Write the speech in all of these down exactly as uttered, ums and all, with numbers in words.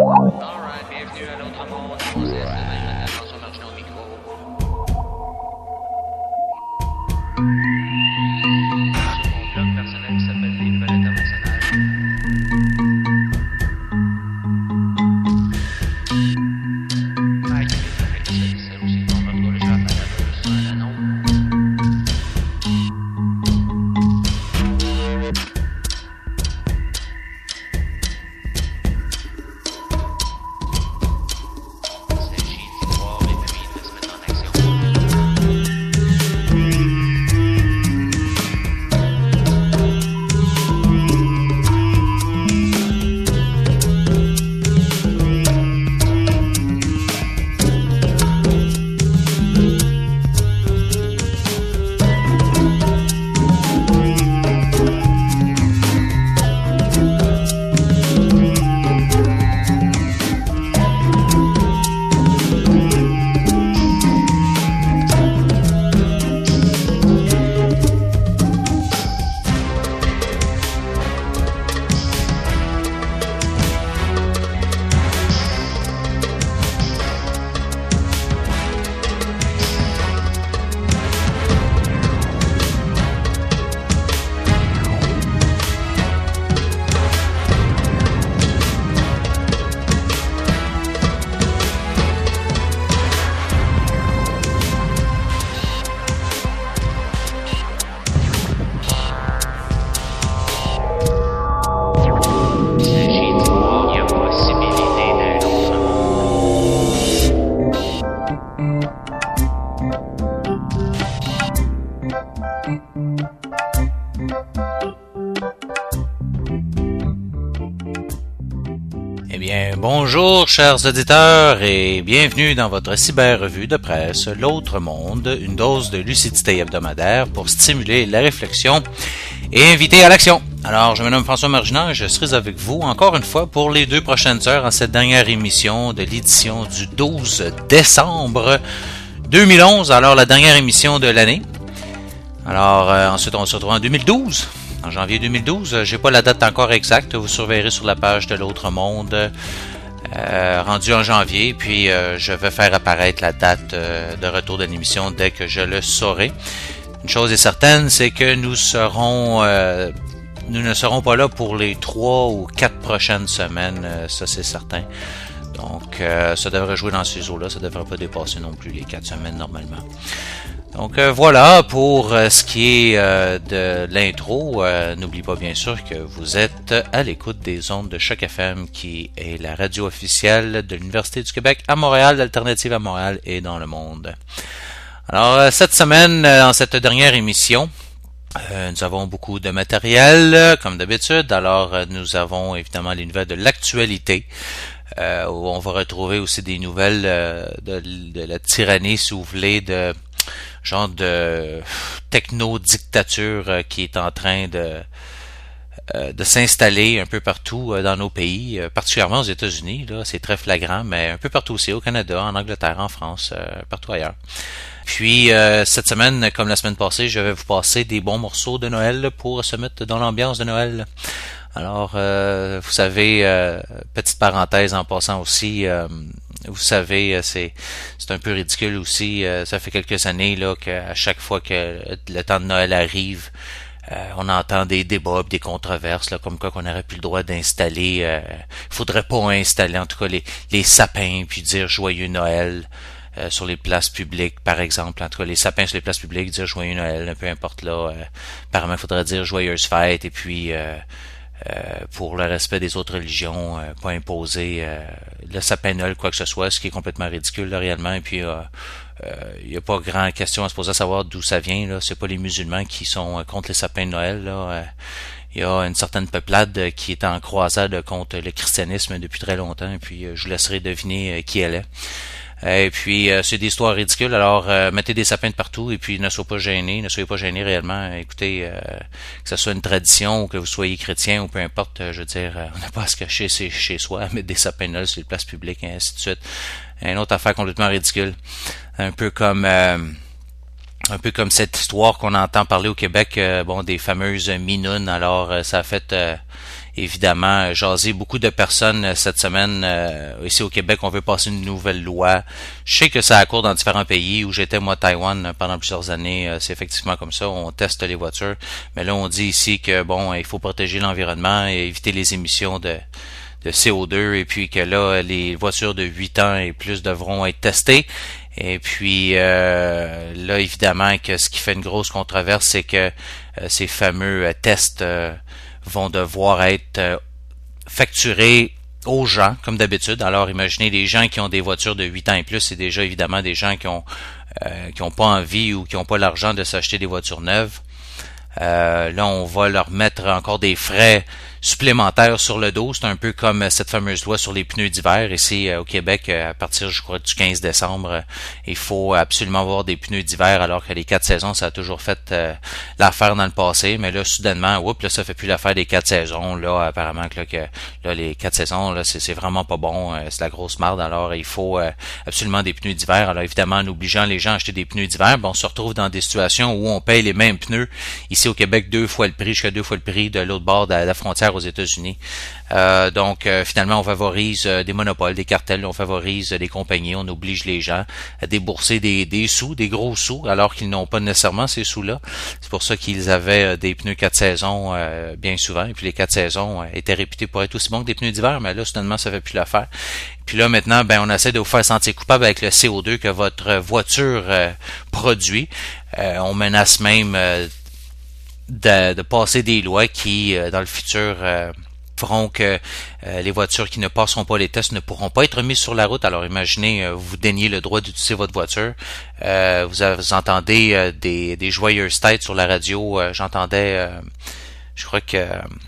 Alright, bienvenue à l'autre monde. On est à François Martin au micro. Sur mon blog personnel qui s'appelle Les Nouvelles Internationales. Ah, il y a des trucs, c'est ça aussi. On va retrouver sur la page sur un anneau. Bonjour chers auditeurs et bienvenue dans votre cyber-revue de presse L'Autre Monde, une dose de lucidité hebdomadaire pour stimuler la réflexion et inviter à l'action. Alors je me nomme François Marginal et je serai avec vous encore une fois pour les deux prochaines heures en cette dernière émission de l'édition du douze décembre deux mille onze, alors la dernière émission de l'année. Alors euh, ensuite on se retrouve en deux mille douze. En janvier deux mille douze, j'ai pas la date encore exacte, vous surveillerez sur la page de l'Autre Monde, euh, rendu en janvier, puis euh, je vais faire apparaître la date euh, de retour de l'émission dès que je le saurai. Une chose est certaine, c'est que nous serons, euh, nous ne serons pas là pour les trois ou quatre prochaines semaines, euh, ça c'est certain. Donc euh, ça devrait jouer dans ces eaux-là, ça devrait pas dépasser non plus les quatre semaines normalement. Donc euh, voilà pour euh, ce qui est euh, de l'intro. Euh, n'oubliez pas bien sûr que vous êtes à l'écoute des ondes de Choc F M qui est la radio officielle de l'Université du Québec à Montréal, l'alternative à Montréal et dans le monde. Alors euh, cette semaine, euh, dans cette dernière émission, euh, nous avons beaucoup de matériel euh, comme d'habitude. Alors euh, nous avons évidemment les nouvelles de l'actualité. Euh, où on va retrouver aussi des nouvelles euh, de, de la tyrannie, si vous voulez, de genre de techno-dictature euh, qui est en train de euh, de s'installer un peu partout euh, dans nos pays, euh, particulièrement aux États-Unis, là, c'est très flagrant, mais un peu partout aussi, au Canada, en Angleterre, en France, euh, partout ailleurs. Puis euh, cette semaine, comme la semaine passée, je vais vous passer des bons morceaux de Noël pour se mettre dans l'ambiance de Noël. Alors, euh, vous savez, euh, petite parenthèse en passant aussi, euh, vous savez, c'est c'est un peu ridicule aussi. Euh, ça fait quelques années là qu'à chaque fois que le temps de Noël arrive, euh, on entend des débats, des controverses, là, comme quoi qu'on n'aurait plus le droit d'installer. Euh, faudrait pas installer, en tout cas, les les sapins, puis dire joyeux Noël. Euh, sur les places publiques, par exemple. En tout cas, les sapins sur les places publiques, dire joyeux Noël, peu importe là. Euh, apparemment, il faudrait dire joyeuse fête, et puis euh, euh, pour le respect des autres religions, euh, pas imposer euh, le sapin de Noël, quoi que ce soit, ce qui est complètement ridicule là, réellement. Et puis, il euh, n'y euh, a pas grand question à se poser à savoir d'où ça vient. Là. C'est pas les musulmans qui sont euh, contre les sapins de Noël. Là. Euh, il y a une certaine peuplade qui est en croisade contre le christianisme depuis très longtemps. Et puis, euh, je vous laisserai deviner euh, qui elle est. Et puis, euh, c'est des histoires ridicules. Alors, euh, mettez des sapins de partout et puis ne soyez pas gênés. Ne soyez pas gênés réellement. Écoutez, euh, que ce soit une tradition ou que vous soyez chrétien ou peu importe, euh, je veux dire, euh, on n'a pas à se cacher chez, chez soi, à mettre des sapins de Noël sur les places publiques et ainsi de suite. Une autre affaire complètement ridicule. Un peu comme... Euh, un peu comme cette histoire qu'on entend parler au Québec, euh, bon, des fameuses minounes. Alors, euh, ça a fait... Euh, évidemment jaser beaucoup de personnes cette semaine. Euh, ici au Québec, on veut passer une nouvelle loi. Je sais que ça a cours dans différents pays. Où j'étais, moi, Taïwan, pendant plusieurs années, c'est effectivement comme ça. On teste les voitures. Mais là, on dit ici que, bon, il faut protéger l'environnement et éviter les émissions de de C O deux, et puis que là, les voitures de huit ans et plus devront être testées. Et puis euh, là, évidemment, que ce qui fait une grosse controverse, c'est que euh, ces fameux euh, tests euh, vont devoir être euh, facturés aux gens, comme d'habitude. Alors, imaginez les gens qui ont des voitures de huit ans et plus, c'est déjà évidemment des gens qui ont euh, qui ont pas envie ou qui ont pas l'argent de s'acheter des voitures neuves. Euh, là, on va leur mettre encore des frais supplémentaires sur le dos. C'est un peu comme cette fameuse loi sur les pneus d'hiver. Ici, au Québec, à partir, je crois, du quinze décembre, il faut absolument avoir des pneus d'hiver, alors que les quatre saisons, ça a toujours fait euh, l'affaire dans le passé. Mais là, soudainement, oups, là, ça fait plus l'affaire des quatre saisons. Là, apparemment, que, là, que là, les quatre saisons, là, c'est, c'est vraiment pas bon. Euh, c'est la grosse marde. Alors, il faut euh, absolument des pneus d'hiver. Alors, évidemment, en obligeant les gens à acheter des pneus d'hiver, ben, on se retrouve dans des situations où on paye les mêmes pneus ici au Québec deux fois le prix, jusqu'à deux fois le prix de l'autre bord de la frontière aux États-Unis. Euh, donc, euh, finalement, on favorise euh, des monopoles, des cartels, on favorise euh, des compagnies, on oblige les gens à débourser des, des sous, des gros sous, alors qu'ils n'ont pas nécessairement ces sous-là. C'est pour ça qu'ils avaient euh, des pneus quatre saisons euh, bien souvent, et puis les quatre saisons euh, étaient réputés pour être aussi bons que des pneus d'hiver, mais là, soudainement, ça fait plus l'affaire. Puis là, maintenant, ben, on essaie de vous faire sentir coupable avec le C O deux que votre voiture euh, produit. Euh, on menace même euh, De, de passer des lois qui, euh, dans le futur, euh, feront que euh, les voitures qui ne passeront pas les tests ne pourront pas être mises sur la route. Alors imaginez, euh, vous déniez le droit d'utiliser votre voiture. Euh, vous, avez, vous entendez euh, des, des joyeuses têtes sur la radio. Euh, j'entendais, euh, je crois que...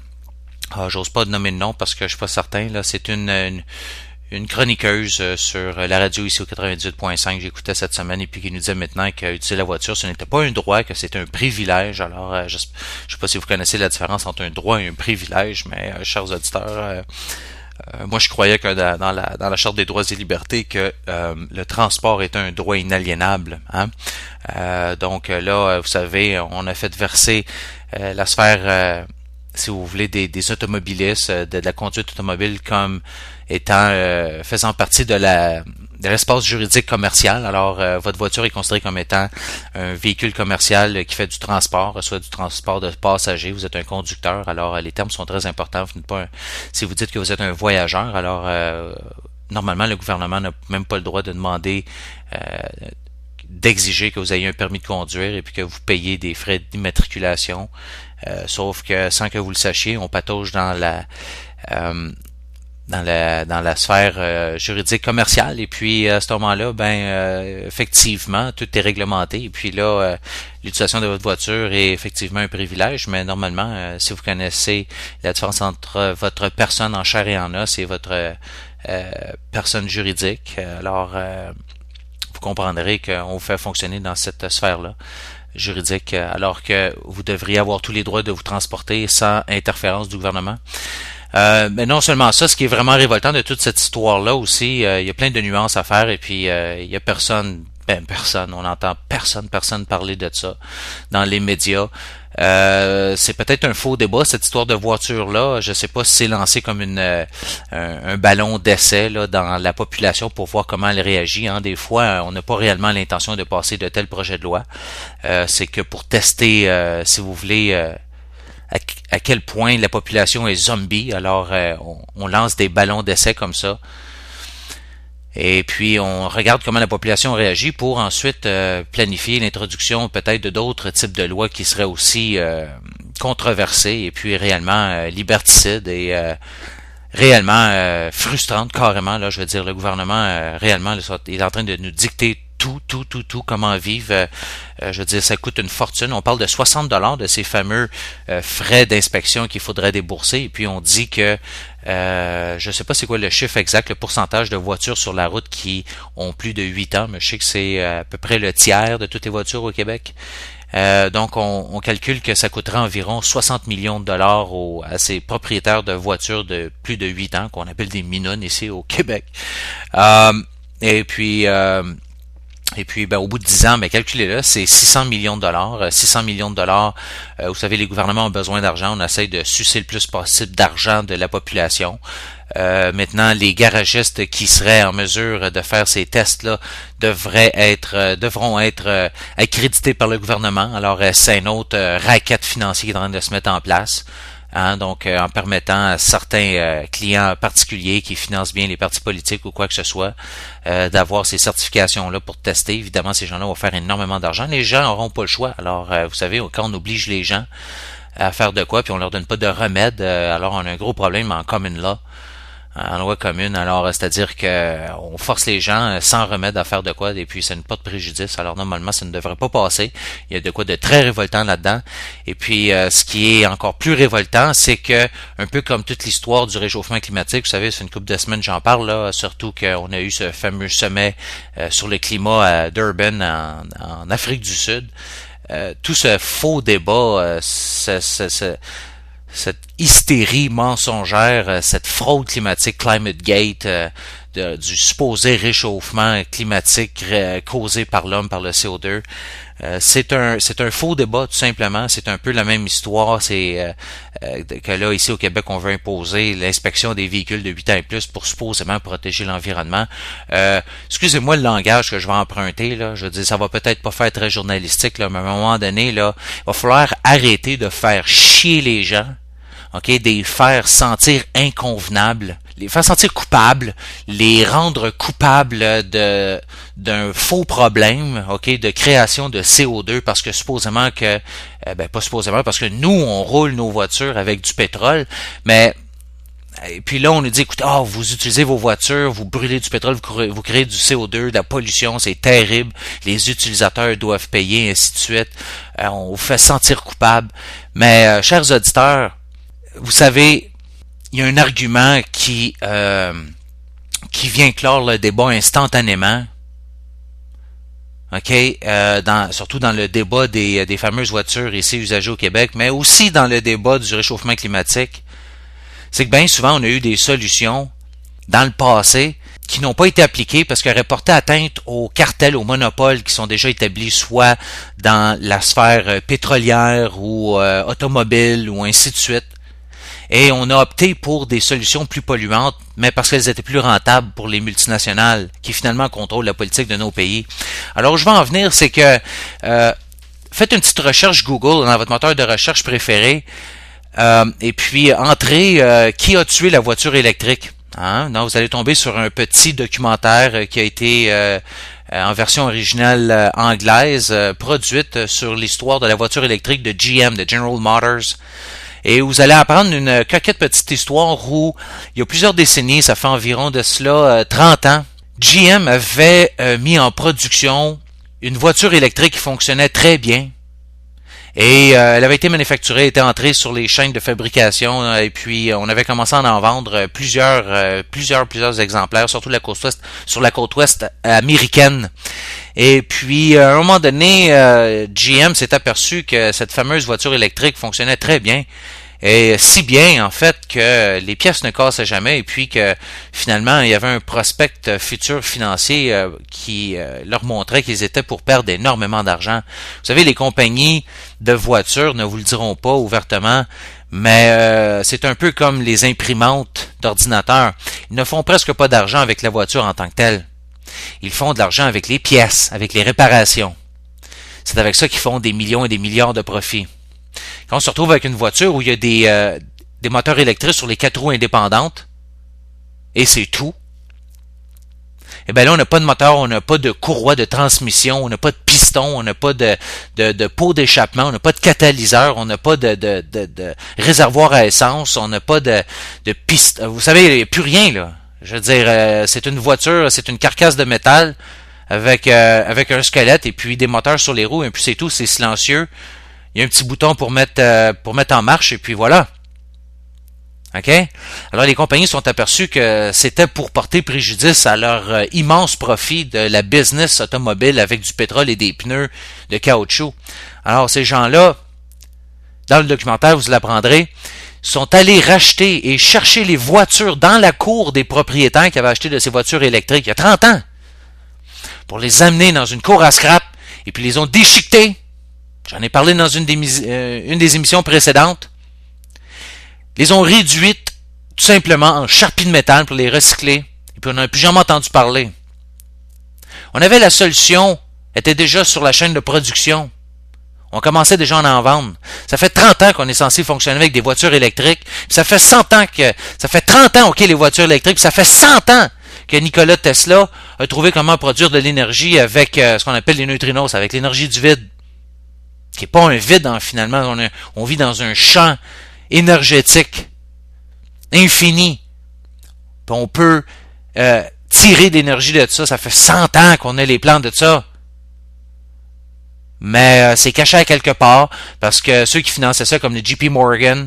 Euh, j'ose pas nommer le nom parce que je suis pas certain. Là, c'est une... une une chroniqueuse sur la radio ici au quatre-vingt-dix-huit point cinq que j'écoutais cette semaine et puis qui nous disait maintenant qu'utiliser la voiture, ce n'était pas un droit, que c'était un privilège. Alors, euh, je ne sais pas si vous connaissez la différence entre un droit et un privilège, mais euh, chers auditeurs, euh, euh, moi je croyais que dans, dans, la, dans la Charte des droits et libertés que euh, le transport est un droit inaliénable. Hein? Euh, donc là, vous savez, on a fait verser euh, la sphère... Euh, si vous voulez, des, des automobilistes, de, de la conduite automobile comme étant euh, faisant partie de la de l'espace juridique commercial. Alors, euh, votre voiture est considérée comme étant un véhicule commercial qui fait du transport, soit du transport de passagers. Vous êtes un conducteur. Alors, les termes sont très importants. Vous n'êtes pas un, si vous dites que vous êtes un voyageur, alors euh, normalement, le gouvernement n'a même pas le droit de demander euh, d'exiger que vous ayez un permis de conduire et puis que vous payez des frais d'immatriculation. Euh, sauf que sans que vous le sachiez, on patauge dans la euh, dans la dans la sphère euh, juridique commerciale et puis à ce moment-là, ben euh, effectivement, tout est réglementé et puis là, euh, l'utilisation de votre voiture est effectivement un privilège, mais normalement, euh, si vous connaissez la différence entre votre personne en chair et en os et votre euh, personne juridique, alors euh, vous comprendrez qu'on vous fait fonctionner dans cette sphère-là juridique, alors que vous devriez avoir tous les droits de vous transporter sans interférence du gouvernement. Euh, mais non seulement ça, ce qui est vraiment révoltant de toute cette histoire-là aussi, euh, il y a plein de nuances à faire et puis euh, il y a personne, ben personne, on n'entend personne, personne parler de ça dans les médias. Euh, c'est peut-être un faux débat, cette histoire de voiture-là. Je sais pas si c'est lancé comme une euh, un, un ballon d'essai là, dans la population pour voir comment elle réagit. Hein. Des fois, on n'a pas réellement l'intention de passer de tels projets de loi. Euh, c'est que pour tester, euh, si vous voulez, euh, à, à quel point la population est zombie. Alors, euh, on, on lance des ballons d'essai comme ça. Et puis, on regarde comment la population réagit pour ensuite euh, planifier l'introduction peut-être de d'autres types de lois qui seraient aussi euh, controversées et puis réellement euh, liberticides et euh, réellement euh, frustrantes carrément. Là, je veux dire, le gouvernement euh, réellement là, est en train de nous dicter tout, tout, tout, tout, comment vivre. Euh, je veux dire, ça coûte une fortune. On parle de soixante dollars de ces fameux euh, frais d'inspection qu'il faudrait débourser. Et puis, on dit que, euh, je ne sais pas c'est quoi le chiffre exact, le pourcentage de voitures sur la route qui ont plus de huit ans, mais je sais que c'est à peu près le tiers de toutes les voitures au Québec. Euh, donc, on, on calcule que ça coûterait environ soixante millions de dollars aux, à ces propriétaires de voitures de plus de huit ans, qu'on appelle des minounes ici au Québec. Euh, et puis... Euh, Et puis, ben, au bout de dix ans, ben, calculez-le, c'est six cents millions de dollars. six cents millions de dollars, euh, vous savez, les gouvernements ont besoin d'argent. On essaie de sucer le plus possible d'argent de la population. Euh, maintenant, les garagistes qui seraient en mesure de faire ces tests-là devraient être, euh, devront être euh, accrédités par le gouvernement. Alors, euh, c'est un autre euh, racket financier qui est en train de se mettre en place. Hein, donc, euh, en permettant à certains euh, clients particuliers qui financent bien les partis politiques ou quoi que ce soit, euh, d'avoir ces certifications-là pour tester. Évidemment, ces gens-là vont faire énormément d'argent. Les gens n'auront pas le choix. Alors, euh, vous savez, quand on oblige les gens à faire de quoi, puis on leur donne pas de remède, euh, alors on a un gros problème en common law, en loi commune. Alors, c'est-à-dire que on force les gens sans remède à faire de quoi, et puis ça ne porte préjudice. Alors, normalement, ça ne devrait pas passer. Il y a de quoi de très révoltant là-dedans. Et puis, euh, ce qui est encore plus révoltant, c'est que, un peu comme toute l'histoire du réchauffement climatique, vous savez, c'est une couple de semaines, j'en parle, là, surtout qu'on a eu ce fameux sommet euh, sur le climat à Durban, en, en Afrique du Sud. Euh, tout ce faux débat, euh, ce, ce, ce cette hystérie mensongère, cette fraude climatique, Climate Gate, euh, de, du supposé réchauffement climatique euh, causé par l'homme, par le C O deux. Euh, c'est un c'est un faux débat, tout simplement. C'est un peu la même histoire. C'est euh, euh, que là, ici au Québec, on veut imposer l'inspection des véhicules de huit ans et plus pour supposément protéger l'environnement. Euh, excusez-moi le langage que je vais emprunter, là. Je veux dire, ça va peut-être pas faire très journalistique, là, mais à un moment donné, là, il va falloir arrêter de faire chier les gens. OK, de les faire sentir inconvenables, les faire sentir coupables, les rendre coupables de d'un faux problème, OK, de création de C O deux, parce que supposément que, euh, ben pas supposément, parce que nous, on roule nos voitures avec du pétrole, mais et puis là, on nous dit, écoutez, oh, vous utilisez vos voitures, vous brûlez du pétrole, vous créez, vous créez du C O deux, de la pollution, c'est terrible, les utilisateurs doivent payer, et ainsi de suite. Euh, on vous fait sentir coupable. Mais, euh, chers auditeurs, vous savez, il y a un argument qui euh, qui vient clore le débat instantanément. OK, euh, dans, surtout dans le débat des, des fameuses voitures ici usagées au Québec, mais aussi dans le débat du réchauffement climatique. C'est que bien souvent, on a eu des solutions dans le passé qui n'ont pas été appliquées parce qu'elles auraient porté atteinte aux cartels, aux monopoles qui sont déjà établis soit dans la sphère pétrolière ou euh, automobile ou ainsi de suite. Et on a opté pour des solutions plus polluantes, mais parce qu'elles étaient plus rentables pour les multinationales qui finalement contrôlent la politique de nos pays. Alors, où je vais en venir, c'est que euh, faites une petite recherche Google dans votre moteur de recherche préféré, euh, et puis entrez euh, qui a tué la voiture électrique. Hein? Donc, vous allez tomber sur un petit documentaire qui a été euh, en version originale euh, anglaise, euh, produite sur l'histoire de la voiture électrique de G M, de General Motors. Et vous allez apprendre une coquette petite histoire où, il y a plusieurs décennies, ça fait environ de cela euh, trente ans, G M avait euh, mis en production une voiture électrique qui fonctionnait très bien. Et euh, elle avait été manufacturée, était entrée sur les chaînes de fabrication, euh, et puis euh, on avait commencé à en vendre euh, plusieurs, euh, plusieurs, plusieurs exemplaires, surtout la côte ouest, sur la côte ouest américaine. Et puis, à un moment donné, euh, G M s'est aperçu que cette fameuse voiture électrique fonctionnait très bien. Et si bien, en fait, que les pièces ne cassaient jamais et puis que finalement, il y avait un prospect futur financier euh, qui euh, leur montrait qu'ils étaient pour perdre énormément d'argent. Vous savez, les compagnies de voitures ne vous le diront pas ouvertement, mais euh, c'est un peu comme les imprimantes d'ordinateurs. Ils ne font presque pas d'argent avec la voiture en tant que telle. Ils font de l'argent avec les pièces, avec les réparations. C'est avec ça qu'ils font des millions et des milliards de profits. Quand on se retrouve avec une voiture où il y a des, euh, des moteurs électriques sur les quatre roues indépendantes, et c'est tout, eh bien là, on n'a pas de moteur, on n'a pas de courroie de transmission, on n'a pas de piston, on n'a pas de, de, de pot d'échappement, on n'a pas de catalyseur, on n'a pas de, de, de, de réservoir à essence, on n'a pas de, de piste. Vous savez, il n'y a plus rien, là. Je veux dire, euh, c'est une voiture, c'est une carcasse de métal avec euh, avec un squelette et puis des moteurs sur les roues, et puis c'est tout, c'est silencieux. Il y a un petit bouton pour mettre euh, pour mettre en marche, et puis voilà. OK? Alors, les compagnies sont aperçues que c'était pour porter préjudice à leur euh, immense profit de la business automobile avec du pétrole et des pneus de caoutchouc. Alors, ces gens-là, dans le documentaire, vous l'apprendrez, sont allés racheter et chercher les voitures dans la cour des propriétaires qui avaient acheté de ces voitures électriques il y a trente ans pour les amener dans une cour à scrap, et puis les ont déchiquetés. J'en ai parlé dans une des, euh, une des émissions précédentes. Les ont réduites tout simplement en charpie de métal pour les recycler, et puis on n'en a plus jamais entendu parler. On avait la solution, était déjà sur la chaîne de production. On commençait déjà à en vendre. Ça fait trente ans qu'on est censé fonctionner avec des voitures électriques. Puis ça fait cent ans que, ça fait trente ans, ok, les voitures électriques, puis ça fait cent ans que Nikola Tesla a trouvé comment produire de l'énergie avec euh, ce qu'on appelle les neutrinos, avec l'énergie du vide. Qui n'est pas un vide, hein, finalement. On, a, on vit dans un champ énergétique infini. Puis on peut euh, tirer de l'énergie de ça. Ça fait cent ans qu'on a les plans de ça. Mais euh, c'est caché à quelque part parce que ceux qui finançaient ça, comme le J P Morgan,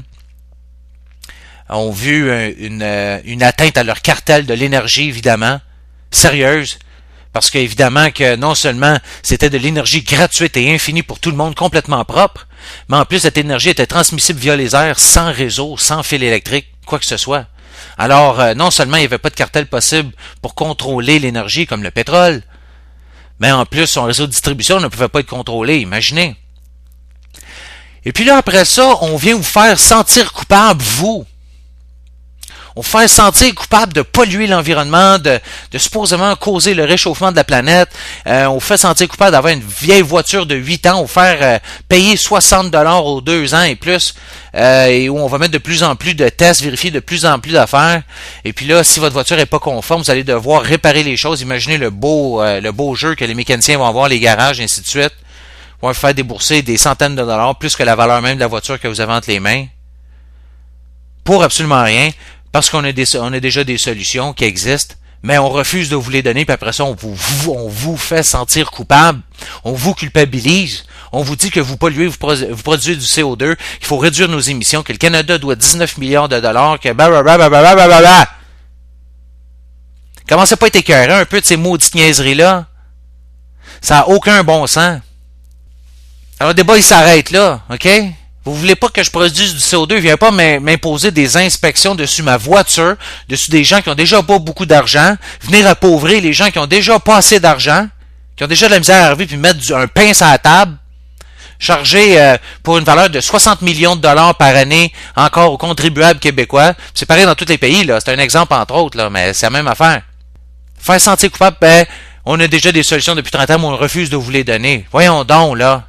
ont vu une, une, une atteinte à leur cartel de l'énergie, évidemment, sérieuse, parce qu'évidemment que non seulement c'était de l'énergie gratuite et infinie pour tout le monde, complètement propre, mais en plus cette énergie était transmissible via les airs, sans réseau, sans fil électrique, quoi que ce soit. Alors, euh, non seulement il n'y avait pas de cartel possible pour contrôler l'énergie comme le pétrole, mais en plus, son réseau de distribution ne pouvait pas être contrôlé, imaginez. Et puis là, après ça, on vient vous faire sentir coupable, vous. On vous fait sentir coupable de polluer l'environnement, de, de supposément causer le réchauffement de la planète. Euh, on vous fait sentir coupable d'avoir une vieille voiture de huit ans, on vous faire euh, payer soixante dollars aux deux ans et plus, euh, et où on va mettre de plus en plus de tests, vérifier de plus en plus d'affaires. Et puis là, si votre voiture n'est pas conforme, vous allez devoir réparer les choses. Imaginez le beau, euh, le beau jeu que les mécaniciens vont avoir, les garages, et ainsi de suite. Ils vont vous faire débourser des centaines de dollars, plus que la valeur même de la voiture que vous avez entre les mains. Pour absolument rien. Parce qu'on a, des, on a déjà des solutions qui existent, mais on refuse de vous les donner, puis après ça, on vous, on vous fait sentir coupable, on vous culpabilise, on vous dit que vous polluez, vous, vous produisez du C O deux, qu'il faut réduire nos émissions, que le Canada doit dix-neuf milliards de dollars, que blablabla. Commencez pas à être écœuré un peu de ces maudites niaiseries-là. Ça n'a aucun bon sens. Alors le débat, il s'arrête là, OK? Vous voulez pas que je produise du C O deux, viens pas m'imposer des inspections dessus ma voiture, dessus des gens qui ont déjà pas beaucoup d'argent, venir appauvrir les gens qui ont déjà pas assez d'argent, qui ont déjà de la misère à arriver puis mettre du, un pain sur la table, charger euh, pour une valeur de soixante millions de dollars par année encore aux contribuables québécois. C'est pareil dans tous les pays, là. C'est un exemple entre autres, là, mais c'est la même affaire. Faire sentir coupable, ben, on a déjà des solutions depuis trente ans, mais on refuse de vous les donner. Voyons donc, là.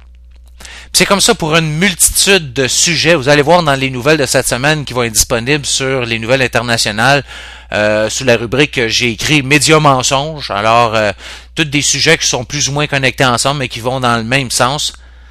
C'est comme ça pour une multitude de sujets. Vous allez voir dans les nouvelles de cette semaine qui vont être disponibles sur les nouvelles internationales euh, sous la rubrique que j'ai écrit Médias mensonges. Alors, euh, tous des sujets qui sont plus ou moins connectés ensemble mais qui vont dans le même sens,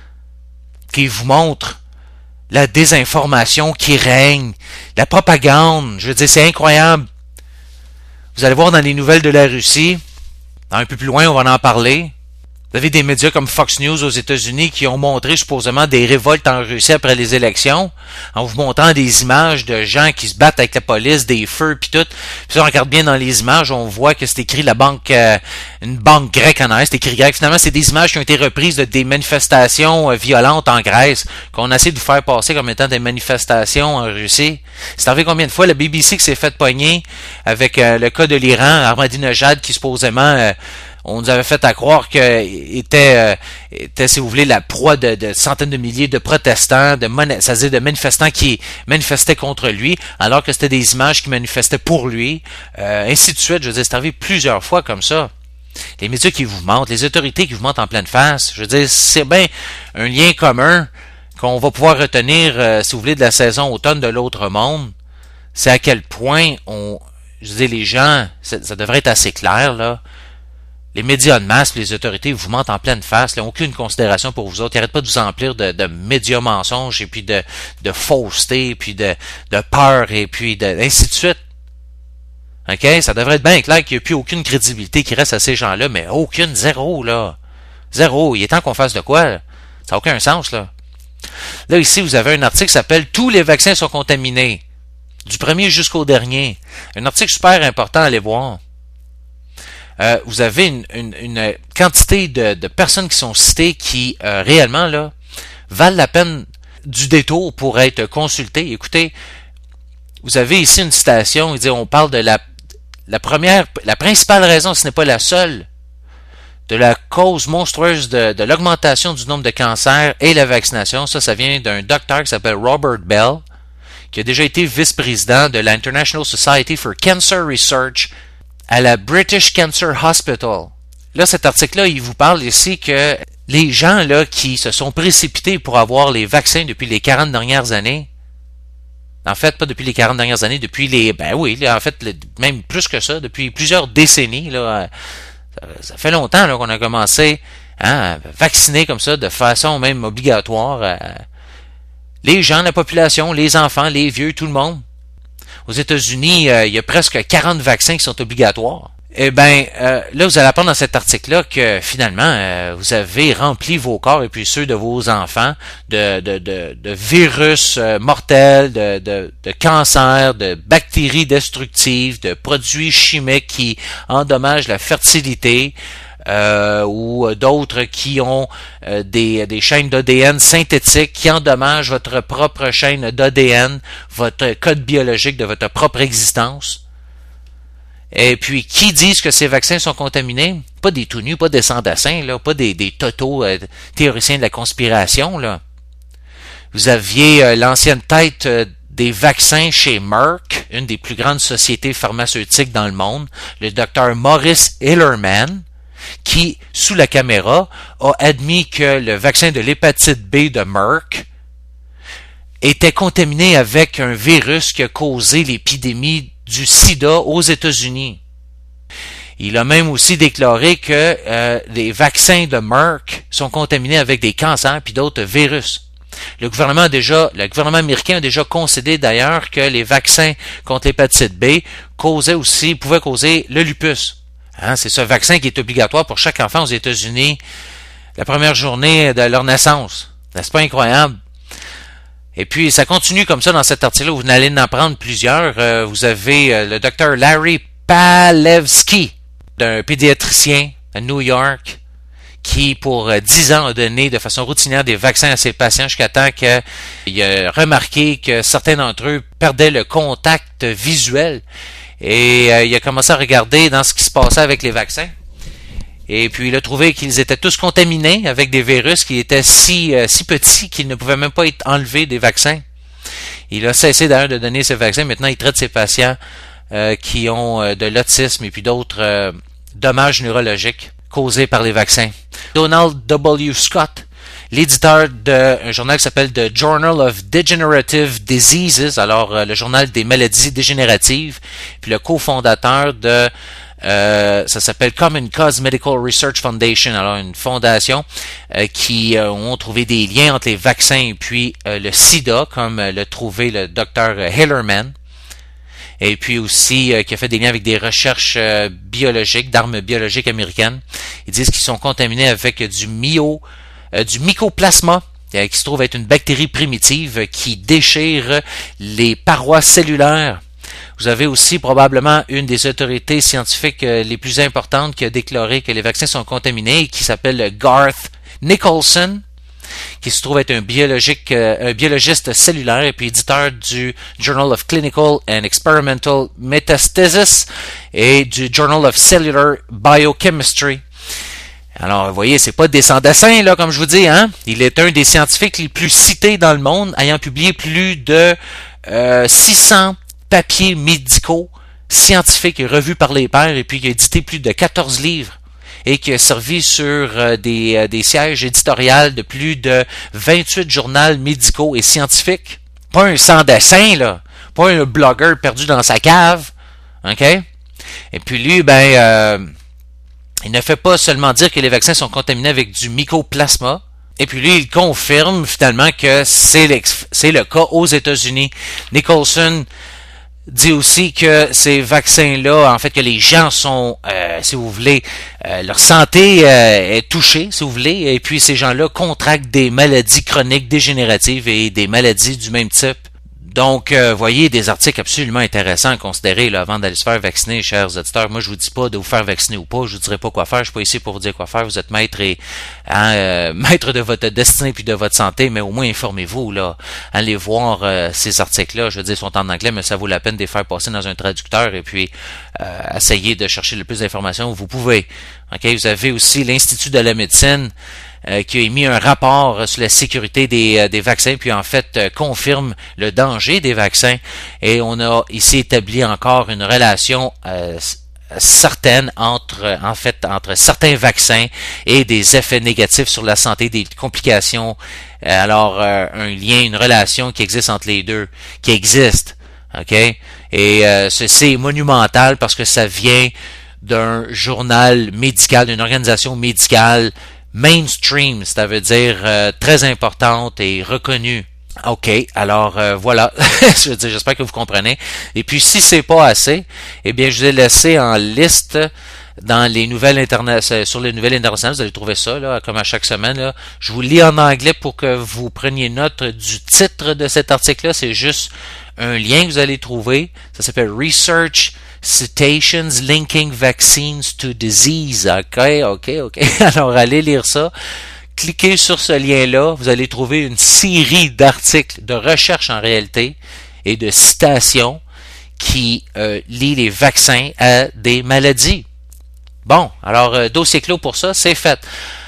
qui vous montrent la désinformation qui règne, la propagande. Je veux dire, c'est incroyable. Vous allez voir dans les nouvelles de la Russie, un peu plus loin, on va en parler. Vous avez des médias comme Fox News aux États-Unis qui ont montré supposément des révoltes en Russie après les élections, en vous montrant des images de gens qui se battent avec la police, des feux puis tout. Puis si on regarde bien dans les images, on voit que c'est écrit la banque, euh, une banque grecque en Grèce, c'est écrit grec. Finalement, c'est des images qui ont été reprises de des manifestations euh, violentes en Grèce, qu'on essaie de vous faire passer comme étant des manifestations en Russie. C'est arrivé combien de fois? La B B C qui s'est fait pogner avec euh, le cas de l'Iran, Ahmadinejad qui supposément... Euh, on nous avait fait à croire qu'il était, euh, était, si vous voulez, la proie de, de centaines de milliers de protestants, de mona- ça veut dire de manifestants qui manifestaient contre lui, alors que c'était des images qui manifestaient pour lui, euh, ainsi de suite. Je veux dire, c'est arrivé plusieurs fois comme ça. Les médias qui vous mentent, les autorités qui vous mentent en pleine face. Je veux dire, c'est bien un lien commun qu'on va pouvoir retenir, euh, si vous voulez, de la saison automne de l'autre monde. C'est à quel point on, je veux dire, les gens, ça, ça devrait être assez clair, là. Les médias de masse, les autorités vous mentent en pleine face, ils n'ont aucune considération pour vous autres. Ils n'arrêtent pas de vous emplir de, de médias mensonges et puis de, de fausseté, puis de, de peur et puis de, ainsi de suite. OK? Ça devrait être bien clair qu'il n'y a plus aucune crédibilité qui reste à ces gens-là, mais aucune, zéro, là. Zéro. Il est temps qu'on fasse de quoi, là? Ça n'a aucun sens, là. Là, ici, vous avez un article qui s'appelle « Tous les vaccins sont contaminés ». Du premier jusqu'au dernier. Un article super important à aller voir. Euh, vous avez une, une, une quantité de, de personnes qui sont citées qui, euh, réellement, là, valent la peine du détour pour être consultées. Écoutez, vous avez ici une citation, il dit, on parle de la, la première, la principale raison, ce n'est pas la seule, de la cause monstrueuse de, de l'augmentation du nombre de cancers et la vaccination. Ça, ça vient d'un docteur qui s'appelle Robert Bell, qui a déjà été vice-président de l'International Society for Cancer Research à la British Cancer Hospital. Là, cet article-là, il vous parle ici que les gens là qui se sont précipités pour avoir les vaccins depuis les quarante dernières années, en fait, pas depuis les quarante dernières années, depuis les... Ben oui, là, en fait, même plus que ça, depuis plusieurs décennies, là, ça, ça fait longtemps là, qu'on a commencé hein, à vacciner comme ça, de façon même obligatoire, euh, les gens, la population, les enfants, les vieux, tout le monde. Aux États-Unis, euh, il y a presque quarante vaccins qui sont obligatoires. Eh bien, euh, là, vous allez apprendre dans cet article-là que finalement, euh, vous avez rempli vos corps et puis ceux de vos enfants de, de, de, de virus euh, mortels, de, de, de cancers, de bactéries destructives, de produits chimiques qui endommagent la fertilité, euh, ou d'autres qui ont euh, des, des chaînes d'A D N synthétiques qui endommagent votre propre chaîne d'A D N, votre code biologique de votre propre existence. Et puis, qui disent que ces vaccins sont contaminés? Pas des tout nus, pas des sans-dessin, là, pas des, des totaux euh, théoriciens de la conspiration, là. Vous aviez euh, l'ancienne tête euh, des vaccins chez Merck, une des plus grandes sociétés pharmaceutiques dans le monde, le docteur Maurice Hillerman, qui, sous la caméra, a admis que le vaccin de l'hépatite B de Merck était contaminé avec un virus qui a causé l'épidémie du sida aux États-Unis. Il a même aussi déclaré que euh, les vaccins de Merck sont contaminés avec des cancers puis d'autres virus. Le gouvernement a déjà, le gouvernement américain a déjà concédé d'ailleurs que les vaccins contre l'hépatite B causaient aussi, pouvaient causer le lupus. Hein, c'est ce vaccin qui est obligatoire pour chaque enfant aux États-Unis la première journée de leur naissance. N'est-ce pas incroyable? Et puis, ça continue comme ça dans cet article-là, vous allez en apprendre plusieurs. Euh, vous avez euh, le docteur Larry Palevsky, d'un pédiatricien à New York, qui, pour euh, dix ans, a donné de façon routinière des vaccins à ses patients jusqu'à temps qu'il a remarqué que certains d'entre eux perdaient le contact visuel. Et euh, il a commencé à regarder dans ce qui se passait avec les vaccins. Et puis, il a trouvé qu'ils étaient tous contaminés avec des virus qui étaient si, euh, si petits qu'ils ne pouvaient même pas être enlevés des vaccins. Il a cessé d'ailleurs de donner ces vaccins. Maintenant, il traite ses patients euh, qui ont euh, de l'autisme et puis d'autres euh, dommages neurologiques causés par les vaccins. Donald W. Scott, l'éditeur d'un journal qui s'appelle The Journal of Degenerative Diseases, alors euh, le journal des maladies dégénératives, puis le cofondateur de Euh, ça s'appelle Common Cause Medical Research Foundation, alors une fondation euh, qui euh, ont trouvé des liens entre les vaccins et puis euh, le sida, comme euh, l'a trouvé le docteur Hillerman, et puis aussi euh, qui a fait des liens avec des recherches euh, biologiques, d'armes biologiques américaines. Ils disent qu'ils sont contaminés avec du myo, euh, du mycoplasma, euh, qui se trouve être une bactérie primitive qui déchire les parois cellulaires. Vous avez aussi probablement une des autorités scientifiques les plus importantes qui a déclaré que les vaccins sont contaminés, qui s'appelle Garth Nicholson, qui se trouve être un, biologique, un biologiste cellulaire et puis éditeur du Journal of Clinical and Experimental Metastasis et du Journal of Cellular Biochemistry. Alors, vous voyez, c'est pas des sans-dessins, là, comme je vous dis, hein. Il est un des scientifiques les plus cités dans le monde, ayant publié plus de euh, six cents papiers médicaux, scientifiques et revus par les pairs, et puis qui a édité plus de quatorze livres et qui a servi sur euh, des, euh, des sièges éditoriaux de plus de vingt-huit journaux médicaux et scientifiques. Pas un sans-dessin, là. Pas un blogueur perdu dans sa cave. OK? Et puis lui, ben, euh, il ne fait pas seulement dire que les vaccins sont contaminés avec du mycoplasma. Et puis lui, il confirme finalement que c'est, l'ex- c'est le cas aux États-Unis. Nicholson dit aussi que ces vaccins-là, en fait, que les gens sont, euh, si vous voulez, euh, leur santé euh, est touchée, si vous voulez, et puis ces gens-là contractent des maladies chroniques dégénératives et des maladies du même type Donc, euh, voyez des articles absolument intéressants à considérer là, avant d'aller se faire vacciner, chers auditeurs. Moi, je vous dis pas de vous faire vacciner ou pas. Je vous dirai pas quoi faire. Je suis pas ici pour vous dire quoi faire. Vous êtes maître et hein, euh, maître de votre destinée puis de votre santé, mais au moins informez-vous là. Allez voir euh, ces articles-là. Je veux dire, ils sont en anglais, mais ça vaut la peine de les faire passer dans un traducteur et puis euh, essayez de chercher le plus d'informations que vous pouvez. Ok, vous avez aussi l'Institut de la médecine. Euh, qui a émis un rapport euh, sur la sécurité des, euh, des vaccins, puis en fait euh, confirme le danger des vaccins. Et on a ici établi encore une relation euh, certaine entre, en fait, entre certains vaccins et des effets négatifs sur la santé, des complications. Euh, alors, euh, un lien, une relation qui existe entre les deux, qui existe. Ok, et euh, ceci est monumental parce que ça vient d'un journal médical, d'une organisation médicale mainstream, ça veut dire euh, très importante et reconnue. OK, alors euh, voilà, je veux dire, j'espère que vous comprenez. Et puis si c'est pas assez, eh bien je vous ai laissé en liste dans les nouvelles internationales, sur les nouvelles internationales, vous allez trouver ça là, comme à chaque semaine là. Je vous lis en anglais pour que vous preniez note du titre de cet article-là. C'est juste un lien que vous allez trouver. Ça s'appelle Research Citations Linking Vaccines to Disease. OK, OK, OK. Alors, allez lire ça. Cliquez sur ce lien-là. Vous allez trouver une série d'articles, de recherches en réalité, et de citations qui euh, lient les vaccins à des maladies. Bon, alors, euh, dossier clos pour ça, c'est fait.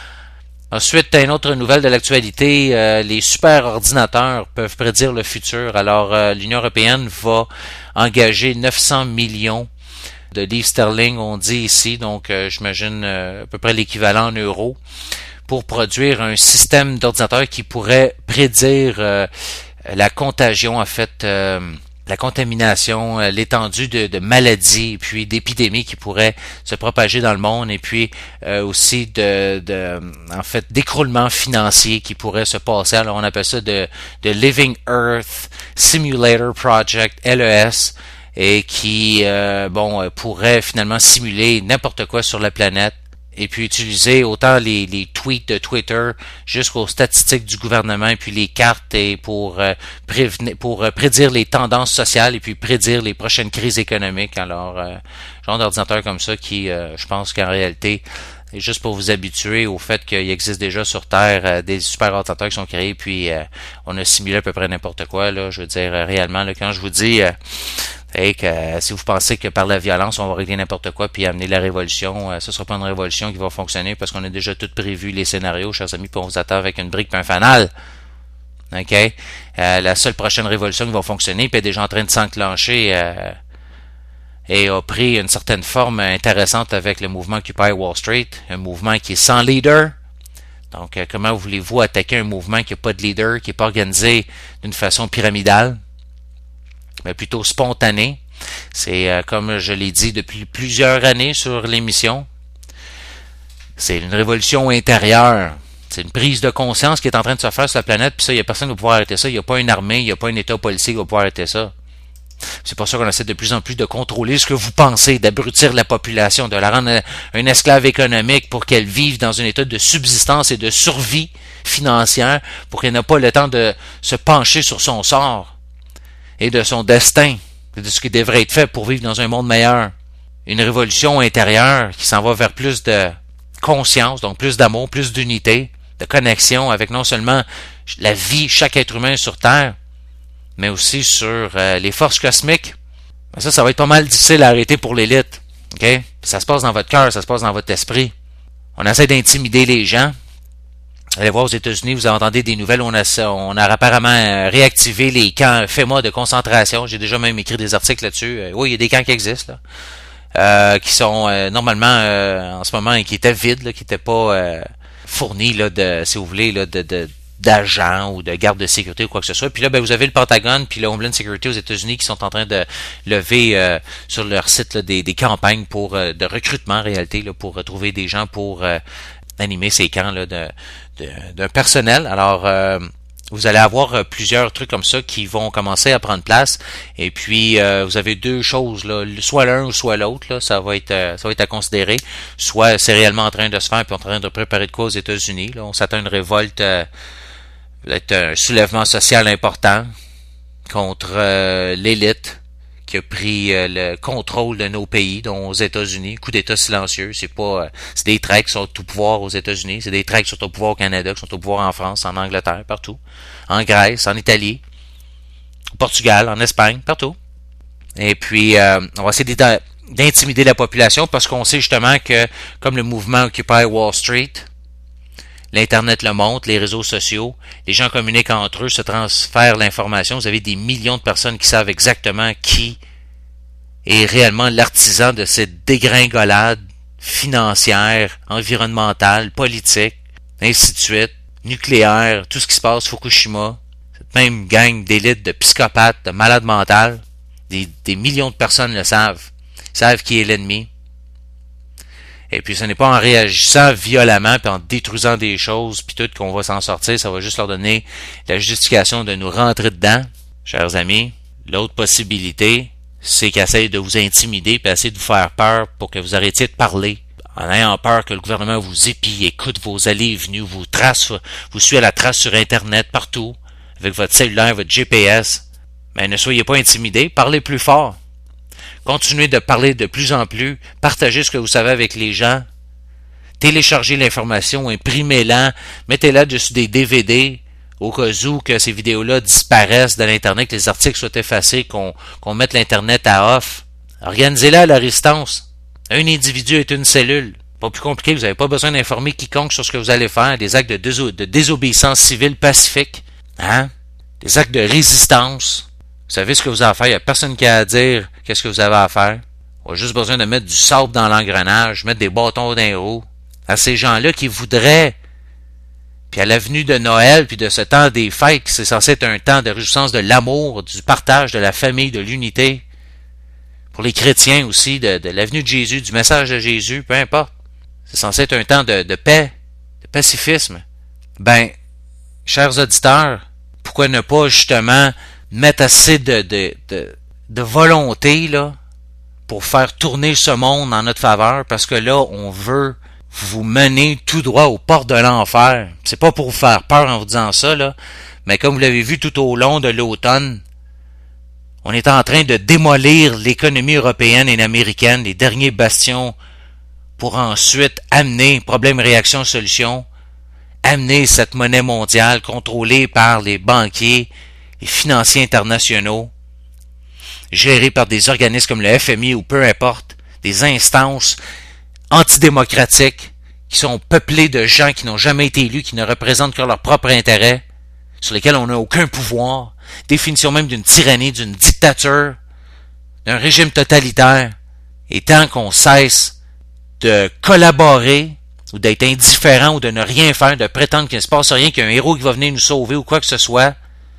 Ensuite, une autre nouvelle de l'actualité, euh, les superordinateurs peuvent prédire le futur. Alors, euh, l'Union européenne va engager neuf cents millions de livres sterling, on dit ici, donc euh, j'imagine euh, à peu près l'équivalent en euros, pour produire un système d'ordinateur qui pourrait prédire euh, la contagion, en fait, euh, la contamination, euh, l'étendue de, de maladies, et puis d'épidémies qui pourraient se propager dans le monde, et puis euh, aussi de, de, en fait, d'écroulement financier qui pourrait se passer. Alors on appelle ça de, de Living Earth Simulator Project, L E S, et qui, euh, bon, pourrait finalement simuler n'importe quoi sur la planète. Et puis utiliser autant les, les tweets de Twitter jusqu'aux statistiques du gouvernement et puis les cartes et pour euh, prévenir, pour euh, prédire les tendances sociales et puis prédire les prochaines crises économiques. Alors, euh, genre d'ordinateur comme ça qui, euh, je pense qu'en réalité, est juste pour vous habituer au fait qu'il existe déjà sur Terre euh, des super ordinateurs qui sont créés puis euh, on a simulé à peu près n'importe quoi. Là, je veux dire, euh, réellement, là, quand je vous dis... Euh, Et que euh, si vous pensez que par la violence, on va régler n'importe quoi puis amener la révolution, euh, ce sera pas une révolution qui va fonctionner parce qu'on a déjà tout prévu les scénarios, chers amis, puis on vous attend avec une brique et un fanal. OK? Euh, la seule prochaine révolution qui va fonctionner, puis est déjà en train de s'enclencher euh, et a pris une certaine forme intéressante avec le mouvement Occupy Wall Street, un mouvement qui est sans leader. Donc, euh, comment voulez-vous attaquer un mouvement qui n'a pas de leader, qui n'est pas organisé d'une façon pyramidale? Mais plutôt spontané. C'est euh, comme je l'ai dit depuis plusieurs années sur l'émission, c'est une révolution intérieure. C'est une prise de conscience qui est en train de se faire sur la planète, puis ça, il n'y a personne qui va pouvoir arrêter ça. Il n'y a pas une armée, il n'y a pas un État policier qui va pouvoir arrêter ça. C'est pour ça qu'on essaie de plus en plus de contrôler ce que vous pensez, d'abrutir la population, de la rendre un esclave économique pour qu'elle vive dans un état de subsistance et de survie financière, pour qu'elle n'ait pas le temps de se pencher sur son sort et de son destin, de ce qui devrait être fait pour vivre dans un monde meilleur. Une révolution intérieure qui s'en va vers plus de conscience, donc plus d'amour, plus d'unité, de connexion avec non seulement la vie, chaque être humain sur Terre, mais aussi sur euh, les forces cosmiques. Mais ça, ça va être pas mal difficile à arrêter pour l'élite. Okay? Ça se passe dans votre cœur, ça se passe dans votre esprit. On essaie d'intimider les gens. Allez voir aux États-Unis, vous entendez des nouvelles, on a, on a apparemment réactivé les camps FEMA de concentration. J'ai déjà même écrit des articles là-dessus. Euh, oui, il y a des camps qui existent, là, euh, qui sont euh, normalement euh, en ce moment qui étaient vides, là, qui n'étaient pas euh, fournis là, de, si vous voulez, là, de, de d'agents ou de gardes de sécurité ou quoi que ce soit. Puis là, ben, vous avez le Pentagone puis le Homeland Security aux États-Unis qui sont en train de lever euh, sur leur site là, des, des campagnes pour euh, de recrutement en réalité là, pour retrouver des gens pour euh, animer ces camps là, de, de, d'un personnel. Alors, euh, vous allez avoir euh, plusieurs trucs comme ça qui vont commencer à prendre place. Et puis, euh, vous avez deux choses, là, soit l'un ou soit l'autre. Là, ça va être euh, ça va être à considérer. Soit c'est réellement en train de se faire puis en train de préparer de quoi aux États-Unis. Là, on s'attend à une révolte, euh, peut-être un soulèvement social important. contre euh, l'élite qui a pris euh, le contrôle de nos pays, dont aux États-Unis. Coup d'État silencieux, c'est pas, euh, c'est des traits qui sont au pouvoir aux États-Unis, c'est des traits qui sont au pouvoir au Canada, qui sont au pouvoir en France, en Angleterre, partout, en Grèce, en Italie, au Portugal, en Espagne, partout. Et puis, euh, on va essayer d'intimider la population parce qu'on sait justement que, comme le mouvement Occupy Wall Street, l'Internet le montre, les réseaux sociaux, les gens communiquent entre eux, se transfèrent l'information. Vous avez des millions de personnes qui savent exactement qui est réellement l'artisan de cette dégringolade financière, environnementale, politique, ainsi de suite, nucléaire, tout ce qui se passe, Fukushima, cette même gang d'élite, de psychopathes, de malades mentales, des, des millions de personnes le savent. Ils savent qui est l'ennemi. Et puis ce n'est pas en réagissant violemment puis en détruisant des choses puis tout qu'on va s'en sortir, ça va juste leur donner la justification de nous rentrer dedans. Chers amis, l'autre possibilité, c'est qu'ils essayent de vous intimider puis essayer de vous faire peur pour que vous arrêtiez de parler. En ayant peur que le gouvernement vous épie, écoute vos allées et venues, vous trace, vous suit à la trace sur Internet partout, avec votre cellulaire, votre G P S. Mais ne soyez pas intimidés, parlez plus fort. Continuez de parler de plus en plus, partagez ce que vous savez avec les gens, téléchargez l'information, imprimez-la, mettez-la dessus des D V D, au cas où que ces vidéos-là disparaissent de l'Internet, que les articles soient effacés, qu'on, qu'on mette l'Internet à off. Organisez-la à leur distance. Un individu est une cellule. Pas plus compliqué, vous n'avez pas besoin d'informer quiconque sur ce que vous allez faire, des actes de, déso- de désobéissance civile pacifique, hein? Des actes de résistance. Vous savez ce que vous avez à faire, il n'y a personne qui a à dire qu'est-ce que vous avez à faire. On a juste besoin de mettre du sable dans l'engrenage, mettre des bâtons dans les roues. À ces gens-là qui voudraient, puis à l'avenue de Noël, puis de ce temps des fêtes, qui c'est censé être un temps de réjouissance de l'amour, du partage, de la famille, de l'unité, pour les chrétiens aussi, de, de l'avenue de Jésus, du message de Jésus, peu importe. C'est censé être un temps de, de paix, de pacifisme. Ben, chers auditeurs, pourquoi ne pas justement mettre assez de, de, de, de volonté là pour faire tourner ce monde en notre faveur, parce que là, on veut vous mener tout droit aux portes de l'enfer. C'est pas pour vous faire peur en vous disant ça, là, mais comme vous l'avez vu tout au long de l'automne, on est en train de démolir l'économie européenne et américaine, les derniers bastions, pour ensuite amener problème, réaction, solution, amener cette monnaie mondiale contrôlée par les banquiers, les financiers internationaux, gérés par des organismes comme le F M I ou peu importe, des instances antidémocratiques qui sont peuplées de gens qui n'ont jamais été élus, qui ne représentent que leur propre intérêt, sur lesquels on n'a aucun pouvoir, définition même d'une tyrannie, d'une dictature, d'un régime totalitaire. Et tant qu'on cesse de collaborer ou d'être indifférent ou de ne rien faire, de prétendre qu'il ne se passe rien, qu'il y a un héros qui va venir nous sauver ou quoi que ce soit,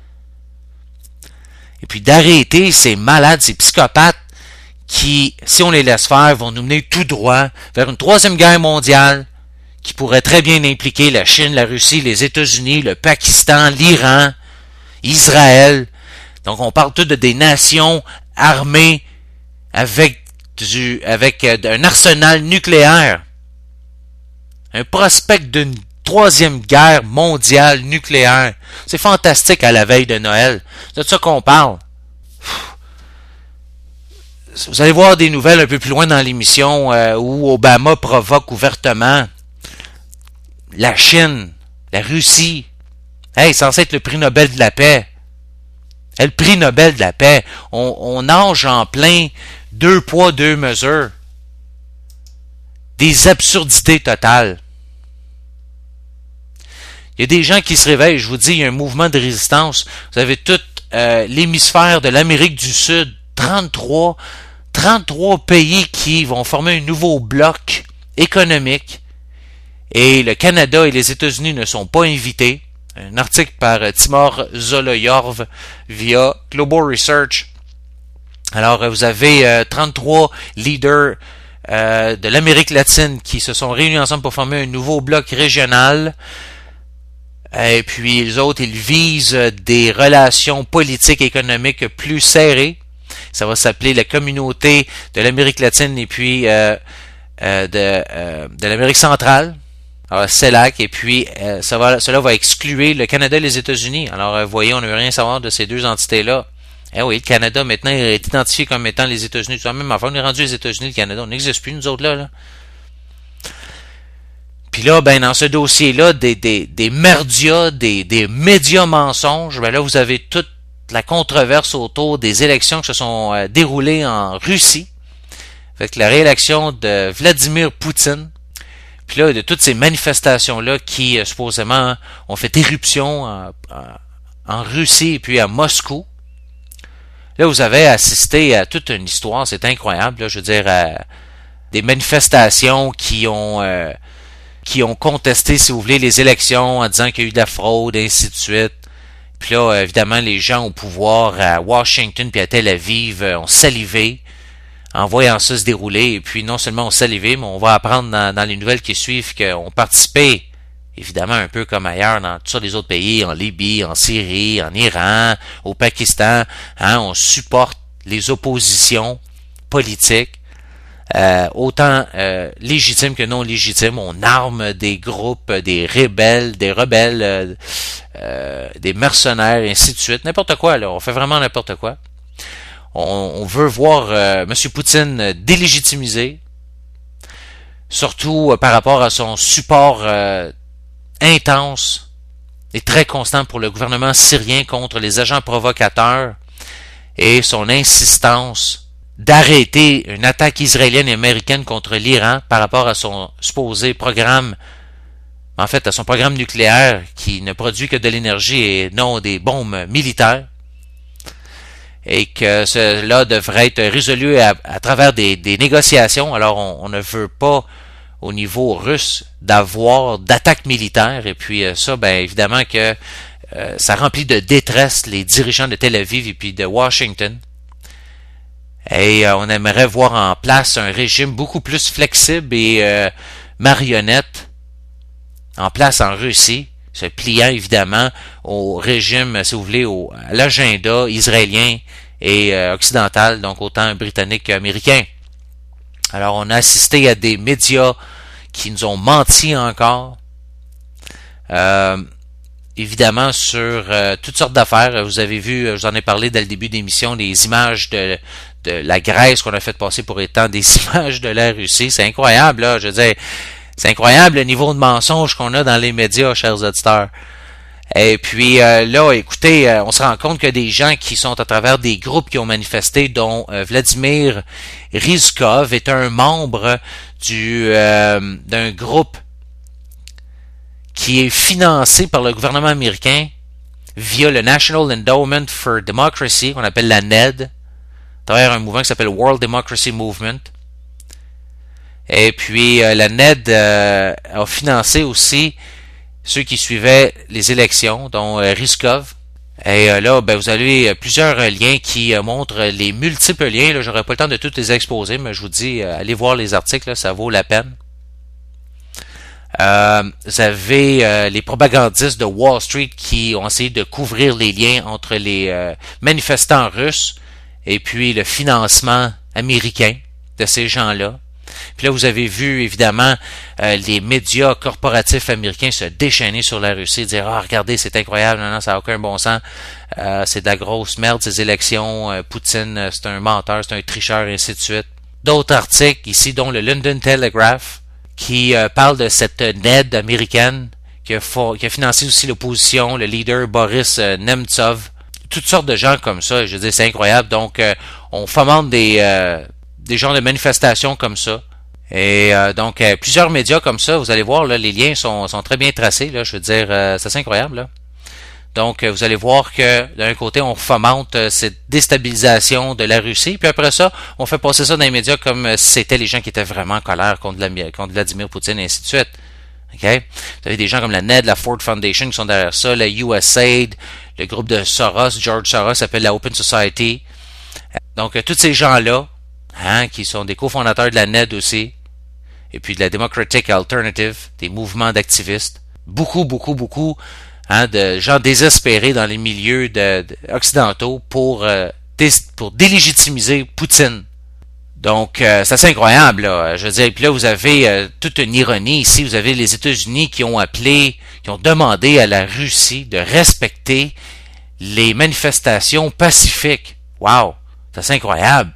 et puis d'arrêter ces malades, ces psychopathes qui, si on les laisse faire, vont nous mener tout droit vers une troisième guerre mondiale qui pourrait très bien impliquer la Chine, la Russie, les États-Unis, le Pakistan, l'Iran, Israël. Donc on parle tout de des nations armées avec du avec un arsenal nucléaire. Un prospect d'une troisième guerre mondiale nucléaire. C'est fantastique à la veille de Noël. C'est de ça qu'on parle. Vous allez voir des nouvelles un peu plus loin dans l'émission euh, où Obama provoque ouvertement la Chine, la Russie. Hey, c'est censé être le prix Nobel de la paix. Hey, le prix Nobel de la paix. On, on nage en plein deux poids, deux mesures. Des absurdités totales. Il y a des gens qui se réveillent, je vous dis, il y a un mouvement de résistance. Vous avez tout euh, l'hémisphère de l'Amérique du Sud, trente-trois, trente-trois pays qui vont former un nouveau bloc économique. Et le Canada et les États-Unis ne sont pas invités. Un article par Timur Zoloyorov via Global Research. Alors, vous avez euh, trente-trois leaders euh, de l'Amérique latine qui se sont réunis ensemble pour former un nouveau bloc régional. Et puis les autres, ils visent des relations politiques et économiques plus serrées. Ça va s'appeler la communauté de l'Amérique latine et puis euh, euh, de, euh, de l'Amérique centrale. Alors, CELAC, et puis euh, ça va, cela va exclure le Canada et les États-Unis. Alors, vous voyez, on ne veut rien savoir de ces deux entités-là. Eh oui, le Canada maintenant est identifié comme étant les États-Unis. C'est la même affaire, on est rendu les États-Unis, le Canada. On n'existe plus, nous autres, là. là. Puis là, ben dans ce dossier-là, des, des, des merdias, des, des médias mensonges, ben là, vous avez toute la controverse autour des élections qui se sont euh, déroulées en Russie, avec la réélection de Vladimir Poutine. Puis là, de toutes ces manifestations-là qui, euh, supposément, ont fait éruption en, en, en Russie et puis à Moscou. Là, vous avez assisté à toute une histoire, c'est incroyable, là, je veux dire, à des manifestations qui ont... Euh, qui ont contesté, si vous voulez, les élections en disant qu'il y a eu de la fraude, et ainsi de suite. Puis là, évidemment, les gens au pouvoir à Washington puis à Tel Aviv ont salivé en voyant ça se dérouler. Et puis non seulement ont salivé, mais on va apprendre dans, dans les nouvelles qui suivent qu'on participé, évidemment un peu comme ailleurs dans tous les autres pays, en Libye, en Syrie, en Iran, au Pakistan. Hein, on supporte les oppositions politiques. Euh, autant euh, légitimes que non légitimes, on arme des groupes, des rebelles, des rebelles, euh, euh, des mercenaires, et ainsi de suite, n'importe quoi, là, on fait vraiment n'importe quoi. On, on veut voir euh, M. Poutine délégitimisé, surtout euh, par rapport à son support euh, intense et très constant pour le gouvernement syrien contre les agents provocateurs et son insistance d'arrêter une attaque israélienne et américaine contre l'Iran par rapport à son supposé programme, en fait à son programme nucléaire qui ne produit que de l'énergie et non des bombes militaires, et que cela devrait être résolu à, à travers des, des négociations. Alors on, on ne veut pas au niveau russe d'avoir d'attaque militaire, et puis ça, ben évidemment que euh, ça remplit de détresse les dirigeants de Tel Aviv et puis de Washington. Et euh, on aimerait voir en place un régime beaucoup plus flexible et euh, marionnette en place en Russie, se pliant évidemment au régime, si vous voulez, au, à l'agenda israélien et euh, occidental, donc autant britannique qu'américain. Alors on a assisté à des médias qui nous ont menti encore, euh, évidemment sur euh, toutes sortes d'affaires. Vous avez vu, je vous en ai parlé dès le début de l'émission, des images de de la Grèce qu'on a fait passer pour étant des images de la Russie. C'est incroyable, là. Je veux dire, c'est incroyable le niveau de mensonge qu'on a dans les médias, chers auditeurs. Et puis euh, là, écoutez, euh, on se rend compte que des gens qui sont à travers des groupes qui ont manifesté, dont euh, Vladimir Rizkov est un membre du euh, d'un groupe qui est financé par le gouvernement américain via le National Endowment for Democracy, qu'on appelle la N E D, à travers un mouvement qui s'appelle World Democracy Movement. Et puis euh, la N E D euh, a financé aussi ceux qui suivaient les élections, dont euh, Rizkov. Et euh, là, ben, vous avez euh, plusieurs euh, liens qui euh, montrent les multiples liens. Là, j'aurais pas le temps de tous les exposer, mais je vous dis, euh, allez voir les articles, là, ça vaut la peine. Euh, vous avez euh, les propagandistes de Wall Street qui ont essayé de couvrir les liens entre les euh, manifestants russes et puis le financement américain de ces gens-là. Puis là, vous avez vu, évidemment, euh, les médias corporatifs américains se déchaîner sur la Russie, dire « Ah, regardez, c'est incroyable, non, non, ça n'a aucun bon sens, euh, c'est de la grosse merde, ces élections, euh, Poutine, c'est un menteur, c'est un tricheur, et ainsi de suite. » D'autres articles ici, dont le London Telegraph, qui euh, parle de cette N E D américaine qui a, for- qui a financé aussi l'opposition, le leader Boris euh, Nemtsov, toutes sortes de gens comme ça, je veux dire, c'est incroyable. Donc, euh, on fomente des, euh, des genres de manifestations comme ça. Et euh, donc, euh, plusieurs médias comme ça, vous allez voir, là, les liens sont, sont très bien tracés, là, je veux dire, euh, c'est assez incroyable, là. Donc, euh, vous allez voir que, d'un côté, on fomente euh, cette déstabilisation de la Russie, puis après ça, on fait passer ça dans les médias comme euh, si c'était les gens qui étaient vraiment en colère contre, la, contre Vladimir Poutine, et ainsi de suite. Okay? Vous avez des gens comme la N E D, la Ford Foundation qui sont derrière ça, la U S A I D, le groupe de Soros, George Soros, s'appelle la Open Society. Donc, euh, tous ces gens-là, hein, qui sont des cofondateurs de la N E D aussi, et puis de la Democratic Alternative, des mouvements d'activistes, beaucoup, beaucoup, beaucoup, hein, de gens désespérés dans les milieux de, de, occidentaux pour, euh, dé, pour délégitimiser Poutine. Donc, euh, c'est assez incroyable, là. Je veux dire, puis là, vous avez euh, toute une ironie ici. Vous avez les États-Unis qui ont appelé, qui ont demandé à la Russie de respecter les manifestations pacifiques Wow! C'est assez incroyable.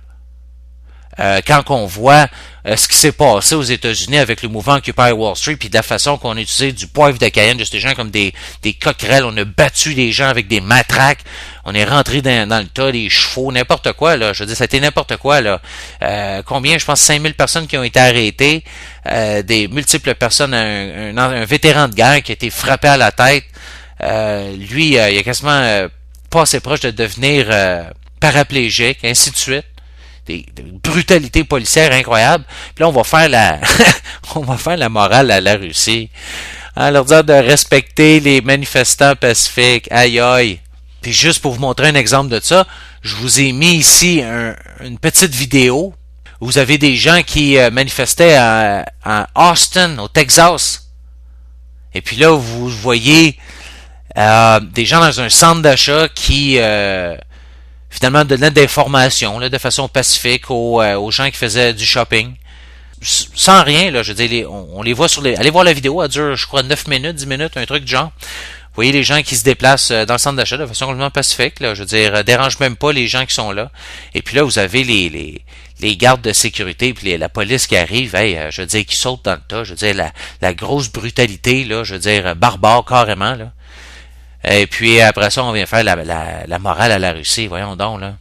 Euh, quand on voit euh, ce qui s'est passé aux États-Unis avec le mouvement Occupy Wall Street, puis de la façon qu'on a utilisé du poivre de Cayenne, juste des gens comme des, des coquerelles, on a battu des gens avec des matraques, on est rentré dans, dans le tas, des chevaux, n'importe quoi, là. Je veux dire, ça a été n'importe quoi, là. Euh, combien? Je pense cinq mille personnes qui ont été arrêtées, euh, des multiples personnes, un, un, un vétéran de guerre qui a été frappé à la tête. Euh, lui, euh, il a quasiment euh, pas assez proche de devenir euh, paraplégique, ainsi de suite. Des, des brutalités policières incroyables. Puis là, on va faire la on va faire la morale à la Russie. Hein, leur dire de respecter les manifestants pacifiques. Aïe aïe. Puis juste pour vous montrer un exemple de ça, je vous ai mis ici un, une petite vidéo où vous avez des gens qui euh, manifestaient à, à Austin, au Texas. Et puis là, vous voyez euh, des gens dans un centre d'achat qui euh, finalement donnaient des informations là, de façon pacifique aux, euh, aux gens qui faisaient du shopping. Sans rien, là, je veux dire, les, on, on les voit sur les... Allez voir la vidéo, elle dure, je crois, neuf minutes, dix minutes, un truc du genre. Vous voyez les gens qui se déplacent dans le centre d'achat de façon complètement pacifique, là, je veux dire, dérange même pas les gens qui sont là. Et puis là, vous avez les, les, les gardes de sécurité, puis les, la police qui arrive, hey, je veux dire, qui saute dans le tas, je veux dire, la, la grosse brutalité, là, je veux dire, barbare carrément, là. Et puis après ça, on vient faire la, la, la morale à la Russie, voyons donc, là.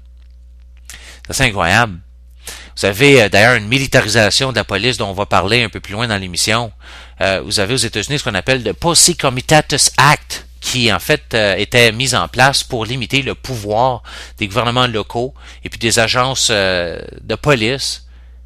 Ça, c'est incroyable. Vous avez euh, d'ailleurs une militarisation de la police dont on va parler un peu plus loin dans l'émission. Euh, vous avez aux États-Unis ce qu'on appelle le Posse Comitatus Act, qui en fait euh, était mis en place pour limiter le pouvoir des gouvernements locaux et puis des agences euh, de police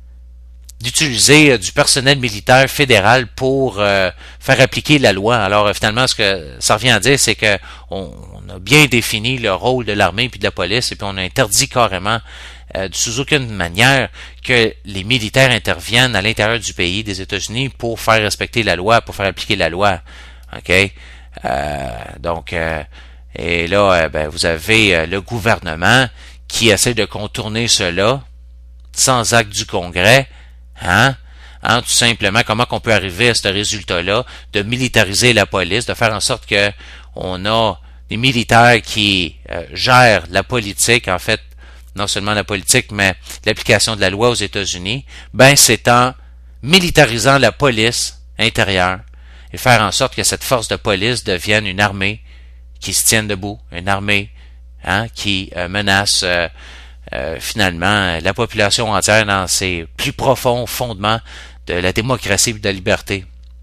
d'utiliser euh, du personnel militaire fédéral pour euh, faire appliquer la loi. Alors euh, finalement, ce que ça revient à dire, c'est que on, on a bien défini le rôle de l'armée puis de la police et puis on a interdit carrément Euh, sous aucune manière que les militaires interviennent à l'intérieur du pays des États-Unis pour faire respecter la loi, pour faire appliquer la loi. OK? Euh, donc, euh, et là, euh, ben, vous avez euh, le gouvernement qui essaie de contourner cela sans acte du Congrès. Hein? Hein, tout simplement, comment qu'on peut arriver à ce résultat-là de militariser la police, de faire en sorte que on a des militaires qui euh, gèrent la politique, en fait, non seulement la politique, mais l'application de la loi aux États-Unis, ben c'est en militarisant la police intérieure et faire en sorte que cette force de police devienne une armée qui se tienne debout, une armée hein, qui euh, menace euh, euh, finalement la population entière dans ses plus profonds fondements de la démocratie et de la liberté.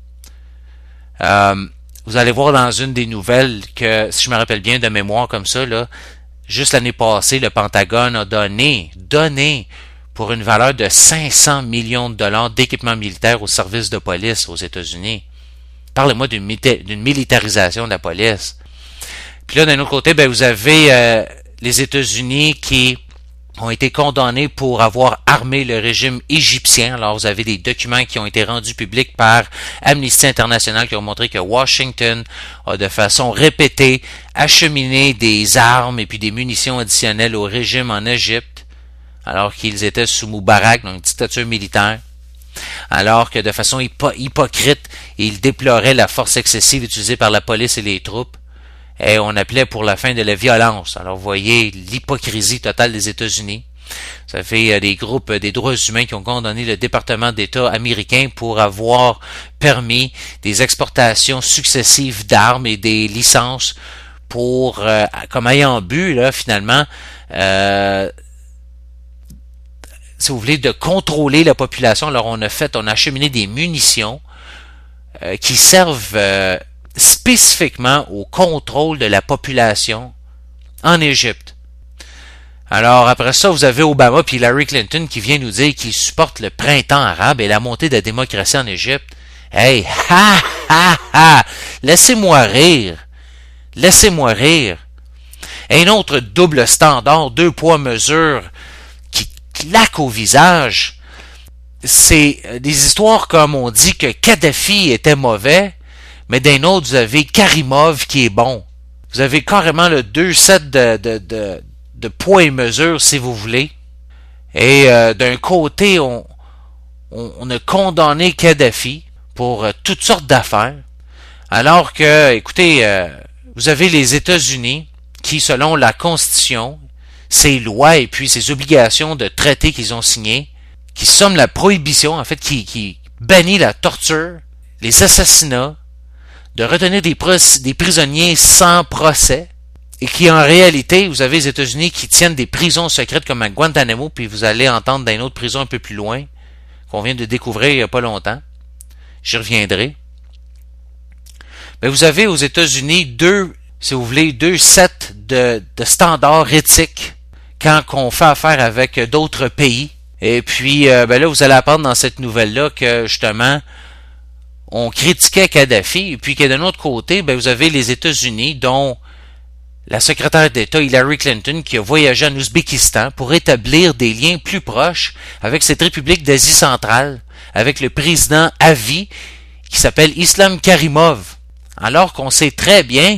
Euh, vous allez voir dans une des nouvelles que, si je me rappelle bien de mémoire comme ça, là, juste l'année passée, le Pentagone a donné, donné pour une valeur de cinq cents millions de dollars d'équipements militaires aux services de police aux États-Unis. Parlez-moi d'une, d'une militarisation de la police. Puis là, d'un autre côté, ben, vous avez euh, les États-Unis qui ont été condamnés pour avoir armé le régime égyptien. Alors, vous avez des documents qui ont été rendus publics par Amnesty International qui ont montré que Washington a de façon répétée acheminé des armes et puis des munitions additionnelles au régime en Égypte, alors qu'ils étaient sous Moubarak, donc une dictature militaire. Alors que de façon hypo- hypocrite, ils déploraient la force excessive utilisée par la police et les troupes. Et on appelait pour la fin de la violence. Alors, vous voyez l'hypocrisie totale des États-Unis. Ça fait des groupes des droits humains qui ont condamné le département d'État américain pour avoir permis des exportations successives d'armes et des licences pour, euh, comme ayant but, là, finalement, euh, si vous voulez, de contrôler la population. Alors, on a fait, on a acheminé des munitions euh, qui servent euh, spécifiquement au contrôle de la population en Égypte. Alors, après ça, vous avez Obama puis Hillary Clinton qui vient nous dire qu'ils supportent le printemps arabe et la montée de la démocratie en Égypte. Hey, ha, ha, ha! Laissez-moi rire. Laissez-moi rire. Un autre double standard, deux poids mesures qui claque au visage. C'est des histoires comme on dit que Kadhafi était mauvais, mais d'un autre, vous avez Karimov qui est bon. Vous avez carrément le deux sets de, de, de, de poids et mesures, si vous voulez. Et euh, d'un côté, on, on, on a condamné Kadhafi pour euh, toutes sortes d'affaires, alors que, écoutez, euh, vous avez les États-Unis qui, selon la Constitution, ces lois et puis ces obligations de traités qu'ils ont signés, qui somment la prohibition, en fait, qui, qui bannit la torture, les assassinats, de retenir des, pros- des prisonniers sans procès, et qui en réalité, vous avez les États-Unis qui tiennent des prisons secrètes comme à Guantanamo, puis vous allez entendre dans une autre prison un peu plus loin, qu'on vient de découvrir il n'y a pas longtemps. J'y reviendrai. Mais vous avez aux États-Unis deux, si vous voulez, deux sets de, de standards éthiques quand on fait affaire avec d'autres pays. Et puis, euh, ben là, vous allez apprendre dans cette nouvelle-là que, justement, on critiquait Kadhafi, et puis que d'un autre côté, ben, vous avez les États-Unis, dont la secrétaire d'État Hillary Clinton, qui a voyagé en Ouzbékistan pour établir des liens plus proches avec cette république d'Asie centrale, avec le président à vie, qui s'appelle Islam Karimov. Alors qu'on sait très bien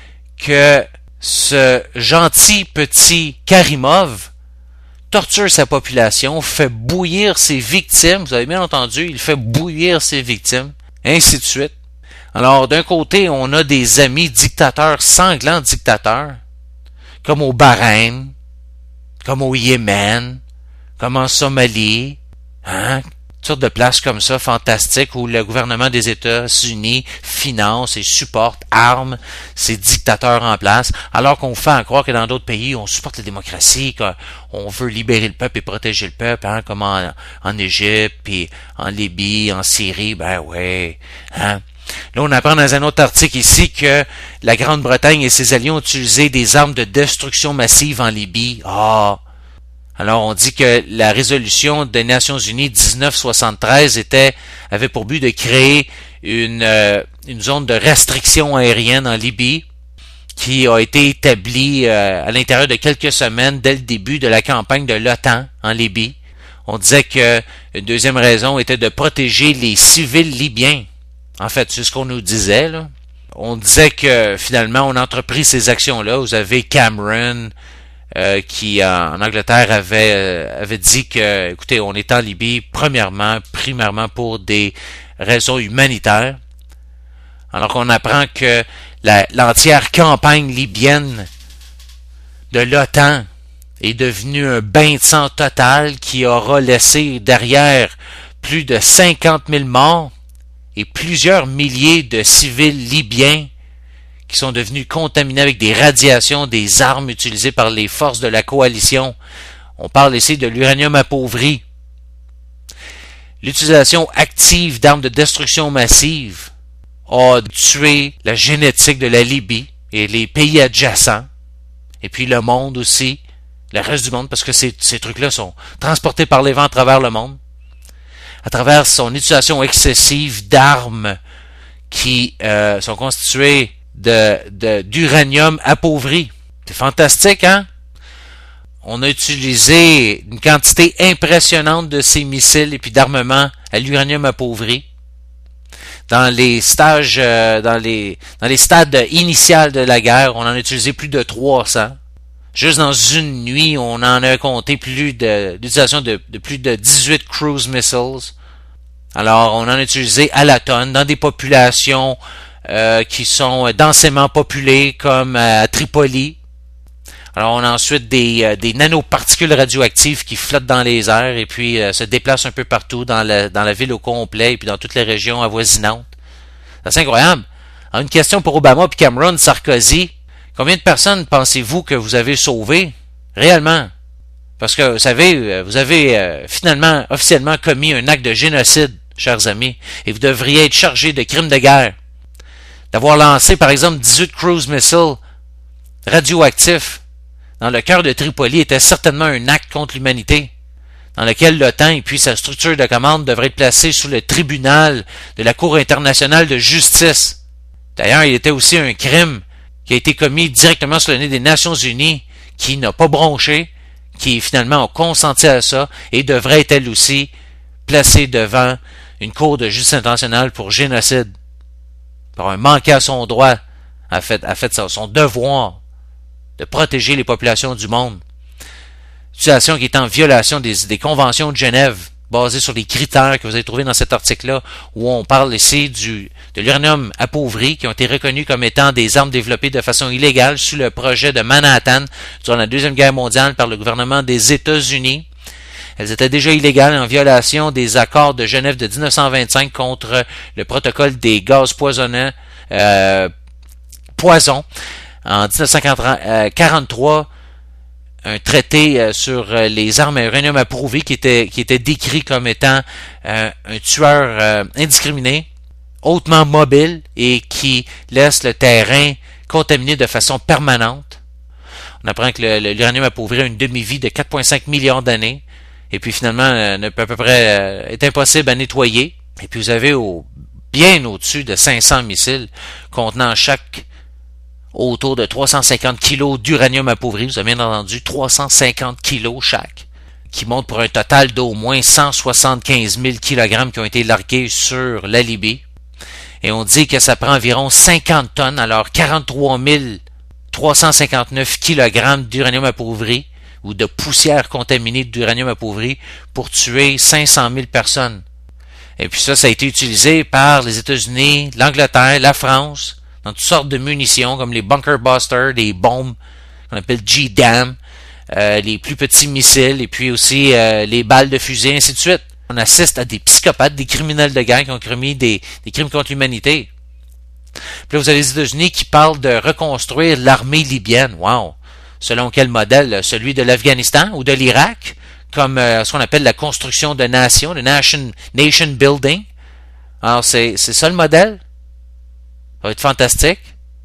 que ce gentil petit Karimov torture sa population, fait bouillir ses victimes, vous avez bien entendu, il fait bouillir ses victimes, ainsi de suite. Alors, d'un côté, on a des amis dictateurs, sanglants dictateurs, comme au Bahreïn, comme au Yémen, comme en Somalie, hein, toutes sortes de places comme ça, fantastiques, où le gouvernement des États-Unis finance et supporte, arme ces dictateurs en place, alors qu'on fait en croire que dans d'autres pays, on supporte la démocratie, qu'on veut libérer le peuple et protéger le peuple, hein, comme en, en Égypte, puis en Libye, en Syrie, ben ouais, hein. Là, on apprend dans un autre article ici que la Grande-Bretagne et ses alliés ont utilisé des armes de destruction massive en Libye. Ah! Alors, on dit que la résolution des Nations Unies dix-neuf soixante-treize était, avait pour but de créer une, euh, une zone de restriction aérienne en Libye qui a été établie euh, à l'intérieur de quelques semaines dès le début de la campagne de l'OTAN en Libye. On disait que une deuxième raison était de protéger les civils libyens. En fait, c'est ce qu'on nous disait, là. On disait que, finalement, on a entrepris ces actions-là. Vous avez Cameron, euh, qui, en Angleterre, avait, euh, avait dit que, écoutez, on est en Libye, premièrement, primairement pour des raisons humanitaires. Alors qu'on apprend que la, l'entière campagne libyenne de l'OTAN est devenue un bain de sang total qui aura laissé derrière plus de cinquante mille morts et plusieurs milliers de civils libyens qui sont devenus contaminés avec des radiations des armes utilisées par les forces de la coalition. On parle ici de l'uranium appauvri. L'utilisation active d'armes de destruction massive a tué la génétique de la Libye et les pays adjacents, et puis le monde aussi, le reste du monde, parce que ces, ces trucs-là sont transportés par les vents à travers le monde, à travers son utilisation excessive d'armes qui euh, sont constituées de, de, d'uranium appauvri. C'est fantastique, hein? On a utilisé une quantité impressionnante de ces missiles et puis d'armements à l'uranium appauvri dans les stages, euh, dans les dans les stades initiales de la guerre. On en a utilisé plus de trois cents. Juste dans une nuit, on en a compté plus de l'utilisation de, de plus de dix-huit cruise missiles. Alors, on en a utilisé à la tonne dans des populations euh, qui sont densément populées, comme à Tripoli. Alors, on a ensuite des, euh, des nanoparticules radioactives qui flottent dans les airs et puis euh, se déplacent un peu partout dans la, dans la ville au complet et puis dans toutes les régions avoisinantes. C'est incroyable. Alors, une question pour Obama puis Cameron, Sarkozy. Combien de personnes pensez-vous que vous avez sauvées réellement? Parce que, vous savez, vous avez euh, finalement, officiellement commis un acte de génocide, chers amis, et vous devriez être chargés de crimes de guerre. D'avoir lancé, par exemple, dix-huit cruise missiles radioactifs dans le cœur de Tripoli était certainement un acte contre l'humanité, dans lequel l'OTAN et puis sa structure de commande devraient être placés sous le tribunal de la Cour internationale de justice. D'ailleurs, il était aussi un crime qui a été commis directement sur le nez des Nations Unies, qui n'a pas bronché, qui finalement a consenti à ça, et devrait être elle aussi placée devant une cour de justice internationale pour génocide, pour un manqué à son droit, a fait, a fait ça, son devoir de protéger les populations du monde. Situation qui est en violation des, des conventions de Genève, basé sur les critères que vous avez trouvés dans cet article-là, où on parle ici du, de l'uranium appauvri, qui ont été reconnus comme étant des armes développées de façon illégale sous le projet de Manhattan durant la Deuxième Guerre mondiale par le gouvernement des États-Unis. Elles étaient déjà illégales en violation des accords de Genève de dix-neuf cent vingt-cinq contre le protocole des gaz poisonnants, euh, poison. En dix-neuf cent quarante-trois, un traité sur les armes à uranium approuvé qui était, qui était décrit comme étant euh, un tueur euh, indiscriminé, hautement mobile et qui laisse le terrain contaminé de façon permanente. On apprend que le, le, l'uranium appauvri a une demi-vie de quatre virgule cinq millions d'années et puis finalement euh, à peu près euh, est impossible à nettoyer. Et puis vous avez au, bien au-dessus de cinq cents missiles contenant chaque autour de trois cent cinquante kilos d'uranium appauvri, vous avez bien entendu, trois cent cinquante kilos chaque, qui monte pour un total d'au moins cent soixante-quinze mille kilogrammes qui ont été largués sur la Libye. Et on dit que ça prend environ cinquante tonnes, alors quarante-trois mille trois cent cinquante-neuf kilogrammes d'uranium appauvri ou de poussière contaminée d'uranium appauvri pour tuer cinq cent mille personnes. Et puis ça, ça a été utilisé par les États-Unis, l'Angleterre, la France, dans toutes sortes de munitions, comme les bunker busters, des bombes qu'on appelle G-DAM, euh, les plus petits missiles, et puis aussi euh, les balles de fusil, ainsi de suite. On assiste à des psychopathes, des criminels de guerre qui ont commis des, des crimes contre l'humanité. Puis là, vous avez les États-Unis qui parlent de reconstruire l'armée libyenne. Wow! Selon quel modèle? Celui de l'Afghanistan ou de l'Irak? Comme euh, ce qu'on appelle la construction de nation, le nation, nation building. Alors, c'est, c'est ça le modèle? Ça va être fantastique.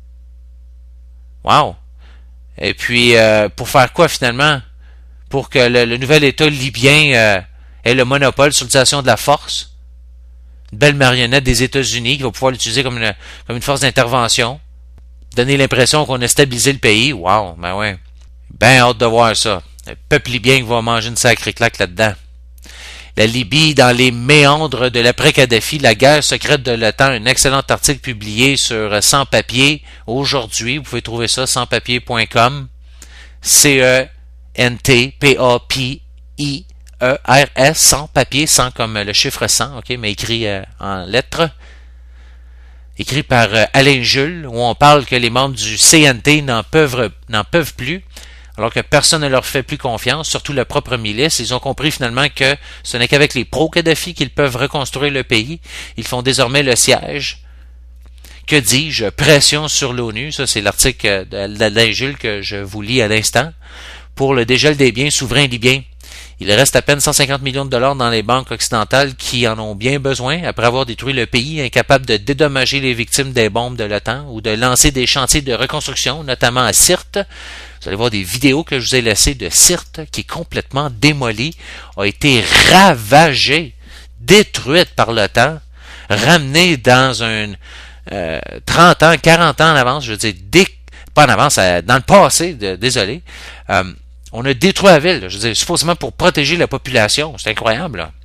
Wow! Et puis, euh, pour faire quoi finalement? Pour que le, le nouvel État libyen euh, ait le monopole sur l'utilisation de la force? Une belle marionnette des États-Unis qui va pouvoir l'utiliser comme une, comme une force d'intervention. Donner l'impression qu'on a stabilisé le pays. Wow! Ben ouais. Ben hâte de voir ça. Le peuple libyen qui va manger une sacrée claque là-dedans. La Libye dans les méandres de l'après-Kadhafi, la guerre secrète de l'OTAN, un excellent article publié sur Sans Papier aujourd'hui. Vous pouvez trouver ça, sans papier point com. C E N T P A P I E R S, sans papier, sans comme le chiffre cent, ok, mais écrit euh, en lettres. Écrit par euh, Alain Jules, où on parle que les membres du C N T n'en peuvent, n'en peuvent plus. Alors que personne ne leur fait plus confiance, surtout la propre milice. Ils ont compris finalement que ce n'est qu'avec les pro-Kadhafi qu'ils peuvent reconstruire le pays. Ils font désormais le siège. Que dis-je? Pression sur l'ONU. Ça, c'est l'article d'Alain Jules que je vous lis à l'instant. Pour le dégel des biens souverains libyens. Il reste à peine cent cinquante millions de dollars dans les banques occidentales qui en ont bien besoin après avoir détruit le pays, incapable de dédommager les victimes des bombes de l'OTAN ou de lancer des chantiers de reconstruction, notamment à Sirte. Vous allez voir des vidéos que je vous ai laissées de Sirte qui est complètement démolie, a été ravagée, détruite par l'OTAN, ramenée dans un euh, trente ans, quarante ans en avance, je veux dire, dé, pas en avance, euh, dans le passé, de, désolé. Euh, On a détruit la ville, je veux dire, supposément pour protéger la population. C'est incroyable, là.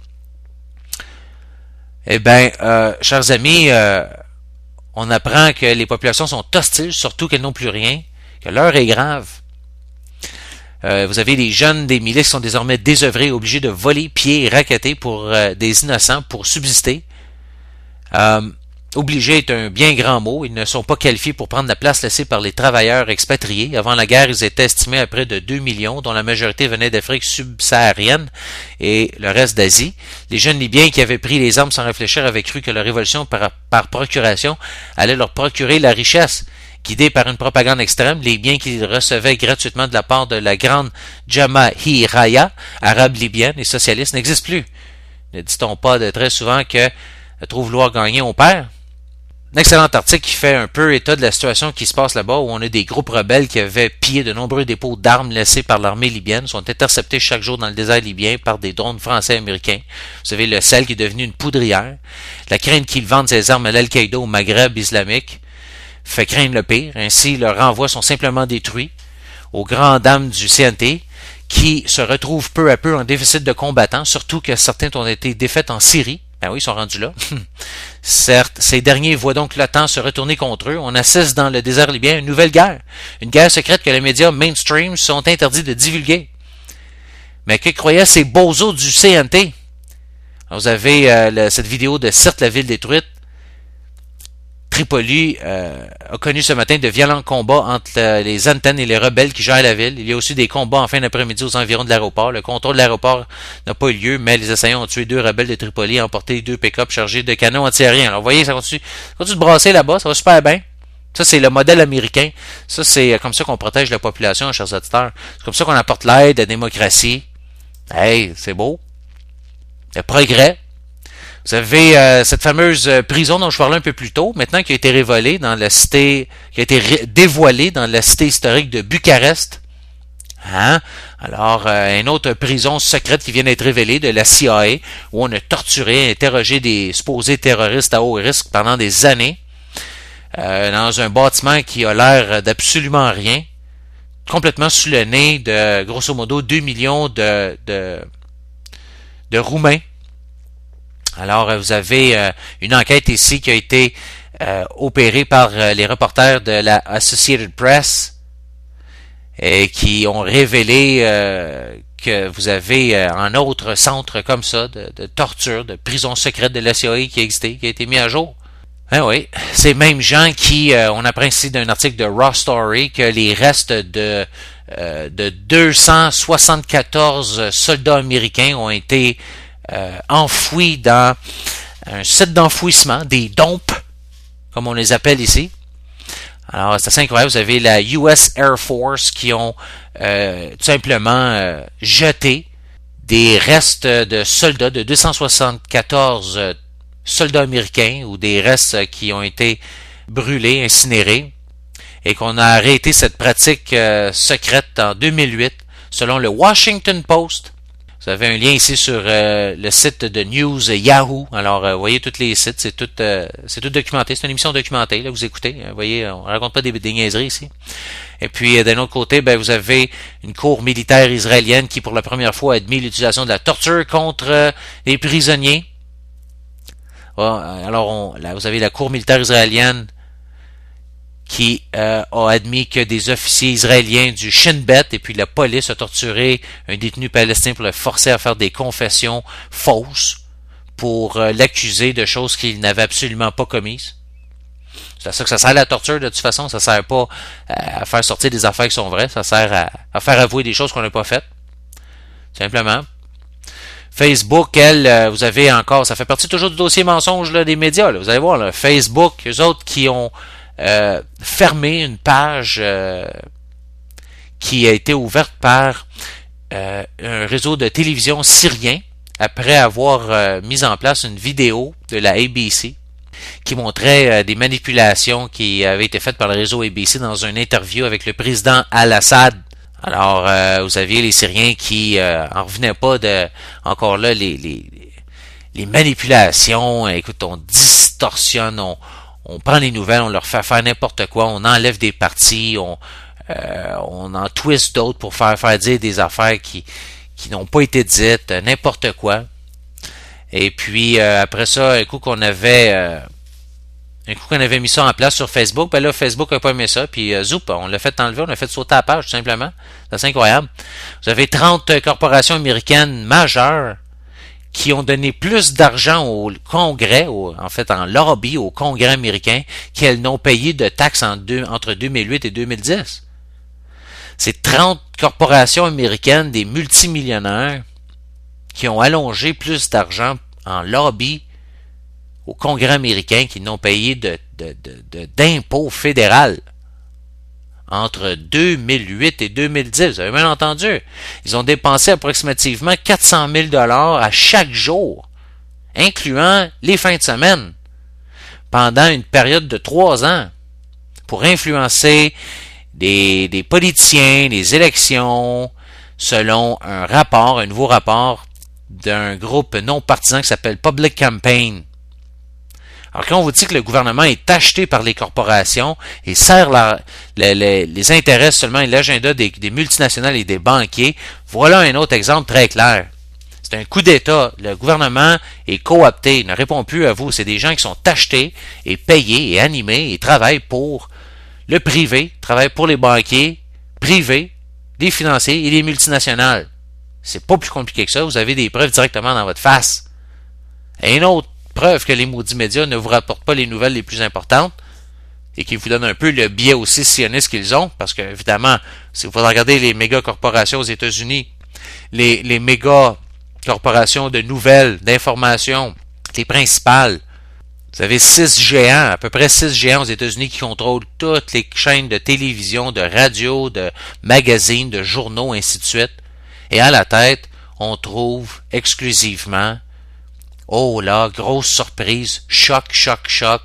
Eh bien, euh, chers amis, euh, on apprend que les populations sont hostiles, surtout qu'elles n'ont plus rien, que l'heure est grave. Euh, vous avez les jeunes des milices qui sont désormais désœuvrés, obligés de voler, piller et racketter pour euh, des innocents pour subsister. Euh, Obligés est un bien grand mot. Ils ne sont pas qualifiés pour prendre la place laissée par les travailleurs expatriés. Avant la guerre, ils étaient estimés à près de deux millions, dont la majorité venait d'Afrique subsaharienne et le reste d'Asie. Les jeunes Libyens qui avaient pris les armes sans réfléchir avaient cru que la révolution par, par procuration allait leur procurer la richesse. Guidés par une propagande extrême, les biens qu'ils recevaient gratuitement de la part de la grande Jamahiraya, arabe libyenne et socialiste, n'existent plus. Ne dit-on pas de très souvent que trop vouloir gagner, on perd? Un excellent article qui fait un peu état de la situation qui se passe là-bas, où on a des groupes rebelles qui avaient pillé de nombreux dépôts d'armes laissés par l'armée libyenne, sont interceptés chaque jour dans le désert libyen par des drones français et américains. Vous avez le sel qui est devenu une poudrière. La crainte qu'ils vendent ces armes à l'Al-Qaïda au Maghreb islamique fait craindre le pire. Ainsi, leurs renvois sont simplement détruits aux grandes dames du C N T, qui se retrouvent peu à peu en déficit de combattants, surtout que certains ont été défaits en Syrie. Ben oui, ils sont rendus là. Certes, ces derniers voient donc l'OTAN se retourner contre eux. On assiste dans le désert libyen à une nouvelle guerre. Une guerre secrète que les médias mainstream sont interdits de divulguer. Mais que croyaient ces bozos du C N T? Alors, vous avez euh, le, cette vidéo de Certes la ville détruite. Tripoli euh, a connu ce matin de violents combats entre le, les antennes et les rebelles qui gèrent la ville. Il y a aussi des combats en fin d'après-midi aux environs de l'aéroport. Le contrôle de l'aéroport n'a pas eu lieu, mais les assaillants ont tué deux rebelles de Tripoli et emporté deux pick-up chargés de canons antiaériens. Alors, vous voyez, ça continue, ça continue de brasser là-bas, ça va super bien. Ça, c'est le modèle américain. Ça, c'est comme ça qu'on protège la population, chers auditeurs. C'est comme ça qu'on apporte l'aide, la démocratie. Hey, c'est beau. Le progrès. Vous avez euh, cette fameuse prison dont je parlais un peu plus tôt, maintenant qui a été révélée dans la cité, qui a été ré- dévoilée dans la cité historique de Bucarest. Hein? Alors, euh, une autre prison secrète qui vient d'être révélée de la C I A, où on a torturé, interrogé des supposés terroristes à haut risque pendant des années, euh, dans un bâtiment qui a l'air d'absolument rien, complètement sous le nez de, grosso modo, deux millions de, de, de Roumains. Alors, vous avez euh, une enquête ici qui a été euh, opérée par euh, les reporters de la Associated Press et qui ont révélé euh, que vous avez euh, un autre centre comme ça de, de torture, de prison secrète de la C I A qui a existé, qui a été mis à jour. Ben oui, ces mêmes gens qui, euh, on apprend ici d'un article de Raw Story que les restes de, euh, de deux cent soixante-quatorze soldats américains ont été Euh, enfouis dans un site d'enfouissement, des dompes, comme on les appelle ici. Alors, c'est assez incroyable. Vous avez la U S Air Force qui ont euh, tout simplement euh, jeté des restes de soldats, de deux cent soixante-quatorze euh, soldats américains, ou des restes qui ont été brûlés, incinérés, et qu'on a arrêté cette pratique euh, secrète en deux mille huit, selon le Washington Post. Vous avez un lien ici sur euh, le site de News Yahoo. Alors, euh, vous voyez tous les sites, c'est tout, euh, c'est tout documenté. C'est une émission documentée, là, vous écoutez. Vous voyez, on raconte pas des, des niaiseries ici. Et puis, euh, d'un autre côté, ben, vous avez une cour militaire israélienne qui, pour la première fois, a admis l'utilisation de la torture contre euh, les prisonniers. Alors, on, là, vous avez la cour militaire israélienne qui euh, a admis que des officiers israéliens du Shin Bet et puis la police a torturé un détenu palestinien pour le forcer à faire des confessions fausses pour euh, l'accuser de choses qu'il n'avait absolument pas commises. C'est à ça que ça sert la torture de toute façon, ça sert pas à faire sortir des affaires qui sont vraies, ça sert à, à faire avouer des choses qu'on n'a pas faites. Simplement. Facebook, elle, euh, vous avez encore, ça fait partie toujours du dossier mensonge là, des médias. Là. Vous allez voir, là, Facebook, eux autres qui ont Euh, fermer une page euh, qui a été ouverte par euh, un réseau de télévision syrien après avoir euh, mis en place une vidéo de la A B C qui montrait euh, des manipulations qui avaient été faites par le réseau A B C dans une interview avec le président Al-Assad. Alors, euh, vous aviez les Syriens qui euh, en revenaient pas de, encore là, les, les, les manipulations. Écoute, on distorsionne, on On prend les nouvelles, on leur fait faire n'importe quoi, on enlève des parties, on, euh, on en twist d'autres pour faire faire dire des affaires qui, qui n'ont pas été dites, n'importe quoi. Et puis euh, après ça, un coup qu'on avait euh, un coup qu'on avait mis ça en place sur Facebook, ben là, Facebook n'a pas aimé ça, puis euh, zoup, on l'a fait enlever, on l'a fait sauter à la page, tout simplement. C'est incroyable. Vous avez trente corporations américaines majeures qui ont donné plus d'argent au Congrès, au, en fait en lobby au Congrès américain, qu'elles n'ont payé de taxes en deux, entre deux mille huit et deux mille dix. C'est trente corporations américaines, des multimillionnaires, qui ont allongé plus d'argent en lobby au Congrès américain qu'ils n'ont payé de, de, de, de, d'impôts fédéral entre deux mille huit et deux mille dix. Vous avez bien entendu. Ils ont dépensé approximativement quatre cent mille dollars à chaque jour, incluant les fins de semaine, pendant une période de trois ans, pour influencer des, des politiciens, les élections, selon un rapport, un nouveau rapport d'un groupe non partisan qui s'appelle Public Campaign. Alors quand on vous dit que le gouvernement est acheté par les corporations et sert la, les, les, les intérêts seulement et l'agenda des, des multinationales et des banquiers, voilà un autre exemple très clair. C'est un coup d'État. Le gouvernement est coopté, il ne répond plus à vous. C'est des gens qui sont achetés et payés et animés et travaillent pour le privé, travaillent pour les banquiers privés, les financiers et les multinationales. C'est pas plus compliqué que ça. Vous avez des preuves directement dans votre face. Et une autre preuve que les maudits médias ne vous rapportent pas les nouvelles les plus importantes et qui vous donnent un peu le biais aussi sioniste qu'ils ont, parce que, évidemment, si vous regardez les méga corporations aux États-Unis, les, les méga corporations de nouvelles, d'informations, les principales, vous avez six géants, à peu près six géants aux États-Unis qui contrôlent toutes les chaînes de télévision, de radio, de magazines, de journaux, ainsi de suite. Et à la tête, on trouve exclusivement, oh là, grosse surprise, choc, choc, choc.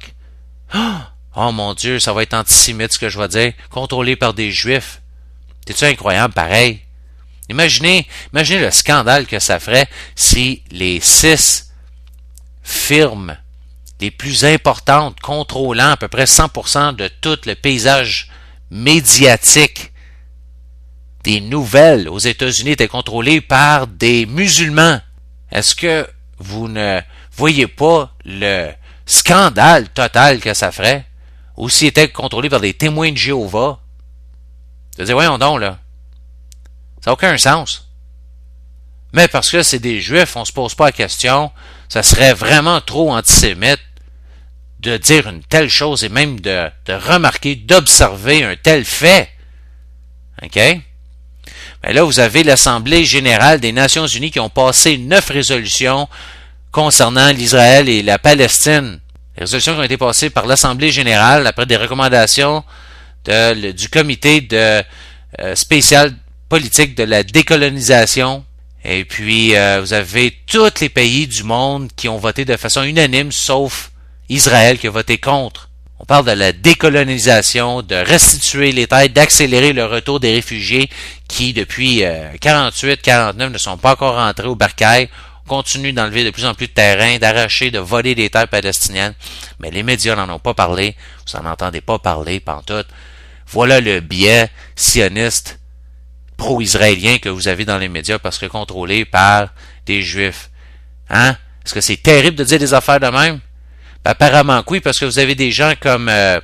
Oh mon Dieu, ça va être antisémite ce que je vais dire, contrôlé par des Juifs. C'est-tu incroyable pareil? Imaginez, imaginez le scandale que ça ferait si les six firmes les plus importantes, contrôlant à peu près cent pour cent de tout le paysage médiatique des nouvelles aux États-Unis, étaient contrôlées par des musulmans. Est-ce que vous ne voyez pas le scandale total que ça ferait? Ou s'ils étaient contrôlés par des témoins de Jéhovah? Je veux dire, voyons donc, là. Ça n'a aucun sens. Mais parce que c'est des Juifs, on se pose pas la question, ça serait vraiment trop antisémite de dire une telle chose et même de, de remarquer, d'observer un tel fait. OK? Mais là, vous avez l'Assemblée générale des Nations unies qui ont passé neuf résolutions concernant l'Israël et la Palestine. Les résolutions qui ont été passées par l'Assemblée générale après des recommandations de, le, du comité de euh, spécial politique de la décolonisation. Et puis, euh, vous avez tous les pays du monde qui ont voté de façon unanime, sauf Israël qui a voté contre. On parle de la décolonisation, de restituer les terres, d'accélérer le retour des réfugiés qui, depuis euh, quarante-huit quarante-neuf, ne sont pas encore rentrés au bercail. On continue d'enlever de plus en plus de terrain, d'arracher, de voler des terres palestiniennes. Mais les médias n'en ont pas parlé. Vous n'en entendez pas parler, pantoute. Voilà le biais sioniste pro-israélien que vous avez dans les médias parce que contrôlé par des Juifs. Hein? Est-ce que c'est terrible de dire des affaires de même? Ben, apparemment que oui, parce que vous avez des gens comme euh,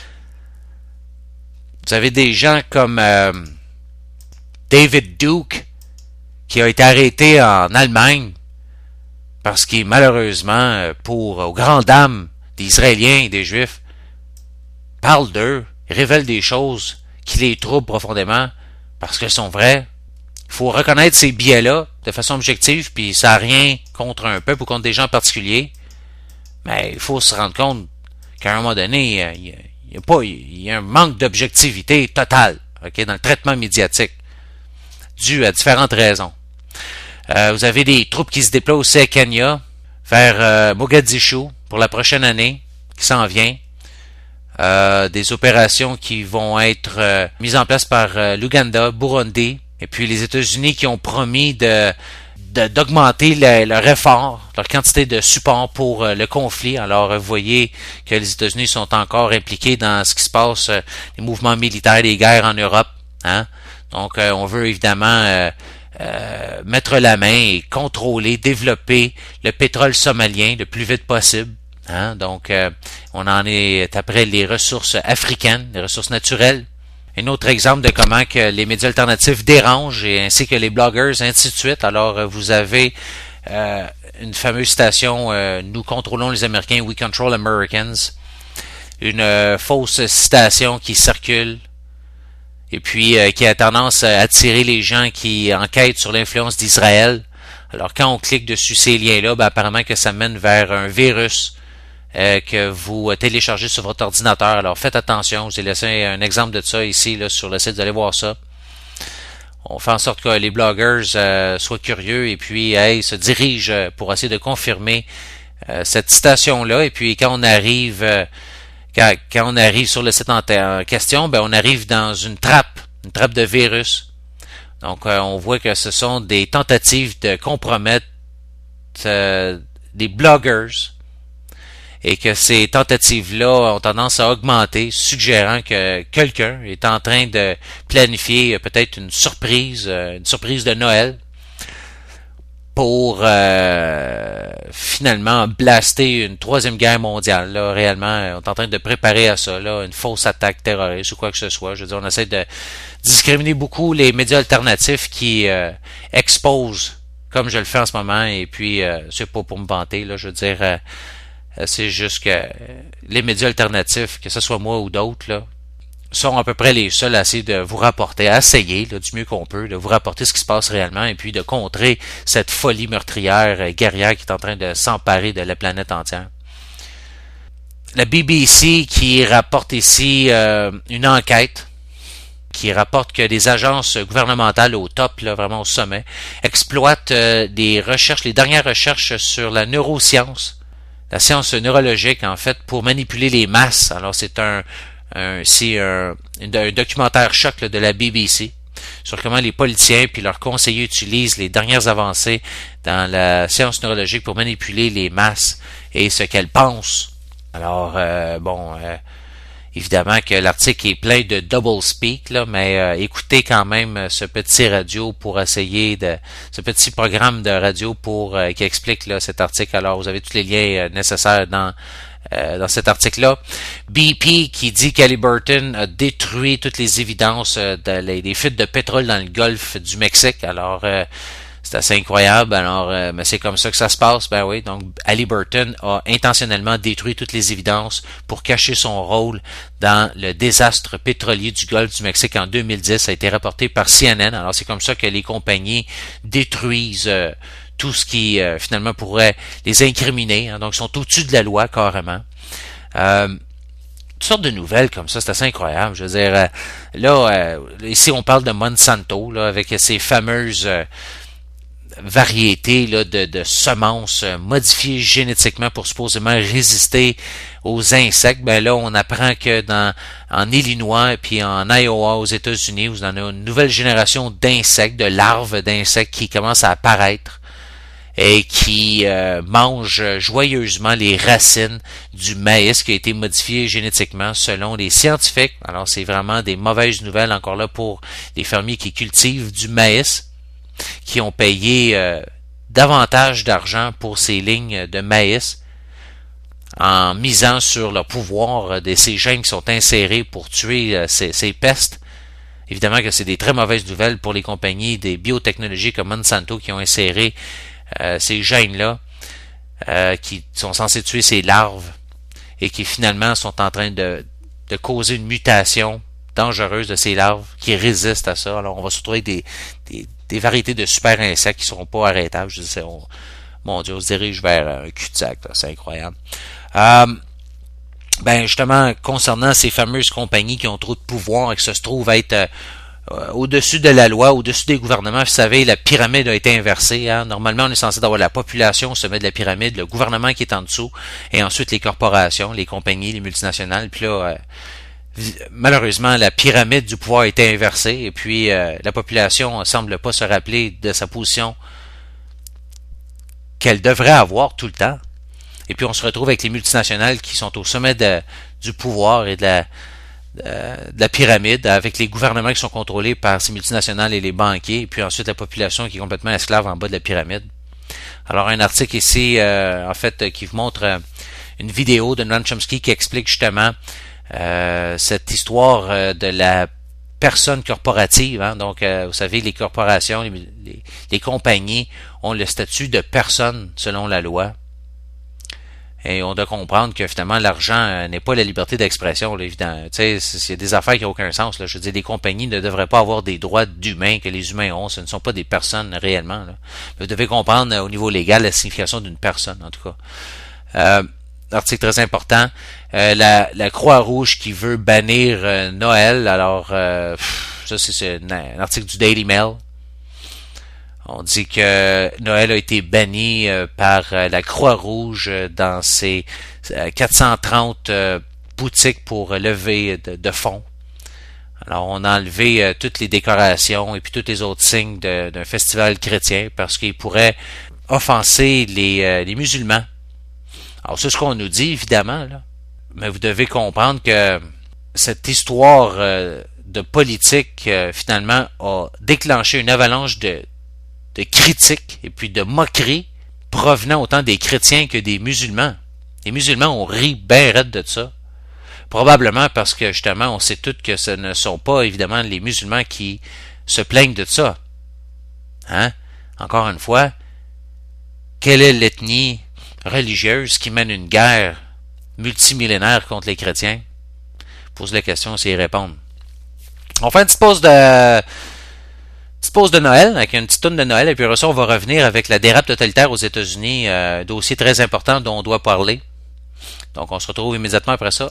vous avez des gens comme euh, David Duke qui a été arrêté en Allemagne parce qu'il malheureusement pour aux grandes dames des Israéliens et des Juifs parle d'eux, révèle des choses qui les troublent profondément parce qu'elles sont vraies. Il faut reconnaître ces biais-là de façon objective, puis ça n'a rien contre un peuple ou contre des gens particuliers. Mais il faut se rendre compte qu'à un moment donné, il y a, il y a, pas, il y a un manque d'objectivité totale, okay, dans le traitement médiatique, dû à différentes raisons. Euh, vous avez des troupes qui se déploient aussi à Kenya, vers euh, Mogadiscio pour la prochaine année, qui s'en vient. Euh, des opérations qui vont être euh, mises en place par euh, l'Ouganda, Burundi, et puis les États-Unis qui ont promis de De, d'augmenter le, leur effort, leur quantité de support pour euh, le conflit. Alors, euh, vous voyez que les États-Unis sont encore impliqués dans ce qui se passe, euh, les mouvements militaires, les guerres en Europe. Hein? Donc, euh, on veut évidemment euh, euh, mettre la main et contrôler, développer le pétrole somalien le plus vite possible. Hein? Donc, euh, on en est après les ressources africaines, les ressources naturelles. Un autre exemple de comment que les médias alternatifs dérangent, et ainsi que les bloggers, ainsi de suite. Alors, vous avez euh, une fameuse citation euh, « Nous contrôlons les Américains, we control Americans », une euh, fausse citation qui circule, et puis euh, qui a tendance à attirer les gens qui enquêtent sur l'influence d'Israël. Alors, quand on clique dessus ces liens-là, ben, apparemment que ça mène vers un virus Euh, que vous téléchargez sur votre ordinateur. Alors faites attention, je vous ai laissé un exemple de ça ici là, sur le site, vous allez voir ça. On fait en sorte que les bloggers euh, soient curieux et puis hey, se dirigent pour essayer de confirmer euh, cette citation-là. Et puis quand on arrive euh, quand, quand on arrive sur le site en, en question, ben on arrive dans une trappe, une trappe de virus. Donc euh, on voit que ce sont des tentatives de compromettre euh, des bloggers. Et que ces tentatives-là ont tendance à augmenter, suggérant que quelqu'un est en train de planifier peut-être une surprise, une surprise de Noël, pour euh, finalement blaster une troisième guerre mondiale. Là, réellement, on est en train de préparer à ça, là, une fausse attaque terroriste ou quoi que ce soit. Je veux dire, on essaie de discriminer beaucoup les médias alternatifs qui euh, exposent comme je le fais en ce moment, et puis euh, c'est pas pour me vanter, là, je veux dire, euh, c'est juste que euh, les médias alternatifs, que ce soit moi ou d'autres, là, sont à peu près les seuls à essayer de vous rapporter, à essayer là, du mieux qu'on peut, de vous rapporter ce qui se passe réellement et puis de contrer cette folie meurtrière, euh, guerrière qui est en train de s'emparer de la planète entière. La B B C qui rapporte ici euh, une enquête qui rapporte que des agences gouvernementales au top, là, vraiment au sommet, exploitent euh, des recherches, les dernières recherches sur la neuroscience, la science neurologique en fait, pour manipuler les masses. Alors c'est un Un, c'est un, un documentaire choc là, de la B B C sur comment les politiciens puis leurs conseillers utilisent les dernières avancées dans la science neurologique pour manipuler les masses et ce qu'elles pensent. Alors, euh, bon, euh, évidemment que l'article est plein de double speak, là, mais euh, écoutez quand même ce petit radio pour essayer de, ce petit programme de radio pour euh, qui explique là, cet article. Alors, vous avez tous les liens euh, nécessaires dans Euh, dans cet article-là. B P qui dit qu'Haliburton a détruit toutes les évidences euh, de, les, des fuites de pétrole dans le golfe du Mexique. Alors, euh, c'est assez incroyable. Alors, euh, mais c'est comme ça que ça se passe. Ben oui, donc Haliburton a intentionnellement détruit toutes les évidences pour cacher son rôle dans le désastre pétrolier du golfe du Mexique en deux mille dix. Ça a été rapporté par C N N. Alors, c'est comme ça que les compagnies détruisent euh, tout ce qui euh, finalement pourrait les incriminer, hein, donc ils sont au-dessus de la loi carrément. Euh, toutes sortes de nouvelles comme ça, c'est assez incroyable. Je veux dire, euh, là, euh, ici on parle de Monsanto, là, avec ces fameuses euh, variétés là, de, de semences euh, modifiées génétiquement pour supposément résister aux insectes. Ben là, on apprend que dans en Illinois et puis en Iowa aux États-Unis, vous en avez une nouvelle génération d'insectes, de larves d'insectes qui commencent à apparaître et qui euh, mange joyeusement les racines du maïs qui a été modifié génétiquement selon les scientifiques. Alors c'est vraiment des mauvaises nouvelles encore là pour les fermiers qui cultivent du maïs, qui ont payé euh, davantage d'argent pour ces lignes de maïs en misant sur le pouvoir de ces gènes qui sont insérés pour tuer euh, ces, ces pestes. Évidemment que c'est des très mauvaises nouvelles pour les compagnies des biotechnologies comme Monsanto qui ont inséré Euh, ces gènes-là euh, qui sont censés tuer ces larves et qui finalement sont en train de, de causer une mutation dangereuse de ces larves qui résistent à ça. Alors on va se retrouver avec des, des, des variétés de super insectes qui ne seront pas arrêtables. Je sais, on, mon Dieu, on se dirige vers un cul-de-sac. C'est incroyable. Euh, ben justement, concernant ces fameuses compagnies qui ont trop de pouvoir et qui se trouvent être euh, au-dessus de la loi, au-dessus des gouvernements, vous savez, la pyramide a été inversée. Hein? Normalement, on est censé avoir la population au sommet de la pyramide, le gouvernement qui est en dessous, et ensuite les corporations, les compagnies, les multinationales. Puis là, euh, malheureusement, la pyramide du pouvoir a été inversée, et puis euh, la population ne semble pas se rappeler de sa position qu'elle devrait avoir tout le temps. Et puis on se retrouve avec les multinationales qui sont au sommet de, du pouvoir et de la de la pyramide, avec les gouvernements qui sont contrôlés par ces multinationales et les banquiers, et puis ensuite la population qui est complètement esclave en bas de la pyramide. Alors un article ici, euh, en fait, qui vous montre euh, une vidéo de Noam Chomsky qui explique justement euh, cette histoire euh, de la personne corporative. Hein? Donc, euh, vous savez, les corporations, les, les, les compagnies ont le statut de personne selon la loi. Et on doit comprendre que finalement l'argent euh, n'est pas la liberté d'expression, là, évidemment. Tu sais, c'est des affaires qui n'ont aucun sens. Là. Je veux dire, les compagnies ne devraient pas avoir des droits d'humains que les humains ont. Ce ne sont pas des personnes réellement. Là. Vous devez comprendre euh, au niveau légal la signification d'une personne, en tout cas. Euh, article très important. Euh, la, la Croix-Rouge qui veut bannir euh, Noël. Alors, euh, pff, ça c'est un, un article du Daily Mail. On dit que Noël a été banni euh, par euh, la Croix-Rouge euh, dans ses euh, quatre cent trente euh, boutiques pour lever de, de fonds. Alors, on a enlevé euh, toutes les décorations et puis tous les autres signes de, d'un festival chrétien parce qu'il pourrait offenser les, euh, les musulmans. Alors, c'est ce qu'on nous dit, évidemment, là. Mais vous devez comprendre que cette histoire euh, de politique, euh, finalement, a déclenché une avalanche de de critiques et puis de moqueries provenant autant des chrétiens que des musulmans. Les musulmans ont ri bien raide de ça. Probablement parce que, justement, on sait tous que ce ne sont pas, évidemment, les musulmans qui se plaignent de ça. Hein? Encore une fois, quelle est l'ethnie religieuse qui mène une guerre multimillénaire contre les chrétiens? Pose la question, c'est y répondre. On fait une petite pause de petite pause de Noël, avec une petite toune de Noël, et puis après ça, on va revenir avec la dérape totalitaire aux États-Unis, euh, dossier très important dont on doit parler. Donc, on se retrouve immédiatement après ça.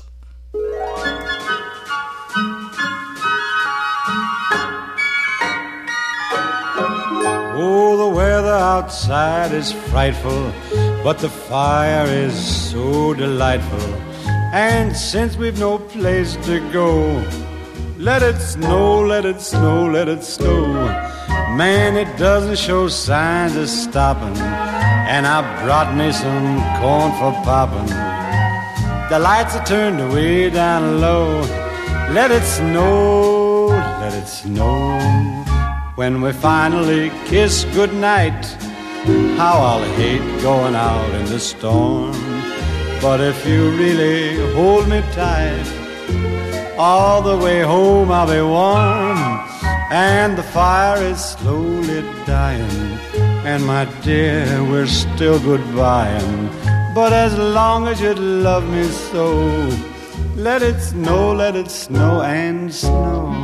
Oh, the weather outside is frightful, but the fire is so delightful. And since we've no place to go, let it snow, let it snow, let it snow. Man, it doesn't show signs of stopping, and I brought me some corn for popping. The lights are turned way down low. Let it snow, let it snow. When we finally kiss goodnight, how I'll hate going out in the storm. But if you really hold me tight, all the way home I'll be warm. And the fire is slowly dying, and my dear, we're still goodbying. But as long as you love me so, let it snow, let it snow and snow.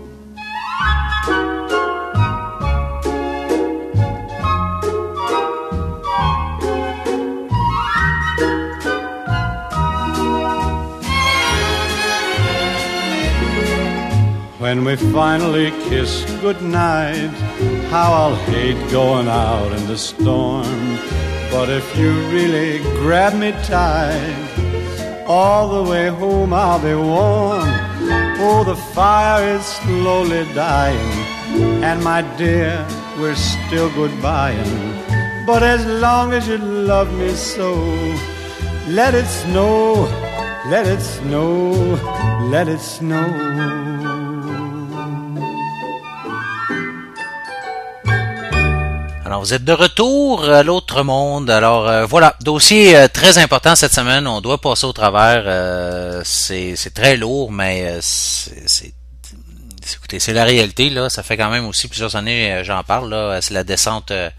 When we finally kiss goodnight, how I'll hate going out in the storm. But if you really grab me tight, all the way home I'll be warm. Oh, the fire is slowly dying, and my dear, we're still goodbying. But as long as you love me so, let it snow, let it snow, let it snow. Alors, vous êtes de retour à l'autre monde. Alors, euh, voilà, dossier euh, très important cette semaine. On doit passer au travers. Euh, c'est, c'est très lourd, mais euh, c'est, c'est, écoutez, c'est la réalité. Là, ça fait quand même aussi plusieurs années euh, j'en parle. Là, c'est la descente, euh,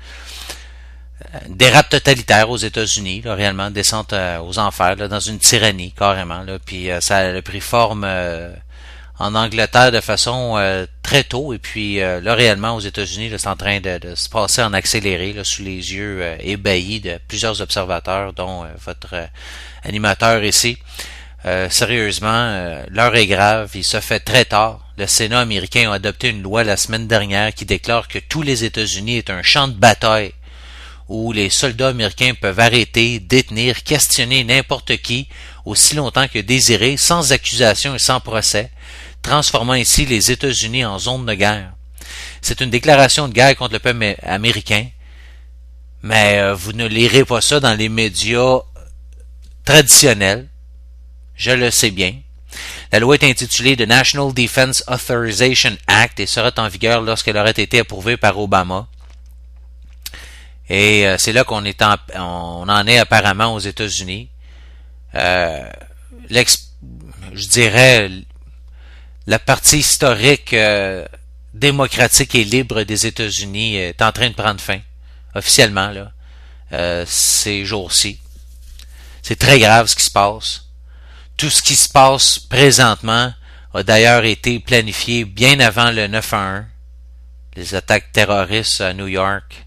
dérape totalitaire aux États-Unis. Là, réellement, descente euh, aux enfers, là, dans une tyrannie carrément. Là, puis euh, ça a pris forme. Euh, en Angleterre de façon euh, très tôt, et puis euh, là réellement aux États-Unis, là, c'est en train de, de se passer en accéléré là, sous les yeux euh, ébahis de plusieurs observateurs, dont euh, votre euh, animateur ici. Euh, sérieusement, euh, l'heure est grave, il se fait très tard. Le Sénat américain a adopté une loi la semaine dernière qui déclare que tous les États-Unis est un champ de bataille où les soldats américains peuvent arrêter, détenir, questionner n'importe qui aussi longtemps que désiré, sans accusation et sans procès, transformant ainsi les États-Unis en zone de guerre. C'est une déclaration de guerre contre le peuple américain, mais euh, vous ne lirez pas ça dans les médias traditionnels. Je le sais bien. La loi est intitulée The National Defense Authorization Act et sera en vigueur lorsqu'elle aurait été approuvée par Obama. Et euh, c'est là qu'on est en, on en est apparemment aux États-Unis. Euh, l'ex, je dirais la partie historique euh, démocratique et libre des États-Unis est en train de prendre fin, officiellement, là, euh, ces jours-ci. C'est très grave ce qui se passe. Tout ce qui se passe présentement a d'ailleurs été planifié bien avant le neuf un un, les attaques terroristes à New York,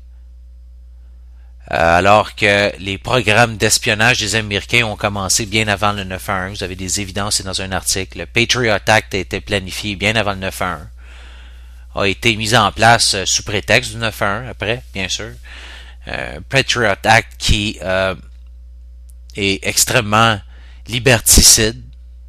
euh, alors que les programmes d'espionnage des Américains ont commencé bien avant le neuf un un. Vous avez des évidences, c'est dans un article. Le Patriot Act a été planifié bien avant le neuf un un. A été mis en place euh, sous prétexte du neuf un un, après, bien sûr. Euh, Patriot Act qui euh, est extrêmement liberticide.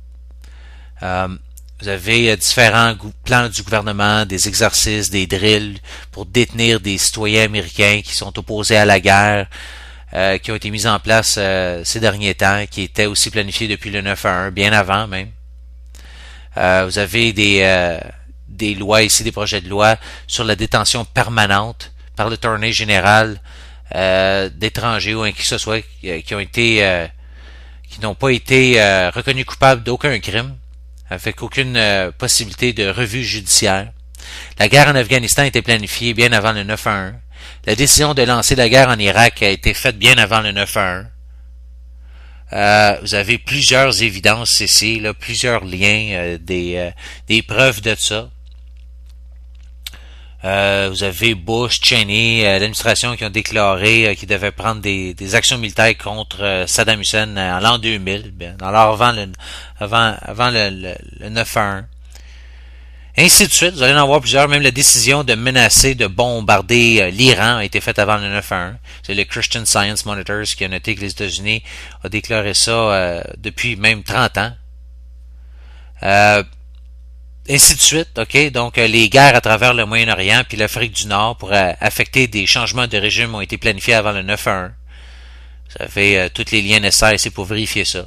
Euh, vous avez différents gou- plans du gouvernement, des exercices, des drills pour détenir des citoyens américains qui sont opposés à la guerre, euh, qui ont été mis en place euh, ces derniers temps, qui étaient aussi planifiés depuis le neuf un un, bien avant même. Euh, vous avez des, euh, des lois ici, des projets de loi sur la détention permanente par l'Attorney général euh, d'étrangers ou qui que ce soit qui, qui ont été euh, qui n'ont pas été euh, reconnus coupables d'aucun crime, avec aucune euh, possibilité de revue judiciaire. La guerre en Afghanistan a été planifiée bien avant le neuf un un. La décision de lancer la guerre en Irak a été faite bien avant le neuf un. Euh, vous avez plusieurs évidences ici, là, plusieurs liens, euh, des, euh, des preuves de ça. Euh, vous avez Bush, Cheney, euh, l'administration qui ont déclaré euh, qu'ils devaient prendre des, des actions militaires contre euh, Saddam Hussein en l'an deux mille, bien, alors avant le, avant, avant le, le, le neuf un. Ainsi de suite, vous allez en voir plusieurs, même la décision de menacer de bombarder euh, l'Iran a été faite avant le neuf un. C'est le Christian Science Monitors qui a noté que les États-Unis ont déclaré ça euh, depuis même trente ans. Euh, ainsi de suite, ok. Donc euh, les guerres à travers le Moyen-Orient puis l'Afrique du Nord pour euh, affecter des changements de régime ont été planifiés avant le neuf un. Ça fait euh, tous les liens nécessaires ici pour vérifier ça.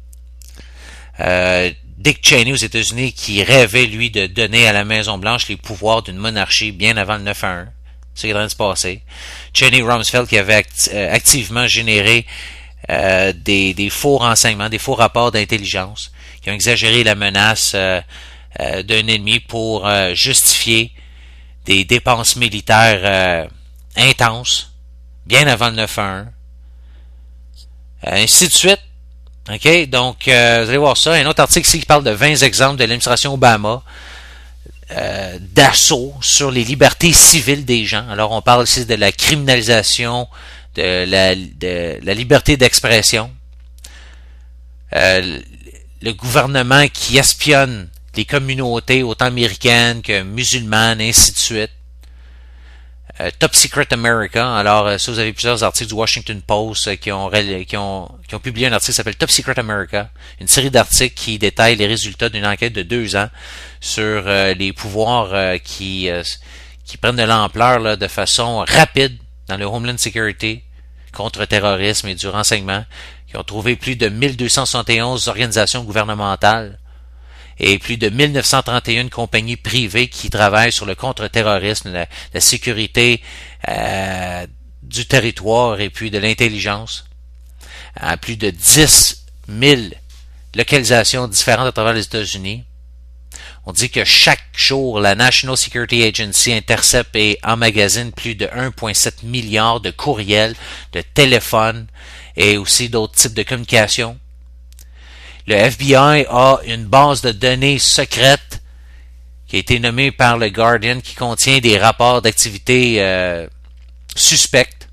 Euh, Dick Cheney aux États-Unis qui rêvait, lui, de donner à la Maison-Blanche les pouvoirs d'une monarchie bien avant le neuf un. C'est ce qui est en train de se passer. Cheney Rumsfeld qui avait act- euh, activement généré euh, des, des faux renseignements, des faux rapports d'intelligence, qui ont exagéré la menace euh, euh, d'un ennemi pour euh, justifier des dépenses militaires euh, intenses, bien avant le neuf un. Euh, ainsi de suite. OK, donc euh, vous allez voir ça. Un autre article ici qui parle de vingt exemples de l'administration Obama euh, d'assaut sur les libertés civiles des gens. Alors on parle ici de la criminalisation de la, de la liberté d'expression. Euh, le gouvernement qui espionne les communautés autant américaines que musulmanes, ainsi de suite. Euh, Top Secret America. Alors, euh, ça, vous avez plusieurs articles du Washington Post euh, qui, ont, qui, ont, qui ont publié un article qui s'appelle Top Secret America. Une série d'articles qui détaillent les résultats d'une enquête de deux ans sur euh, les pouvoirs euh, qui, euh, qui prennent de l'ampleur là, de façon rapide dans le Homeland Security, contre-terrorisme et du renseignement, qui ont trouvé plus de mille deux cent soixante et onze organisations gouvernementales et plus de mille neuf cent trente et un compagnies privées qui travaillent sur le contre-terrorisme, la, la sécurité euh, du territoire et puis de l'intelligence. À plus de dix mille localisations différentes à travers les États-Unis. On dit que chaque jour, la National Security Agency intercepte et emmagasine plus de un virgule sept milliard de courriels, de téléphones et aussi d'autres types de communications. Le F B I a une base de données secrète qui a été nommée par le Guardian qui contient des rapports d'activités euh, suspectes.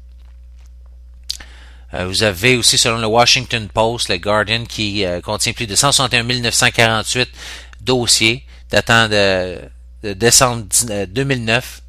Euh, vous avez aussi, selon le Washington Post, le Guardian qui euh, contient plus de cent soixante et un mille neuf cent quarante-huit dossiers datant de, de décembre deux mille neuf.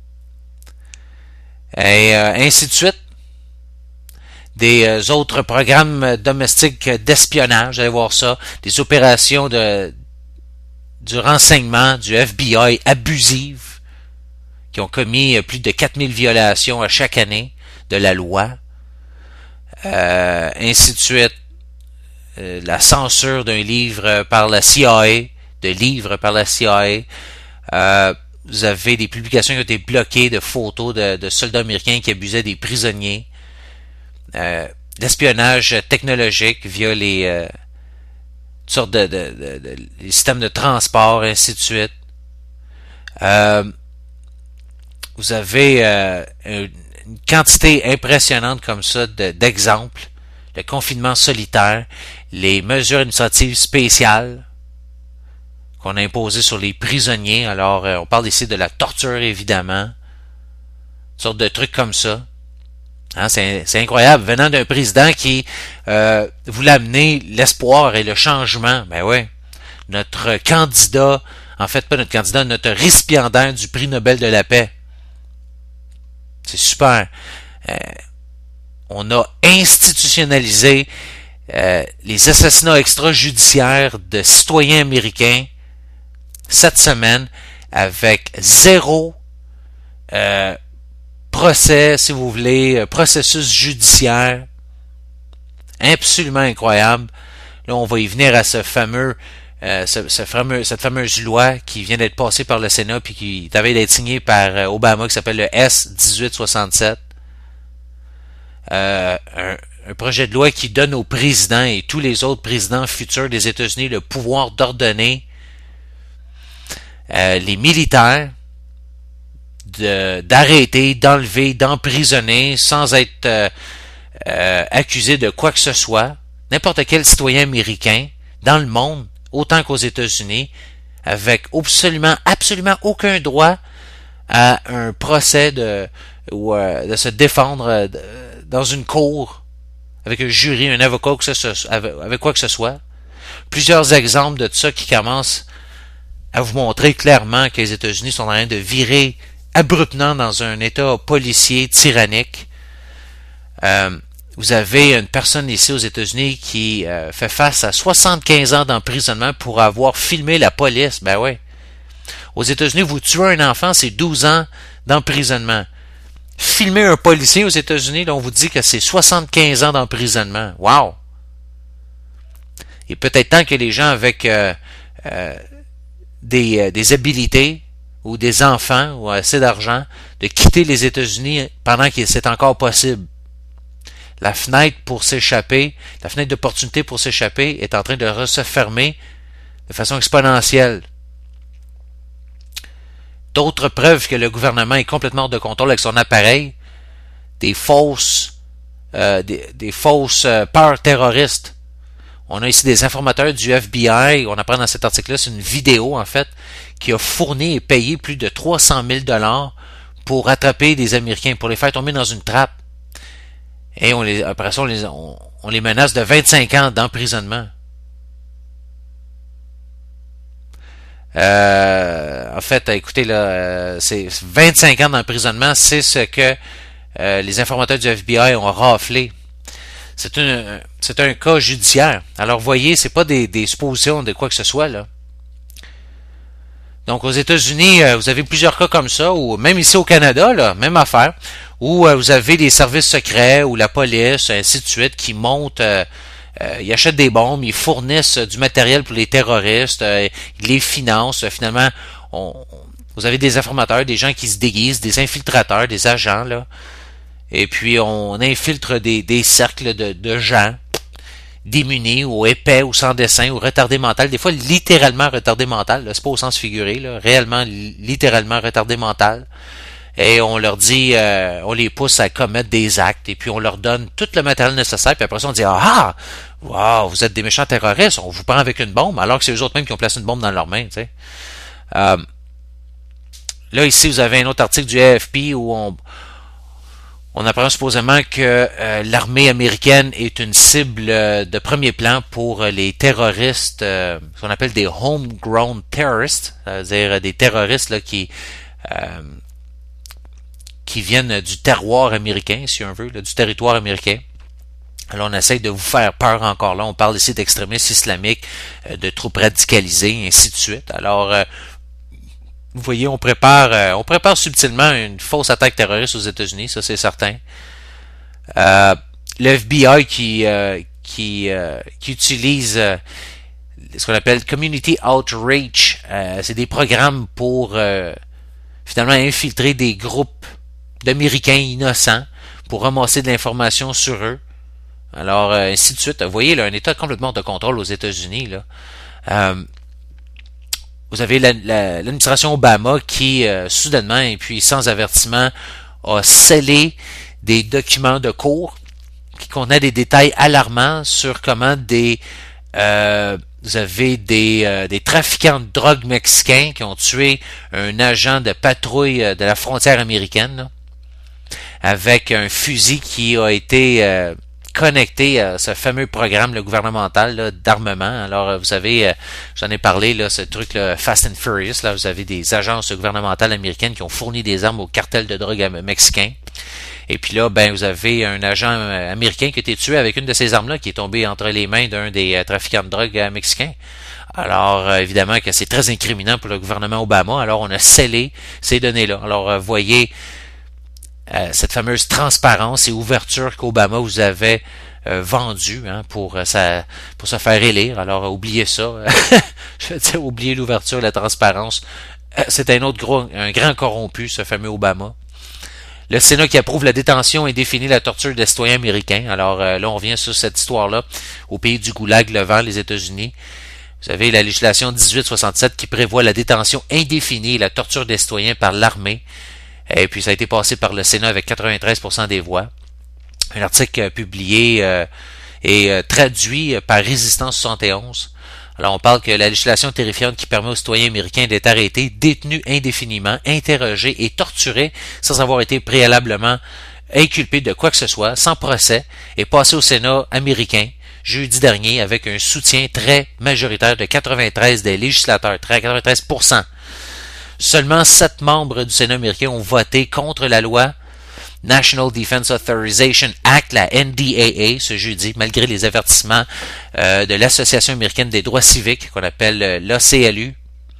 Et euh, ainsi de suite. Des euh, autres programmes domestiques d'espionnage, vous allez voir ça, des opérations de du renseignement du F B I abusives qui ont commis plus de quatre mille violations à chaque année de la loi, euh, ainsi de suite, euh, la censure d'un livre par la C I A, de livres par la C I A, euh, vous avez des publications qui ont été bloquées de photos de, de soldats américains qui abusaient des prisonniers. Euh, l'espionnage technologique via les euh, toutes sortes de, de, de, de les systèmes de transport, ainsi de suite. Euh, vous avez euh, une quantité impressionnante comme ça de, d'exemples. Le confinement solitaire, les mesures administratives spéciales qu'on a imposées sur les prisonniers. Alors, euh, on parle ici de la torture, évidemment. Toutes sortes de trucs comme ça. Hein, c'est, c'est incroyable, venant d'un président qui euh, voulait amener l'espoir et le changement. Ben ouais, notre candidat, en fait pas notre candidat, notre récipiendaire du prix Nobel de la paix. C'est super. Euh, on a institutionnalisé euh, les assassinats extrajudiciaires de citoyens américains cette semaine avec zéro euh, procès, si vous voulez, processus judiciaire absolument incroyable. Là, on va y venir à ce fameux, euh, ce, ce fameux, cette fameuse loi qui vient d'être passée par le Sénat puis qui avait d'être signée par euh, Obama, qui s'appelle le S dix-huit soixante-sept. Euh, un, un projet de loi qui donne au président et tous les autres présidents futurs des États-Unis le pouvoir d'ordonner euh, les militaires de, d'arrêter, d'enlever, d'emprisonner sans être euh, euh, accusé de quoi que ce soit, n'importe quel citoyen américain dans le monde, autant qu'aux États-Unis, avec absolument, absolument aucun droit à un procès de, ou euh, de se défendre euh, dans une cour avec un jury, un avocat, que ce, avec, avec quoi que ce soit. Plusieurs exemples de ça qui commencent à vous montrer clairement que les États-Unis sont en train de virer abruptement dans un état policier tyrannique. Euh, vous avez une personne ici aux États-Unis qui euh, fait face à soixante-quinze ans d'emprisonnement pour avoir filmé la police. Ben ouais. Aux États-Unis, vous tuez un enfant, c'est douze ans d'emprisonnement. Filmer un policier aux États-Unis, là, on vous dit que c'est soixante-quinze ans d'emprisonnement. Wow! Il est peut-être temps que les gens avec euh, euh, des, euh, des habilités ou des enfants ou assez d'argent de quitter les États-Unis pendant que c'est encore possible. La fenêtre pour s'échapper, la fenêtre d'opportunité pour s'échapper est en train de se fermer de façon exponentielle. D'autres preuves que le gouvernement est complètement hors de contrôle avec son appareil, des fausses, euh, des, des fausses euh, peurs terroristes. On a ici des informateurs du F B I, on apprend dans cet article-là, c'est une vidéo en fait, qui a fourni et payé plus de trois cent mille dollars pour attraper des Américains, pour les faire tomber dans une trappe. Et on les, après ça, on les, on, on les menace de vingt-cinq ans d'emprisonnement. Euh, en fait, écoutez, là, c'est vingt-cinq ans d'emprisonnement, c'est ce que euh, les informateurs du F B I ont raflé. C'est un, c'est un cas judiciaire. Alors, voyez, c'est pas des, des suppositions de quoi que ce soit, là. Donc, aux États-Unis, euh, vous avez plusieurs cas comme ça, ou même ici au Canada, là, même affaire, où euh, vous avez des services secrets, ou la police, ainsi de suite, qui montent, euh, euh, ils achètent des bombes, ils fournissent euh, du matériel pour les terroristes, euh, ils les financent. Euh, finalement, on, on, vous avez des informateurs, des gens qui se déguisent, des infiltrateurs, des agents, là. Et puis, on infiltre des, des cercles de, de gens démunis ou épais ou sans dessin ou retardés mental. Des fois, littéralement retardés mental. Là, c'est pas au sens figuré, là, réellement, littéralement retardés mental. Et on leur dit, euh, on les pousse à commettre des actes. Et puis, on leur donne tout le matériel nécessaire. Puis après ça, on dit, ah, wow, vous êtes des méchants terroristes. On vous prend avec une bombe. Alors que c'est eux autres mêmes qui ont placé une bombe dans leurs mains, tu sais. Euh, là, ici, vous avez un autre article du A F P où on... On apprend supposément que euh, l'armée américaine est une cible euh, de premier plan pour euh, les terroristes, euh, ce qu'on appelle des homegrown terrorists, c'est-à-dire des terroristes là, qui euh, qui viennent du terroir américain, si on veut, là, du territoire américain. Alors on essaye de vous faire peur encore là. On parle ici d'extrémistes islamiques, euh, de troupes radicalisées, et ainsi de suite. Alors euh, vous voyez, on prépare, euh, on prépare subtilement une fausse attaque terroriste aux États-Unis, ça c'est certain. Euh, le F B I qui euh, qui euh, qui utilise euh, ce qu'on appelle Community Outreach, euh, c'est des programmes pour euh, finalement infiltrer des groupes d'Américains innocents pour ramasser de l'information sur eux. Alors euh, ainsi de suite. Vous voyez, là, un État complètement de contrôle aux États-Unis là. Euh, Vous avez la, la, l'administration Obama qui, euh, soudainement et puis sans avertissement, a scellé des documents de cours qui contenaient des détails alarmants sur comment des euh, vous avez des, euh, des trafiquants de drogue mexicains qui ont tué un agent de patrouille de la frontière américaine là, avec un fusil qui a été euh, connecté à ce fameux programme le gouvernemental là, d'armement. Alors, vous savez, euh, j'en ai parlé, là, ce truc là, Fast and Furious, là, vous avez des agences gouvernementales américaines qui ont fourni des armes au cartel de drogue mexicain. Et puis là, ben, vous avez un agent euh, américain qui a été tué avec une de ces armes-là, qui est tombé entre les mains d'un des euh, trafiquants de drogue euh, mexicains. Alors, euh, évidemment que c'est très incriminant pour le gouvernement Obama. Alors, on a scellé ces données-là. Alors, euh, voyez Euh, cette fameuse transparence et ouverture qu'Obama vous avait euh, vendue hein, pour, euh, sa, pour se faire élire. Alors, euh, oubliez ça. Je veux dire, oubliez l'ouverture, la transparence. Euh, c'est un autre gros, un grand corrompu, ce fameux Obama. Le Sénat qui approuve la détention et définit la torture des citoyens américains. Alors euh, là, on revient sur cette histoire-là au pays du goulag levant, les États-Unis. Vous avez la législation dix-huit soixante-sept qui prévoit la détention indéfinie et la torture des citoyens par l'armée. Et puis ça a été passé par le Sénat avec quatre-vingt-treize pour cent des voix. Un article euh, publié euh, et euh, traduit par Résistance soixante et onze. Alors on parle que la législation terrifiante qui permet aux citoyens américains d'être arrêtés, détenus indéfiniment, interrogés et torturés sans avoir été préalablement inculpés de quoi que ce soit, sans procès, est passée au Sénat américain jeudi dernier avec un soutien très majoritaire de quatre-vingt-treize des législateurs, quatre-vingt-treize pour cent. Seulement sept membres du Sénat américain ont voté contre la loi National Defense Authorization Act, la N D A A, ce jeudi, malgré les avertissements euh, de l'Association américaine des droits civiques, qu'on appelle euh, l'A C L U,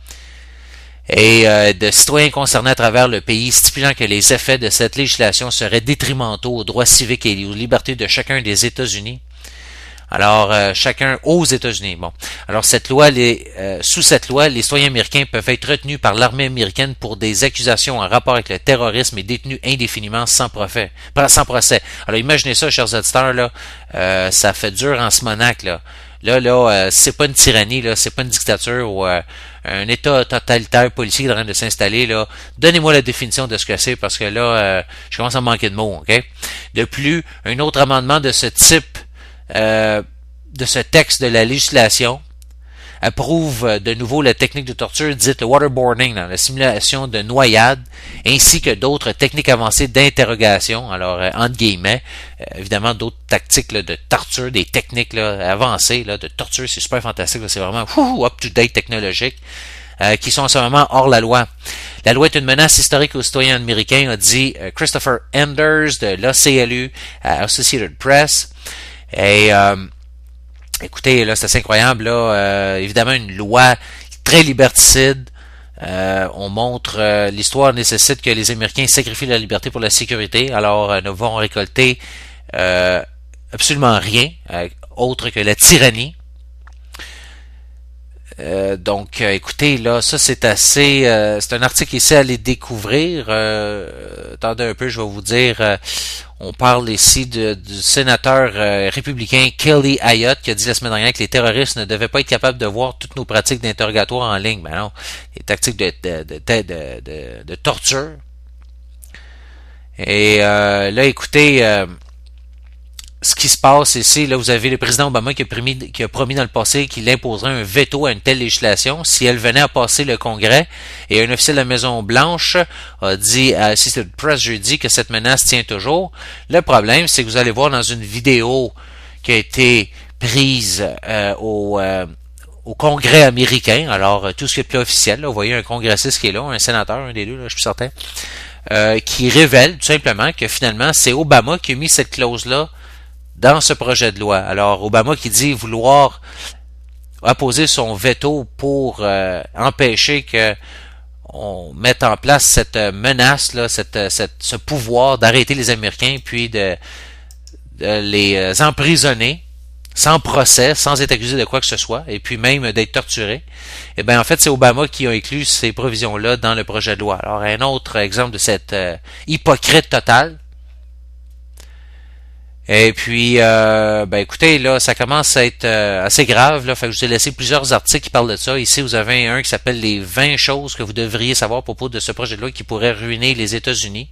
et euh, de citoyens concernés à travers le pays, stipulant que les effets de cette législation seraient détrimentaux aux droits civiques et aux libertés de chacun des États-Unis. Alors, euh, chacun aux États-Unis. Bon, alors cette loi, les, euh, sous cette loi, les citoyens américains peuvent être retenus par l'armée américaine pour des accusations en rapport avec le terrorisme et détenus indéfiniment sans procès. Sans procès. Alors, imaginez ça, chers auditeurs, là, euh, ça fait dur en Simonac, là. Là, là, euh, c'est pas une tyrannie, là, c'est pas une dictature ou euh, un État totalitaire politique en train de s'installer, là. Donnez-moi la définition de ce que c'est, parce que là, euh, je commence à manquer de mots, ok? De plus, un autre amendement de ce type Euh, de ce texte de la législation approuve de nouveau la technique de torture dite le waterboarding, dans la simulation de noyade, ainsi que d'autres techniques avancées d'interrogation, alors euh, entre guillemets, euh, évidemment d'autres tactiques là, de torture, des techniques là, avancées là, de torture, c'est super fantastique, là, c'est vraiment up-to-date technologique, euh, qui sont en ce moment hors la loi. La loi est une menace historique aux citoyens américains, a dit euh, Christopher Enders de l'A C L U à Associated Press. Et euh, écoutez, là, c'est assez incroyable, là, euh, évidemment une loi très liberticide. Euh, on montre euh, l'histoire nécessite que les Américains sacrifient leur liberté pour la sécurité, alors euh, ne vont récolter euh, absolument rien euh, autre que la tyrannie. Euh, donc, euh, écoutez, là, ça c'est assez, euh, c'est un article ici à aller découvrir. Euh, attendez un peu, je vais vous dire. Euh, on parle ici de, du sénateur euh, républicain Kelly Ayotte qui a dit la semaine dernière que les terroristes ne devaient pas être capables de voir toutes nos pratiques d'interrogatoire en ligne. Ben non, les tactiques de de de de, de, de, de torture. Et euh, là, écoutez. Euh, Ce qui se passe ici, là, vous avez le président Obama qui a promis, qui a promis dans le passé qu'il imposerait un veto à une telle législation si elle venait à passer le Congrès. Et un officiel de la Maison-Blanche a dit à Associated Press jeudi que cette menace tient toujours. Le problème, c'est que vous allez voir dans une vidéo qui a été prise euh, au, euh, au Congrès américain, alors tout ce qui est plus officiel, là, vous voyez un congressiste qui est là, un sénateur, un des deux, là, je suis certain, euh, qui révèle tout simplement que finalement, c'est Obama qui a mis cette clause-là dans ce projet de loi. Alors, Obama qui dit vouloir apposer son veto pour euh, empêcher que on mette en place cette menace, là, cette, cette, ce pouvoir d'arrêter les Américains puis de, de les emprisonner sans procès, sans être accusé de quoi que ce soit, et puis même d'être torturés. Eh bien, en fait, c'est Obama qui a inclus ces provisions-là dans le projet de loi. Alors, un autre exemple de cette euh, hypocrite totale. Et puis, euh, ben écoutez, là, ça commence à être euh, assez grave. Là, fait que je vous ai laissé plusieurs articles qui parlent de ça. Ici, vous avez un qui s'appelle les vingt choses que vous devriez savoir à propos de ce projet de loi qui pourrait ruiner les États-Unis.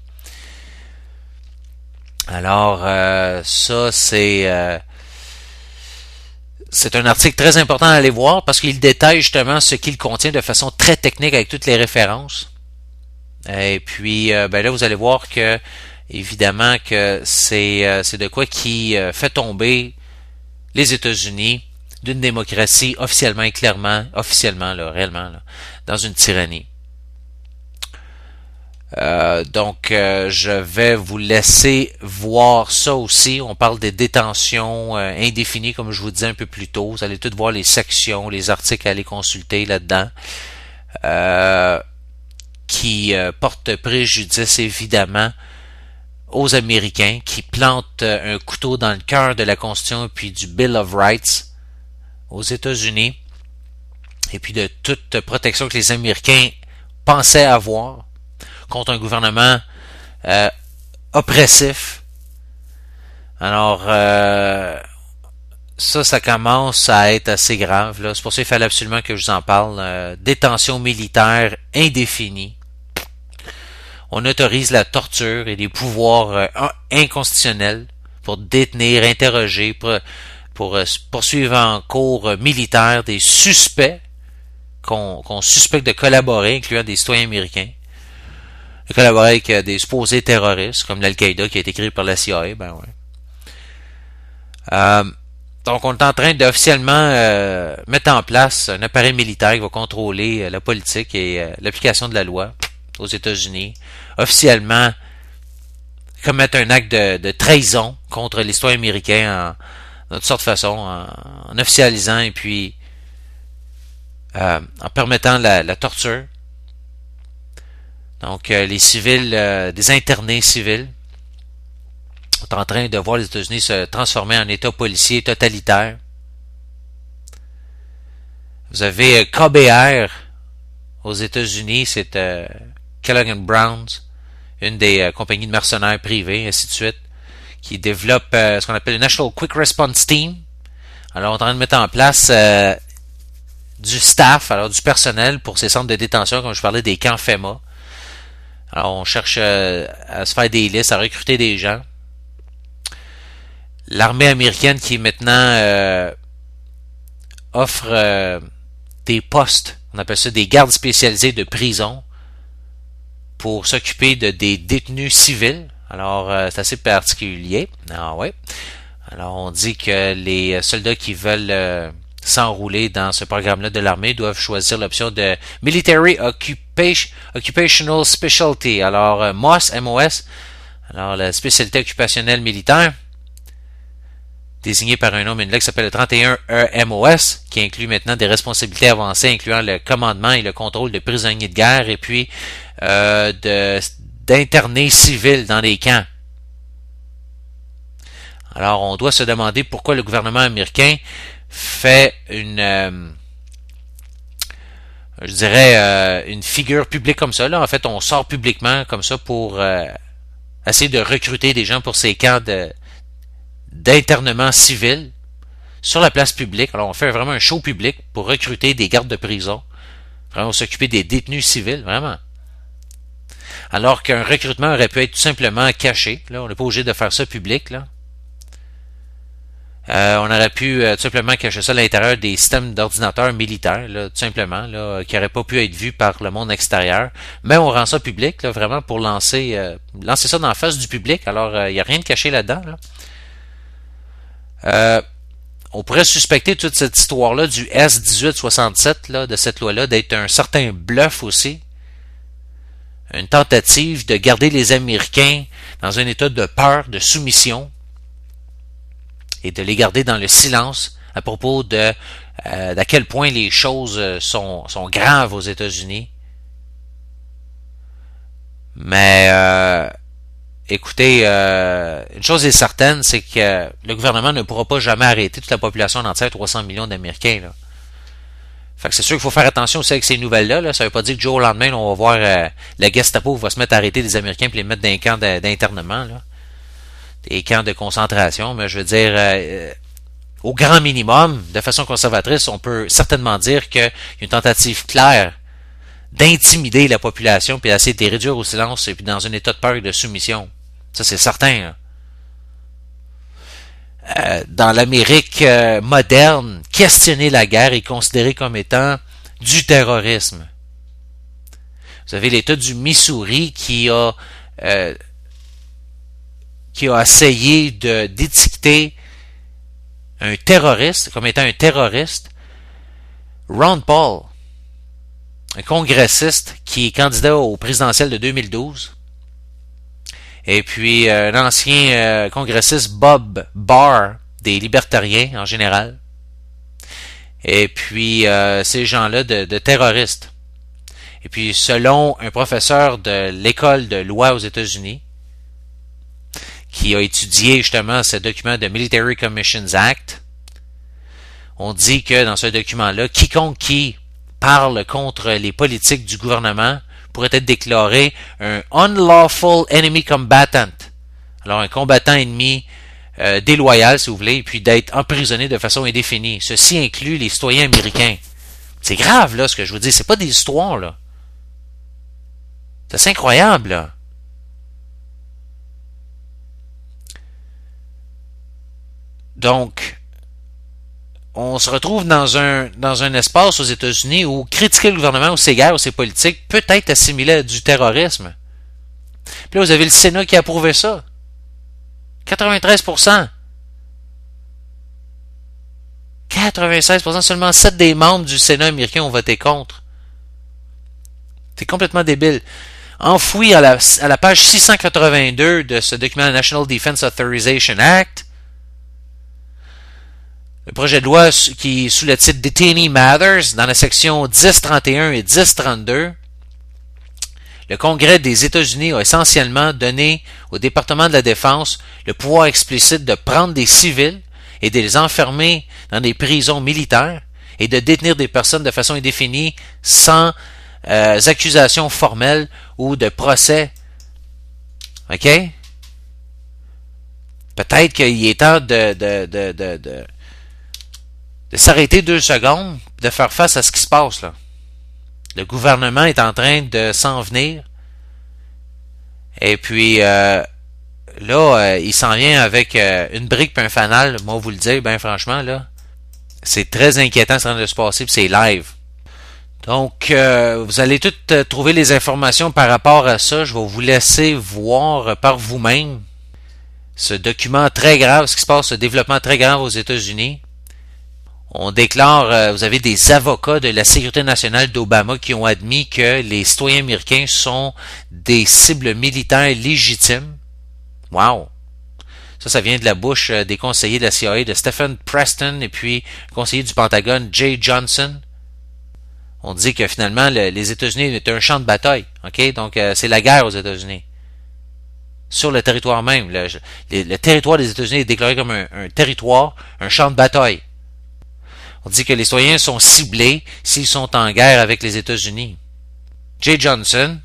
Alors, euh, ça, c'est euh, c'est un article très important à aller voir parce qu'il détaille justement ce qu'il contient de façon très technique avec toutes les références. Et puis, euh, ben là, vous allez voir que évidemment que c'est euh, c'est de quoi qui euh, fait tomber les États-Unis d'une démocratie officiellement et clairement, officiellement, là, réellement, là, dans une tyrannie. Euh, donc, euh, je vais vous laisser voir ça aussi. On parle des détentions euh, indéfinies, comme je vous disais un peu plus tôt. Vous allez toutes voir les sections, les articles à aller consulter là-dedans, euh, qui euh, portent préjudice, évidemment, aux Américains, qui plantent un couteau dans le cœur de la Constitution et puis du Bill of Rights aux États-Unis, et puis de toute protection que les Américains pensaient avoir contre un gouvernement euh, oppressif. Alors, euh, ça, ça commence à être assez grave, là. C'est pour ça qu'il fallait absolument que je vous en parle. Euh, détention militaire indéfinie. on autorise la torture et des pouvoirs euh, inconstitutionnels pour détenir, interroger, pour, pour euh, poursuivre en cours euh, militaire des suspects qu'on, qu'on suspecte de collaborer, incluant des citoyens américains, de collaborer avec euh, des supposés terroristes, comme l'Al-Qaïda qui a été créé par la C I A, ben ouais. Euh, donc, on est en train d'officiellement euh, mettre en place un appareil militaire qui va contrôler euh, la politique et euh, l'application de la loi aux États-Unis. Officiellement, commettre un acte de, de trahison contre les citoyens américains en, de toutes sortes de façons, en, en officialisant et puis euh, en permettant la, la torture. Donc, euh, les civils, euh, des internés civils, sont en train de voir les États-Unis se transformer en État policier totalitaire. Vous avez euh, K B R aux États-Unis, c'est euh, Kellogg and Browns, une des euh, compagnies de mercenaires privées, ainsi de suite, qui développe euh, ce qu'on appelle le National Quick Response Team. Alors, on est en train de mettre en place euh, du staff, alors du personnel pour ces centres de détention, comme je parlais des camps FEMA. Alors, on cherche euh, à se faire des listes, à recruter des gens. L'armée américaine qui maintenant euh, offre euh, des postes, on appelle ça des gardes spécialisés de prison, pour s'occuper de des détenus civils. Alors, euh, c'est assez particulier. Ah ouais. Alors, on dit que les soldats qui veulent euh, s'enrôler dans ce programme-là de l'armée doivent choisir l'option de Military Occupation, Occupational Specialty. Alors, euh, M O S, M O S, alors la spécialité occupationnelle militaire, désigné par un homme et une lettre qui s'appelle le trente et un E M O S, qui inclut maintenant des responsabilités avancées, incluant le commandement et le contrôle de prisonniers de guerre, et puis euh, de, d'internés civils dans les camps. Alors, on doit se demander pourquoi le gouvernement américain fait une, euh, je dirais, euh, une figure publique comme ça. Là, en fait, on sort publiquement comme ça pour euh, essayer de recruter des gens pour ces camps de d'internement civil sur la place publique. Alors, on fait vraiment un show public pour recruter des gardes de prison. Vraiment s'occuper des détenus civils, vraiment. Alors qu'un recrutement aurait pu être tout simplement caché. Là, on n'est pas obligé de faire ça public, là. Euh, on aurait pu euh, tout simplement cacher ça à l'intérieur des systèmes d'ordinateurs militaires, là, tout simplement, là, qui n'auraient pas pu être vus par le monde extérieur. Mais on rend ça public, là, vraiment pour lancer, euh, lancer ça dans la face du public. Alors, il euh, n'y a rien de caché là-dedans, là. Euh, on pourrait suspecter toute cette histoire-là du S dix-huit soixante-sept, là, de cette loi-là, d'être un certain bluff aussi. Une tentative de garder les Américains dans un état de peur, de soumission, et de les garder dans le silence à propos de euh, d'à quel point les choses sont, sont graves aux États-Unis. Mais euh, écoutez, euh, une chose est certaine, c'est que le gouvernement ne pourra pas jamais arrêter toute la population en entière, trois cents millions d'Américains, là. Fait que c'est sûr qu'il faut faire attention aussi avec ces nouvelles-là, là. Ça veut pas dire que du jour au lendemain, là, on va voir euh, la Gestapo va se mettre à arrêter des Américains et les mettre dans un camp d'internement, là. Des camps de concentration, mais je veux dire, euh, au grand minimum, de façon conservatrice, on peut certainement dire qu'il y a une tentative claire d'intimider la population puis d'essayer de les réduire au silence et puis dans un état de peur et de soumission. Ça, c'est certain, là. Euh, dans l'Amérique euh, moderne, questionner la guerre est considéré comme étant du terrorisme. Vous avez l'État du Missouri qui a euh, qui a essayé de d'étiqueter un terroriste comme étant un terroriste. Ron Paul, un congressiste qui est candidat au présidentiel de deux mille douze, et puis euh, un ancien euh, congressiste Bob Barr des libertariens en général, et puis euh, ces gens-là de, de terroristes. Et puis selon un professeur de l'école de loi aux États-Unis qui a étudié justement ce document de Military Commissions Act, on dit que dans ce document-là, quiconque qui parle contre les politiques du gouvernement pourrait être déclaré un unlawful enemy combatant. Alors un combattant ennemi euh, déloyal, si vous voulez, et puis d'être emprisonné de façon indéfinie. Ceci inclut les citoyens américains. C'est grave, là, ce que je vous dis. C'est pas des histoires, là. C'est incroyable, là. Donc, on se retrouve dans un, dans un espace aux États-Unis où critiquer le gouvernement ou ses guerres ou ses politiques peut être assimilé à du terrorisme. Puis là, vous avez le Sénat qui a approuvé ça. quatre-vingt-treize pour cent. quatre-vingt-seize pour cent, seulement sept des membres du Sénat américain ont voté contre. C'est complètement débile. Enfoui à la, à la page six cent quatre-vingt-deux de ce document National Defense Authorization Act, le projet de loi qui sous le titre Detainee Matters, dans la section dix trente et un et dix trente-deux, le Congrès des États-Unis a essentiellement donné au département de la Défense le pouvoir explicite de prendre des civils et de les enfermer dans des prisons militaires et de détenir des personnes de façon indéfinie sans euh, accusations formelles ou de procès. OK? Peut-être qu'il est temps de, de, de, de, de, de s'arrêter deux secondes, de faire face à ce qui se passe là. Le gouvernement est en train de s'en venir. Et puis, euh, là, euh, il s'en vient avec euh, une brique et un fanal. Moi, vous le dire, ben franchement, là, c'est très inquiétant ce qui est en train de se passer, puis c'est live. Donc, euh, vous allez toutes euh, trouver les informations par rapport à ça. Je vais vous laisser voir euh, par vous-même ce document très grave, ce qui se passe, ce développement très grave aux États-Unis. On déclare, euh, vous avez des avocats de la sécurité nationale d'Obama qui ont admis que les citoyens américains sont des cibles militaires légitimes. Wow! Ça, ça vient de la bouche euh, des conseillers de la C I A, de Stephen Preston et puis le conseiller du Pentagone, Jay Johnson. On dit que finalement, le, les États-Unis est un champ de bataille. OK? Donc, euh, c'est la guerre aux États-Unis. Sur le territoire même. Le, le, le territoire des États-Unis est déclaré comme un, un territoire, un champ de bataille. On dit que les citoyens sont ciblés s'ils sont en guerre avec les États-Unis. Jay Johnson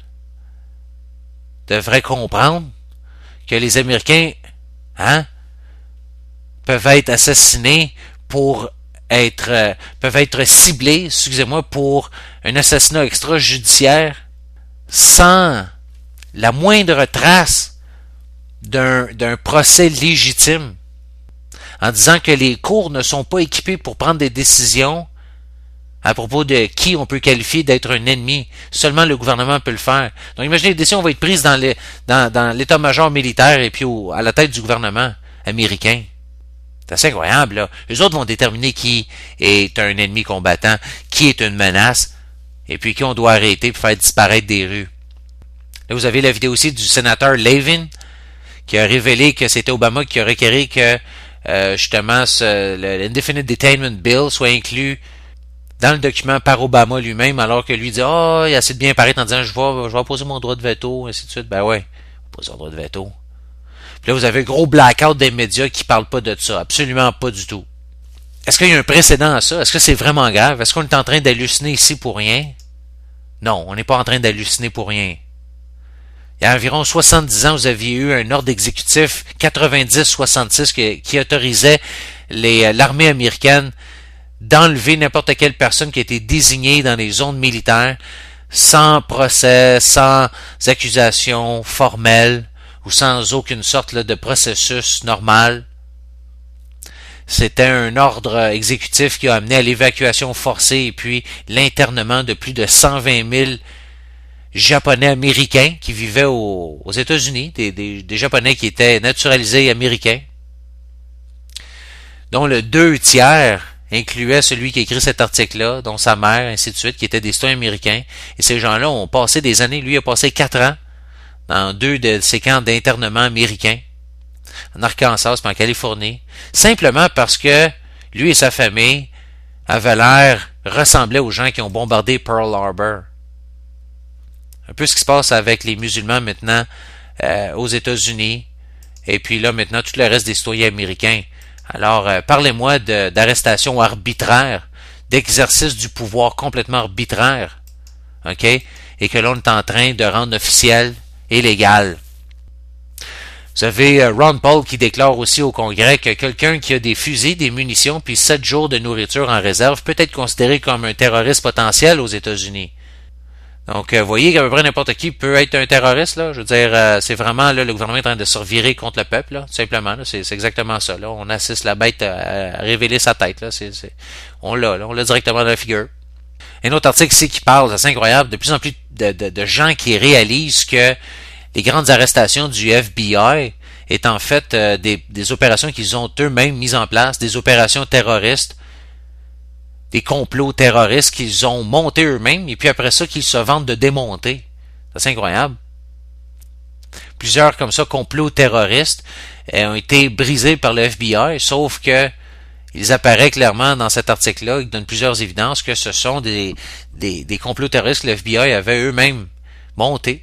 devrait comprendre que les Américains, hein, peuvent être assassinés pour être, euh, peuvent être ciblés, excusez-moi, pour un assassinat extrajudiciaire sans la moindre trace d'un, d'un procès légitime, en disant que les cours ne sont pas équipés pour prendre des décisions à propos de qui on peut qualifier d'être un ennemi. Seulement le gouvernement peut le faire. Donc imaginez, les décisions vont être prises dans, les, dans, dans l'état-major militaire et puis au, à la tête du gouvernement américain. C'est assez incroyable, là. Eux autres vont déterminer qui est un ennemi combattant, qui est une menace, et puis qui on doit arrêter pour faire disparaître des rues. Là, vous avez la vidéo aussi du sénateur Levin, qui a révélé que c'était Obama qui a requéré que, euh, justement, ce, le, l'Indefinite Detainment Bill soit inclus dans le document par Obama lui-même, alors que lui dit « Ah, oh, il a assez de bien paraître en disant « Je vais, je vais poser mon droit de veto, ainsi de suite. » Ben ouais, poser son droit de veto. Puis là, vous avez un gros blackout des médias qui parlent pas de ça. Absolument pas du tout. Est-ce qu'il y a un précédent à ça? Est-ce que c'est vraiment grave? Est-ce qu'on est en train d'halluciner ici pour rien? Non, on n'est pas en train d'halluciner pour rien. Il y a environ soixante-dix ans, vous aviez eu un ordre exécutif quatre-vingt-dix soixante-six qui, qui autorisait les, l'armée américaine d'enlever n'importe quelle personne qui a été désignée dans les zones militaires sans procès, sans accusation formelle ou sans aucune sorte là, de processus normal. C'était un ordre exécutif qui a amené à l'évacuation forcée et puis l'internement de plus de cent vingt mille Japonais américains qui vivaient aux, aux États-Unis, des, des, des Japonais qui étaient naturalisés américains, dont le deux tiers incluait celui qui a écrit cet article-là, dont sa mère, ainsi de suite, qui étaient des citoyens américains. Et ces gens-là ont passé des années, lui a passé quatre ans dans deux de ces camps d'internement américains, en Arkansas et en Californie, simplement parce que lui et sa famille avaient l'air, ressemblaient aux gens qui ont bombardé Pearl Harbor. Un peu ce qui se passe avec les musulmans maintenant euh, aux États-Unis, et puis là maintenant tout le reste des citoyens américains. Alors, euh, parlez-moi de, d'arrestation arbitraire, d'exercice du pouvoir complètement arbitraire, ok, et que l'on est en train de rendre officiel et légal. Vous avez euh, Ron Paul qui déclare aussi au Congrès que quelqu'un qui a des fusils, des munitions, puis sept jours de nourriture en réserve peut être considéré comme un terroriste potentiel aux États-Unis. Donc, vous voyez qu'à peu près n'importe qui peut être un terroriste, là. Je veux dire, euh, c'est vraiment, là, le gouvernement est en train de se revirer contre le peuple, là, tout simplement, là. C'est, c'est exactement ça, là. On assiste la bête à, à révéler sa tête, là. C'est, c'est, on l'a, là. On l'a directement dans la figure. Un autre article ici qui parle, c'est incroyable, de plus en plus de, de, de gens qui réalisent que les grandes arrestations du F B I est en fait euh, des, des opérations qu'ils ont eux-mêmes mises en place, des opérations terroristes, des complots terroristes qu'ils ont montés eux-mêmes, et puis après ça, qu'ils se vantent de démonter. C'est incroyable. Plusieurs comme ça, complots terroristes, euh, ont été brisés par le F B I, sauf que il apparaît clairement dans cet article-là, il donne plusieurs évidences que ce sont des, des, des complots terroristes que le F B I avait eux-mêmes montés.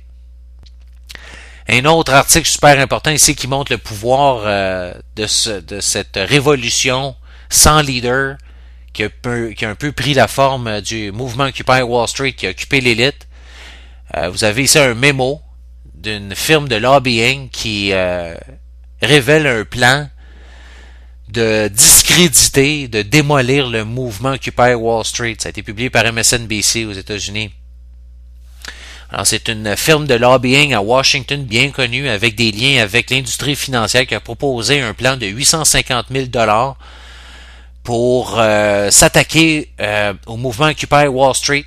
Un autre article super important ici qui montre le pouvoir euh, de, ce, de cette révolution sans leader qui a, peu, qui a un peu pris la forme du mouvement Occupy Wall Street qui a occupé l'élite. Euh, vous avez ici un mémo d'une firme de lobbying qui euh, révèle un plan de discréditer, de démolir le mouvement Occupy Wall Street. Ça a été publié par M S N B C aux États-Unis. Alors, c'est une firme de lobbying à Washington bien connue avec des liens avec l'industrie financière qui a proposé un plan de huit cent cinquante mille dollars pour euh, s'attaquer euh, au mouvement Occupy Wall Street,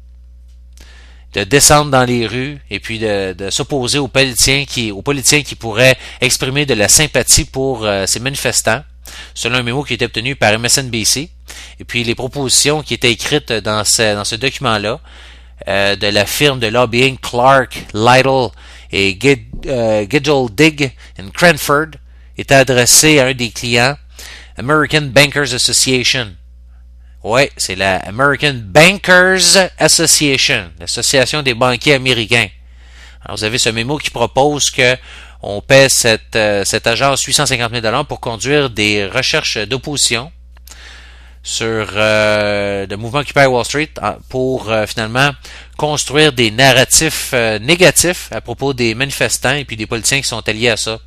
de descendre dans les rues et puis de, de s'opposer aux politiciens qui, aux politiciens qui pourraient exprimer de la sympathie pour euh, ces manifestants, selon un mémo qui était obtenu par M S N B C. Et puis les propositions qui étaient écrites dans ce, dans ce document-là, euh, de la firme de lobbying Clark, Lytle et Gidgel-Digg in Cranford, étaient adressées à un des clients, American Bankers Association. Ouais, c'est la American Bankers Association, l'association des banquiers américains. Alors, vous avez ce mémo qui propose que on paie cette, euh, cette agence huit cent cinquante mille dollars pour conduire des recherches d'opposition sur euh, le mouvement Occupy Wall Street pour euh, finalement construire des narratifs euh, négatifs à propos des manifestants et puis des politiciens qui sont alliés à ça.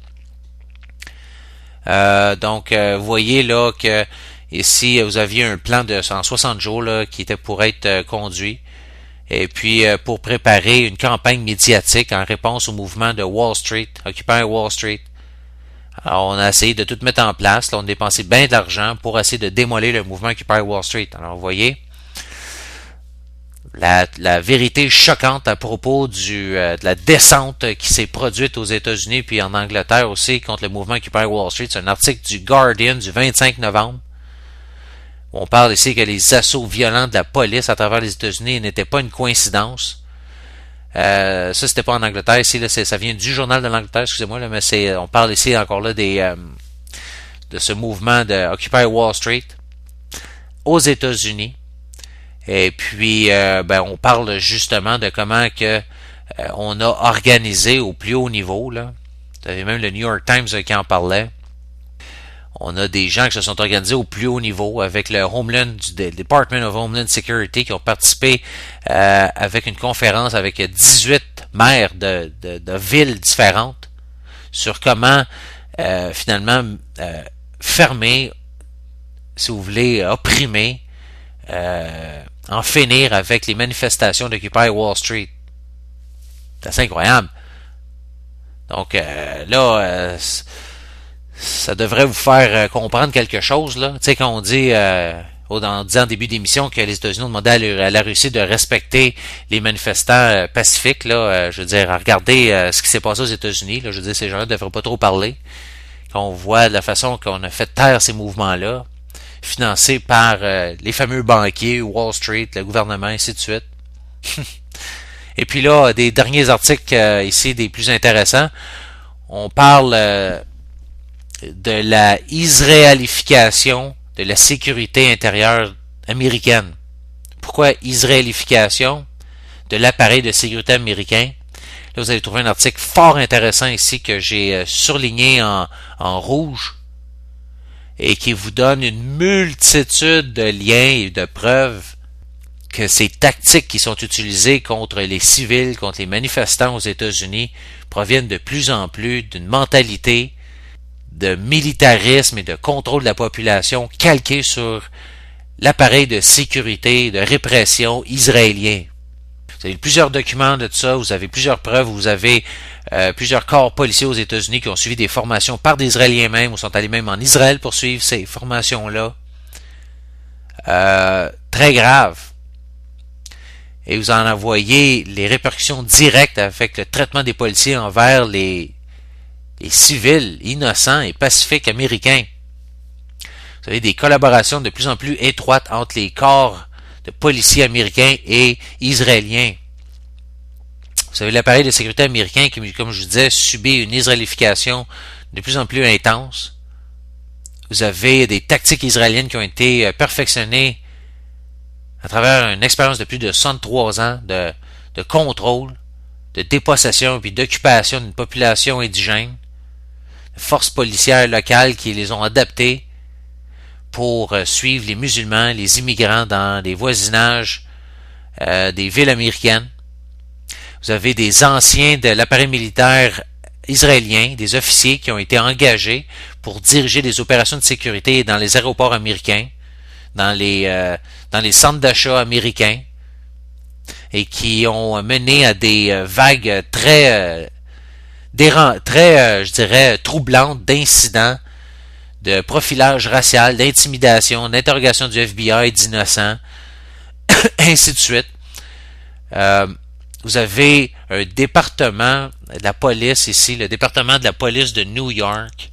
Euh, donc, euh, vous voyez là que ici, vous aviez un plan de cent soixante jours là, qui était pour être euh, conduit. Et puis, euh, pour préparer une campagne médiatique en réponse au mouvement de Wall Street, Occupy Wall Street. Alors, on a essayé de tout mettre en place. Là, on a dépensé bien de l'argent pour essayer de démolir le mouvement Occupy Wall Street. Alors, vous voyez, la, la vérité choquante à propos du, euh, de la descente qui s'est produite aux États-Unis puis en Angleterre aussi contre le mouvement Occupy Wall Street. C'est un article du Guardian du vingt-cinq novembre. On parle ici que les assauts violents de la police à travers les États-Unis n'étaient pas une coïncidence. Euh, ça, c'était pas en Angleterre. Ici, là, c'est, ça vient du journal de l'Angleterre, excusez-moi, là, mais c'est, on parle ici encore là des, euh, de ce mouvement de Occupy Wall Street aux États-Unis. Et puis, euh, ben, on parle justement de comment que euh, on a organisé au plus haut niveau, là. Vous avez même le New York Times euh, qui en parlait. On a des gens qui se sont organisés au plus haut niveau avec le Homeland, le Department of Homeland Security qui ont participé euh, avec une conférence avec dix-huit maires de, de, de villes différentes sur comment euh, finalement euh, fermer, si vous voulez, opprimer, euh, en finir avec les manifestations d'Occupy Wall Street. C'est assez incroyable. Donc euh, là, euh, ça devrait vous faire comprendre quelque chose, là. Tu sais, quand on dit, euh, on disait en début d'émission que les États-Unis ont demandé à la, à la Russie de respecter les manifestants euh, pacifiques, là, euh, je veux dire, regardez euh, ce qui s'est passé aux États-Unis, là, je veux dire, ces gens-là ne devraient pas trop parler. Quand on voit la façon qu'on a fait taire ces mouvements-là, financés par euh, les fameux banquiers, Wall Street, le gouvernement, ainsi de suite. Et puis là, des derniers articles euh, ici, des plus intéressants, on parle euh, de la israélification de la sécurité intérieure américaine. Pourquoi israélification de l'appareil de sécurité américain? Là, vous allez trouver un article fort intéressant ici que j'ai euh, surligné en, en rouge et qui vous donne une multitude de liens et de preuves que ces tactiques qui sont utilisées contre les civils, contre les manifestants aux États-Unis proviennent de plus en plus d'une mentalité de militarisme et de contrôle de la population calqué sur l'appareil de sécurité, de répression israélien. Vous avez plusieurs documents de tout ça, vous avez plusieurs preuves, vous avez euh, plusieurs corps policiers aux États-Unis qui ont suivi des formations par des Israéliens même, ou sont allés même en Israël pour suivre ces formations-là. Euh, très grave. Et vous en voyez les répercussions directes avec le traitement des policiers envers les, les civils innocents et pacifiques américains. Vous avez des collaborations de plus en plus étroites entre les corps de policiers américains et israéliens. Vous avez l'appareil de sécurité américain qui, comme je vous disais, subit une israélification de plus en plus intense. Vous avez des tactiques israéliennes qui ont été perfectionnées à travers une expérience de plus de soixante-trois ans de, de contrôle, de dépossession puis d'occupation d'une population indigène, de forces policières locales qui les ont adaptées pour suivre les musulmans, les immigrants dans les voisinages euh, des villes américaines. Vous avez des anciens de l'appareil militaire israélien, des officiers qui ont été engagés pour diriger des opérations de sécurité dans les aéroports américains, dans les euh, dans les centres d'achat américains, et qui ont mené à des euh, vagues très euh, déran- très euh, je dirais troublantes d'incidents de profilage racial, d'intimidation, d'interrogation du F B I d'innocents, ainsi de suite. Euh, vous avez un département de la police ici, le département de la police de New York,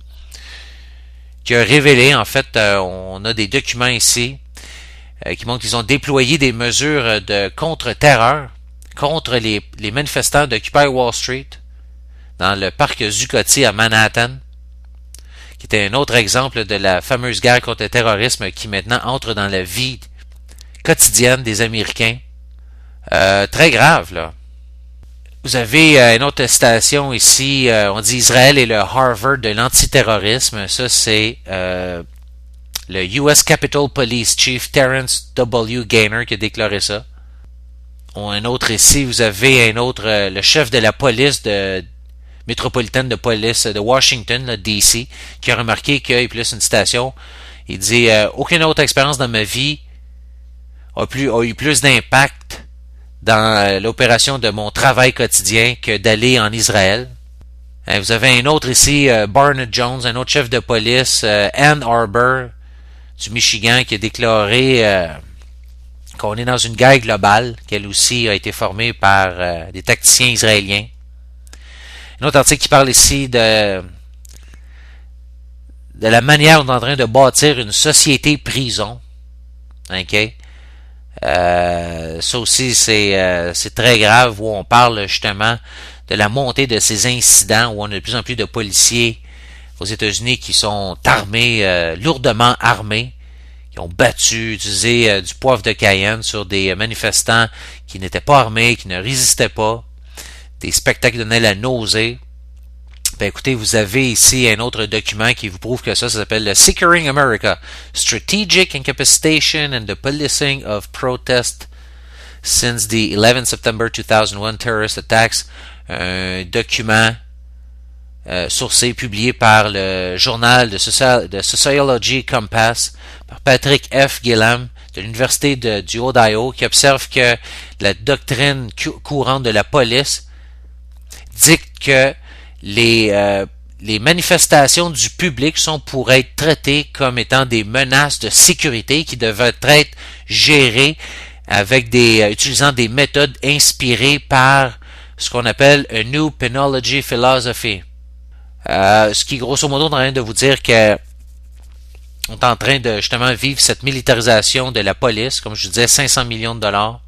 qui a révélé, en fait, euh, on a des documents ici euh, qui montrent qu'ils ont déployé des mesures de contre-terreur contre les, les manifestants d'Occupy Wall Street dans le parc Zuccotti à Manhattan, qui était un autre exemple de la fameuse guerre contre le terrorisme qui maintenant entre dans la vie quotidienne des Américains. Euh, très grave, là. Vous avez euh, une autre citation ici, euh, on dit Israël est le Harvard de l'antiterrorisme. Ça, c'est euh, le U S Capitol Police Chief Terrence W. Gaynor qui a déclaré ça. Un autre ici, vous avez un autre, euh, le chef de la police de métropolitaine de police de Washington, là, D C, qui a remarqué qu'il y a une citation, il dit euh, « Aucune autre expérience dans ma vie a, plus, a eu plus d'impact dans euh, l'opération de mon travail quotidien que d'aller en Israël. Euh, » Vous avez un autre ici, euh, Barnett Jones, un autre chef de police, euh, Ann Arbor, du Michigan, qui a déclaré euh, qu'on est dans une guerre globale, qu'elle aussi a été formée par euh, des tacticiens israéliens. Un autre article qui parle ici de, de la manière dont on est en train de bâtir une société prison. OK? Euh, ça aussi, c'est, euh, c'est très grave, où on parle justement de la montée de ces incidents, où on a de plus en plus de policiers aux États-Unis qui sont armés, euh, lourdement armés, qui ont battu, utilisé euh, du poivre de Cayenne sur des manifestants qui n'étaient pas armés, qui ne résistaient pas. Des spectacles qui donnaient la nausée. Ben écoutez, vous avez ici un autre document qui vous prouve que ça, ça s'appelle le Securing America, Strategic Incapacitation and the Policing of Protest since the eleventh September two thousand one Terrorist Attacks. Un document euh, sourcé, publié par le journal de, Social, de Sociology Compass, par Patrick F. Gillam, de l'Université de, du Ohio, qui observe que la doctrine cu- courante de la police dicte que les, euh, les manifestations du public sont pour être traitées comme étant des menaces de sécurité qui devraient être gérées avec des, euh, utilisant des méthodes inspirées par ce qu'on appelle a New Penology Philosophy. Euh, ce qui, grosso modo, est en train de vous dire que on est en train de justement vivre cette militarisation de la police, comme je vous disais, cinq cents millions de dollars.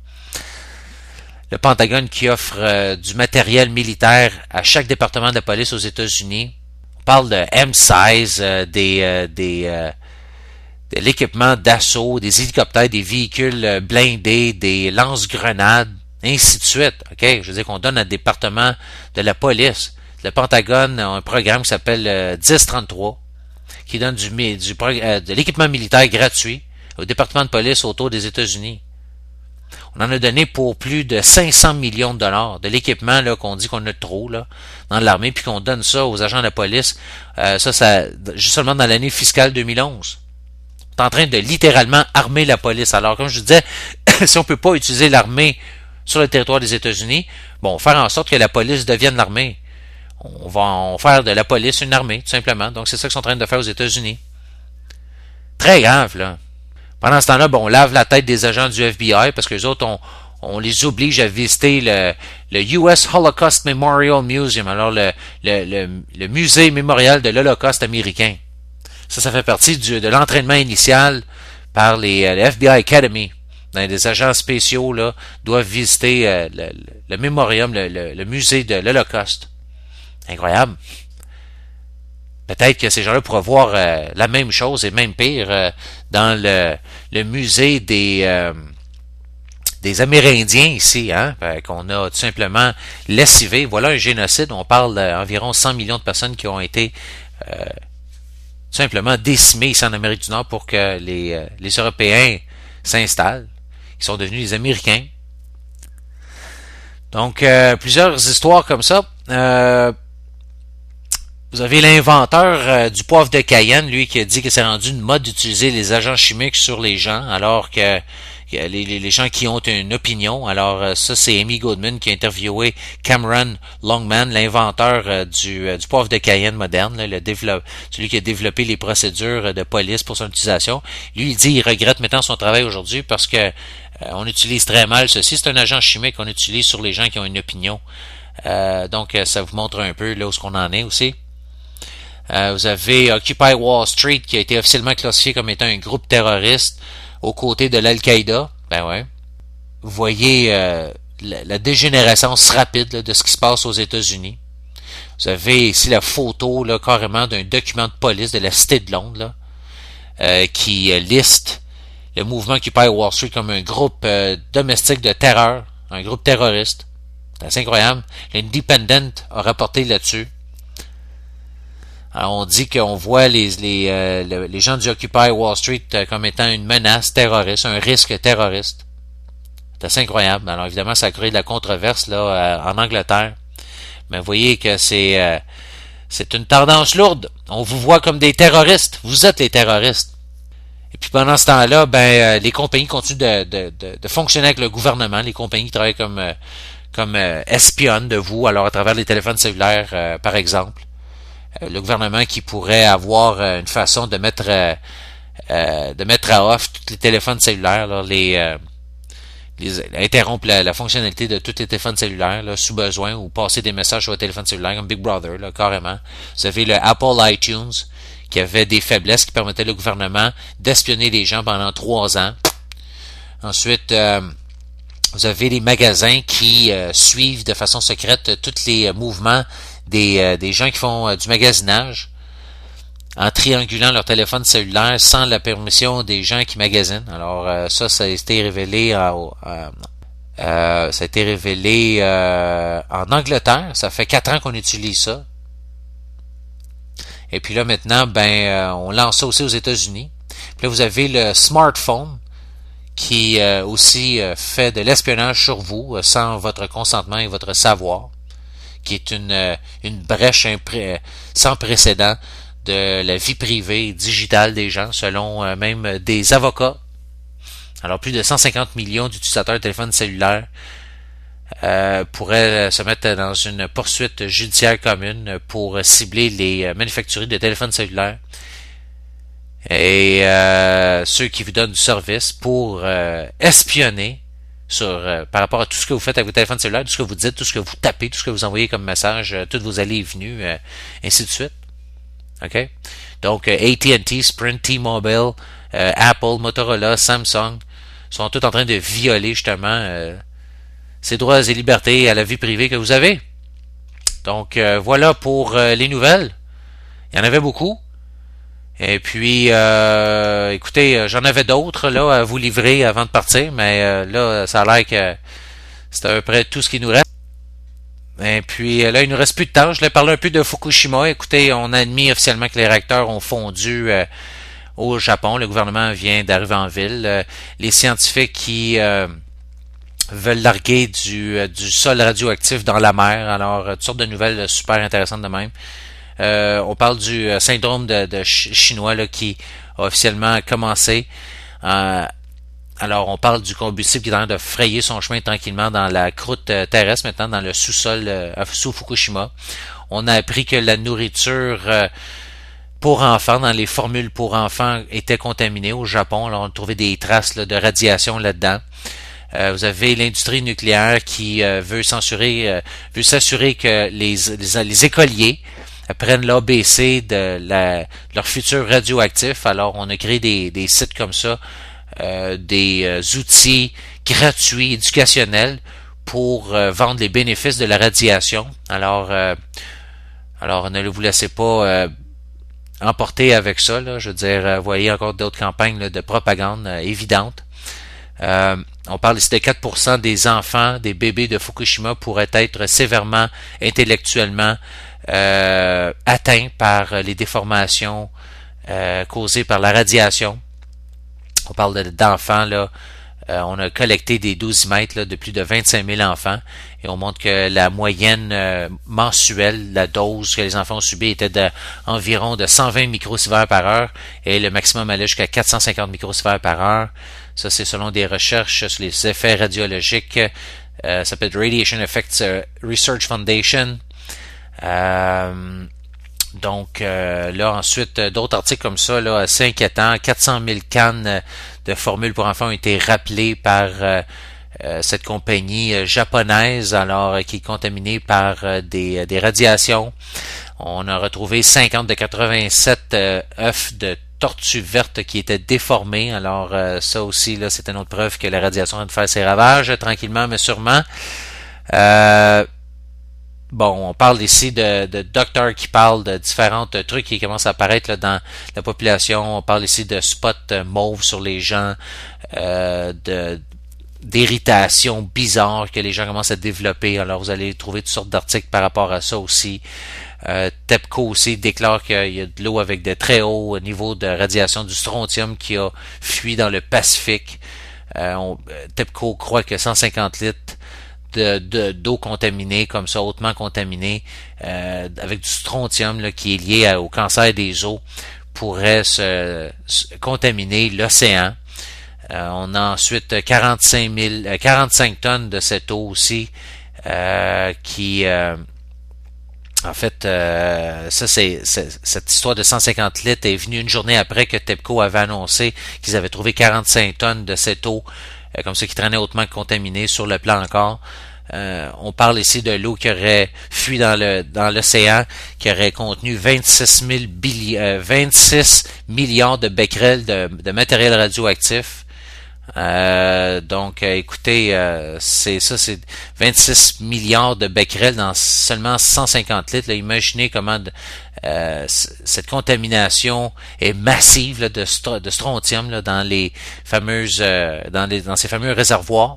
Le Pentagone qui offre euh, du matériel militaire à chaque département de la police aux États-Unis. On parle de M seize, euh, des, euh, des, euh, de l'équipement d'assaut, des hélicoptères, des véhicules blindés, des lance-grenades, ainsi de suite. Okay? Je veux dire qu'on donne à un département de la police. Le Pentagone a un programme qui s'appelle euh, dix trente-trois, qui donne du, du, euh, de l'équipement militaire gratuit au département de police autour des États-Unis. On en a donné pour plus de cinq cents millions de dollars de l'équipement là qu'on dit qu'on a trop là dans l'armée, puis qu'on donne ça aux agents de la police. Euh, ça, ça juste seulement dans l'année fiscale deux mille onze. On est en train de littéralement armer la police. Alors, comme je vous disais, si on peut pas utiliser l'armée sur le territoire des États-Unis, bon, faire en sorte que la police devienne l'armée. On va en faire de la police une armée, tout simplement. Donc, c'est ça qu'ils sont en train de faire aux États-Unis. Très grave, là. Pendant ce temps-là, bon, on lave la tête des agents du F B I parce que les autres, on, on les oblige à visiter le, le U S Holocaust Memorial Museum, alors le, le, le, le musée mémorial de l'Holocauste américain. Ça, ça fait partie du, de l'entraînement initial par les, les F B I Academy. Les agents spéciaux là, doivent visiter euh, le, le, le mémorium, le, le, le musée de l'Holocauste. Incroyable. Peut-être que ces gens-là pourraient voir euh, la même chose et même pire euh, dans le, le musée des, euh, des Amérindiens ici, hein, qu'on a tout simplement lessivé. Voilà un génocide. On parle d'environ cent millions de personnes qui ont été euh, tout simplement décimées ici en Amérique du Nord pour que les, euh, les Européens s'installent. Ils sont devenus des Américains. Donc, euh, plusieurs histoires comme ça. Euh, vous avez l'inventeur euh, du poivre de Cayenne, lui, qui a dit que c'est rendu une mode d'utiliser les agents chimiques sur les gens, alors que, que les, les, les gens qui ont une opinion. Alors, euh, ça, c'est Amy Goodman qui a interviewé Cameron Longman, l'inventeur euh, du, euh, du poivre de Cayenne moderne, là, le développe, celui qui a développé les procédures de police pour son utilisation. Lui, il dit qu'il regrette maintenant son travail aujourd'hui parce que Euh, on utilise très mal ceci. C'est un agent chimique qu'on utilise sur les gens qui ont une opinion. Euh, donc, ça vous montre un peu là où ce qu'on en est aussi. Euh, vous avez Occupy Wall Street qui a été officiellement classifié comme étant un groupe terroriste aux côtés de l'Al-Qaïda. Ben ouais. Vous voyez euh, la, la dégénérescence rapide là, de ce qui se passe aux États-Unis. Vous avez ici la photo là, carrément d'un document de police de la Cité de Londres là, euh, qui euh, liste le mouvement Occupy Wall Street comme un groupe euh, domestique de terreur, un groupe terroriste. C'est assez incroyable. L'Independent a rapporté là-dessus. Alors, on dit qu'on voit les, les, euh, les gens du Occupy Wall Street euh, comme étant une menace terroriste, un risque terroriste. C'est assez incroyable. Alors, évidemment, ça a créé de la controverse là euh, en Angleterre. Mais vous voyez que c'est euh, c'est une tendance lourde. On vous voit comme des terroristes. Vous êtes les terroristes. Et puis pendant ce temps-là, ben euh, les compagnies continuent de, de, de, de fonctionner avec le gouvernement. Les compagnies qui travaillent comme euh, comme euh, espionnes de vous, alors à travers les téléphones cellulaires, euh, par exemple. Euh, le gouvernement qui pourrait avoir euh, une façon de mettre euh, euh, de mettre à off tous les téléphones cellulaires, là, les, euh, les interrompre la, la fonctionnalité de tous les téléphones cellulaires là, sous besoin ou passer des messages sur le téléphone cellulaire comme Big Brother, là, carrément. Vous avez le Apple iTunes qui avait des faiblesses qui permettaient au gouvernement d'espionner les gens pendant trois ans. Ensuite, euh, vous avez les magasins qui euh, suivent de façon secrète tous les euh, mouvements des, euh, des gens qui font euh, du magasinage en triangulant leur téléphone cellulaire sans la permission des gens qui magasinent. Alors euh, ça, ça a été révélé à, à, euh, ça a été révélé euh, en Angleterre. Ça fait quatre ans qu'on utilise ça. Et puis là, maintenant, ben, euh, on lance ça aussi aux États-Unis. Puis là, vous avez le smartphone qui euh, aussi euh, fait de l'espionnage sur vous euh, sans votre consentement et votre savoir, qui est une, euh, une brèche impré- sans précédent de la vie privée digitale des gens, selon euh, même des avocats. Alors, plus de cent cinquante millions d'utilisateurs de téléphones cellulaires Euh, pourrait se mettre dans une poursuite judiciaire commune pour cibler les manufacturiers de téléphones cellulaires et euh, ceux qui vous donnent du service pour euh, espionner sur euh, par rapport à tout ce que vous faites avec vos téléphones cellulaires, tout ce que vous dites, tout ce que vous tapez, tout ce que vous envoyez comme message, euh, toutes vos allées et venues, euh, ainsi de suite. OK? Donc, euh, A T and T, Sprint, T-Mobile, euh, Apple, Motorola, Samsung sont tous en train de violer justement euh, ces droits et libertés à la vie privée que vous avez. Donc, euh, voilà pour euh, les nouvelles. Il y en avait beaucoup. Et puis, euh, écoutez, j'en avais d'autres là à vous livrer avant de partir, mais euh, là, ça a l'air que c'est à peu près tout ce qui nous reste. Et puis, là, il nous reste plus de temps. Je voulais parler un peu de Fukushima. Écoutez, on a admis officiellement que les réacteurs ont fondu euh, au Japon. Le gouvernement vient d'arriver en ville. Euh, les scientifiques qui... Euh, veulent larguer du, euh, du sol radioactif dans la mer. Alors, euh, toutes sortes de nouvelles super intéressantes de même. Euh, on parle du euh, syndrome de, de ch- chinois là, qui a officiellement commencé euh, alors, on parle du combustible qui est en train de frayer son chemin tranquillement dans la croûte euh, terrestre, maintenant dans le sous-sol euh, sous Fukushima. On a appris que la nourriture euh, pour enfants, dans les formules pour enfants, était contaminée au Japon. Alors, on a trouvé des traces là, de radiation là-dedans. Euh, vous avez l'industrie nucléaire qui euh, veut censurer, euh, veut s'assurer que les, les, les écoliers prennent l'A B C de, la, de leur futur radioactif. Alors, on a créé des, des sites comme ça, euh, des euh, outils gratuits, éducationnels, pour euh, vendre les bénéfices de la radiation. Alors, euh, alors ne vous laissez pas euh, emporter avec ça. Là. Je veux dire, euh, vous voyez encore d'autres campagnes là, de propagande euh, évidentes. Euh, on parle ici de quatre pour cent des enfants, des bébés de Fukushima pourraient être sévèrement intellectuellement euh, atteints par les déformations euh, causées par la radiation. On parle de, d'enfants, là. Euh, on a collecté des douze-mètres là, de plus de vingt-cinq mille enfants et on montre que la moyenne euh, mensuelle, la dose que les enfants ont subie était de environ de cent vingt microsieverts par heure et le maximum allait jusqu'à quatre cent cinquante microsieverts par heure. Ça, c'est selon des recherches sur les effets radiologiques. Euh, ça s'appelle Radiation Effects Research Foundation. Euh, donc, euh, là, ensuite, d'autres articles comme ça, là, assez inquiétants. quatre cent mille cannes de formules pour enfants ont été rappelées par euh, euh, cette compagnie euh, japonaise, alors, euh, qui est contaminée par euh, des, des radiations. On a retrouvé cinquante de quatre-vingt-sept euh, œufs de tortues vertes qui étaient déformées. Alors, euh, ça aussi, là, c'est une autre preuve que la radiation vient de faire ses ravages, tranquillement, mais sûrement. Euh, Bon, on parle ici de, de docteurs qui parlent de différents trucs qui commencent à apparaître là, dans la population. On parle ici de spots mauves sur les gens, euh, de d'irritations bizarres que les gens commencent à développer. Alors, vous allez trouver toutes sortes d'articles par rapport à ça aussi. Euh, TEPCO aussi déclare qu'il y a de l'eau avec de très hauts niveaux de radiation du strontium qui a fui dans le Pacifique. Euh, on, TEPCO croit que cent cinquante litres De, de, d'eau contaminée, comme ça, hautement contaminée, euh, avec du strontium là, qui est lié à, au cancer des os, pourrait se, se contaminer l'océan. Euh, on a ensuite quarante-cinq mille, quarante-cinq tonnes de cette eau aussi, euh, qui, euh, en fait, euh, ça c'est, c'est cette histoire de cent cinquante litres est venue une journée après que TEPCO avait annoncé qu'ils avaient trouvé quarante-cinq tonnes de cette eau, comme ça qui traînait hautement contaminée sur le plan encore. Euh, on parle ici de l'eau qui aurait fui dans le dans l'océan, qui aurait contenu vingt-six mille billi- euh, vingt-six milliards de becquerels de, de matériel radioactif. Euh, donc, euh, écoutez, euh, c'est ça, c'est vingt-six milliards de becquerels dans seulement cent cinquante litres. Là, imaginez comment de, euh, cette contamination est massive là, de, stro- de strontium là, dans les fameuses, euh, dans, les, dans ces fameux réservoirs.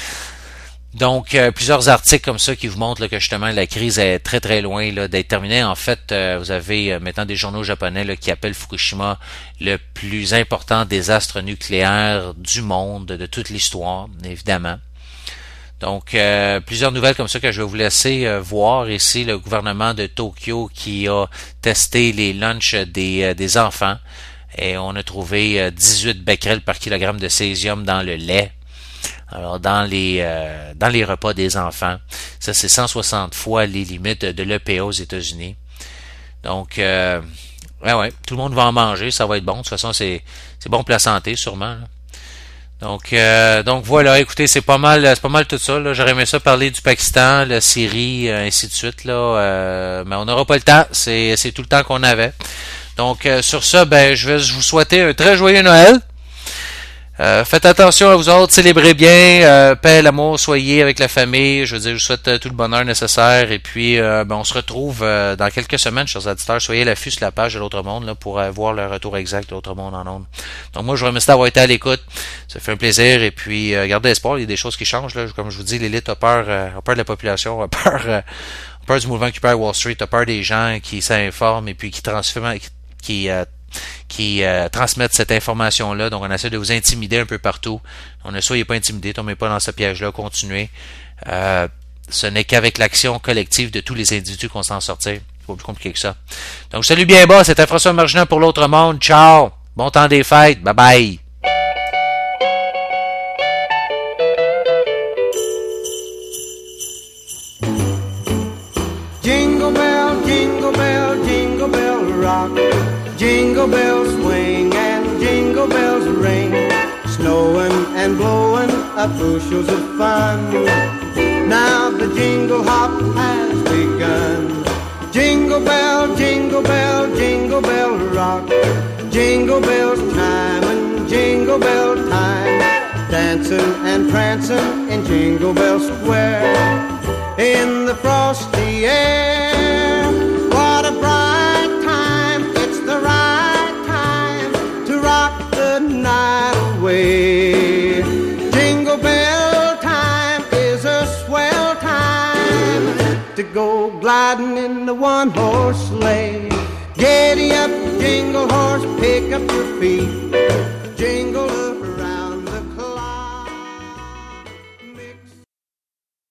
Donc, euh, plusieurs articles comme ça qui vous montrent là, que justement la crise est très très loin là, d'être terminée. En fait, euh, vous avez euh, maintenant des journaux japonais là, qui appellent Fukushima le plus important désastre nucléaire du monde, de toute l'histoire, évidemment. Donc, euh, plusieurs nouvelles comme ça que je vais vous laisser euh, voir ici. Le gouvernement de Tokyo qui a testé les lunchs des, euh, des enfants et on a trouvé euh, dix-huit becquerels par kilogramme de césium dans le lait. Alors, dans les euh, dans les repas des enfants, ça c'est cent soixante fois les limites de l'E P A aux États-Unis. Donc, euh, ouais, ouais, tout le monde va en manger, ça va être bon. De toute façon, c'est c'est bon pour la santé, sûrement. Là. Donc, euh, donc voilà. Écoutez, c'est pas mal, c'est pas mal tout ça. Là. J'aurais aimé ça parler du Pakistan, la Syrie, ainsi de suite. Là, euh, mais on n'aura pas le temps. C'est c'est tout le temps qu'on avait. Donc, euh, sur ça, ben, je vais vous souhaiter un très joyeux Noël. Euh, faites attention à vous autres, célébrez bien, euh, paix, l'amour, soyez avec la famille. Je veux dire, je vous souhaite euh, tout le bonheur nécessaire. Et puis, euh, ben, on se retrouve euh, dans quelques semaines, chers auditeurs. Soyez à l'affût sur la page de l'Autre Monde là, pour euh, voir le retour exact de l'Autre Monde en ondes. Donc moi, je vous remercie d'avoir été à l'écoute. Ça fait un plaisir. Et puis, euh, gardez espoir, il y a des choses qui changent. Là. Comme je vous dis, l'élite a peur, euh, a peur de la population, a peur, euh, a peur du mouvement Occupy Wall Street, a peur des gens qui s'informent et puis qui transforment, qui, qui euh, qui euh, transmettent cette information-là. Donc, on essaie de vous intimider un peu partout. On ne soyez pas intimidés, tombez pas dans ce piège-là, continuez. Euh, ce n'est qu'avec l'action collective de tous les individus qu'on s'en sortir. C'est pas plus compliqué que ça. Donc, salut bien bas, c'était François Marginal pour l'Autre Monde. Ciao! Bon temps des fêtes. Bye bye! Jingle bells swing and jingle bells ring, snowing and blowing up bushels of fun. Now the jingle hop has begun. Jingle bell, jingle bell, jingle bell rock. Jingle bells time and jingle bell time, dancing and prancing in Jingle Bell Square. In the frosty air, what a bright time. It's the right time to rock the night away. Jingle bell time is a swell time to go gliding in the one-horse sleigh. Giddy up, jingle horse, pick up your feet. Jingle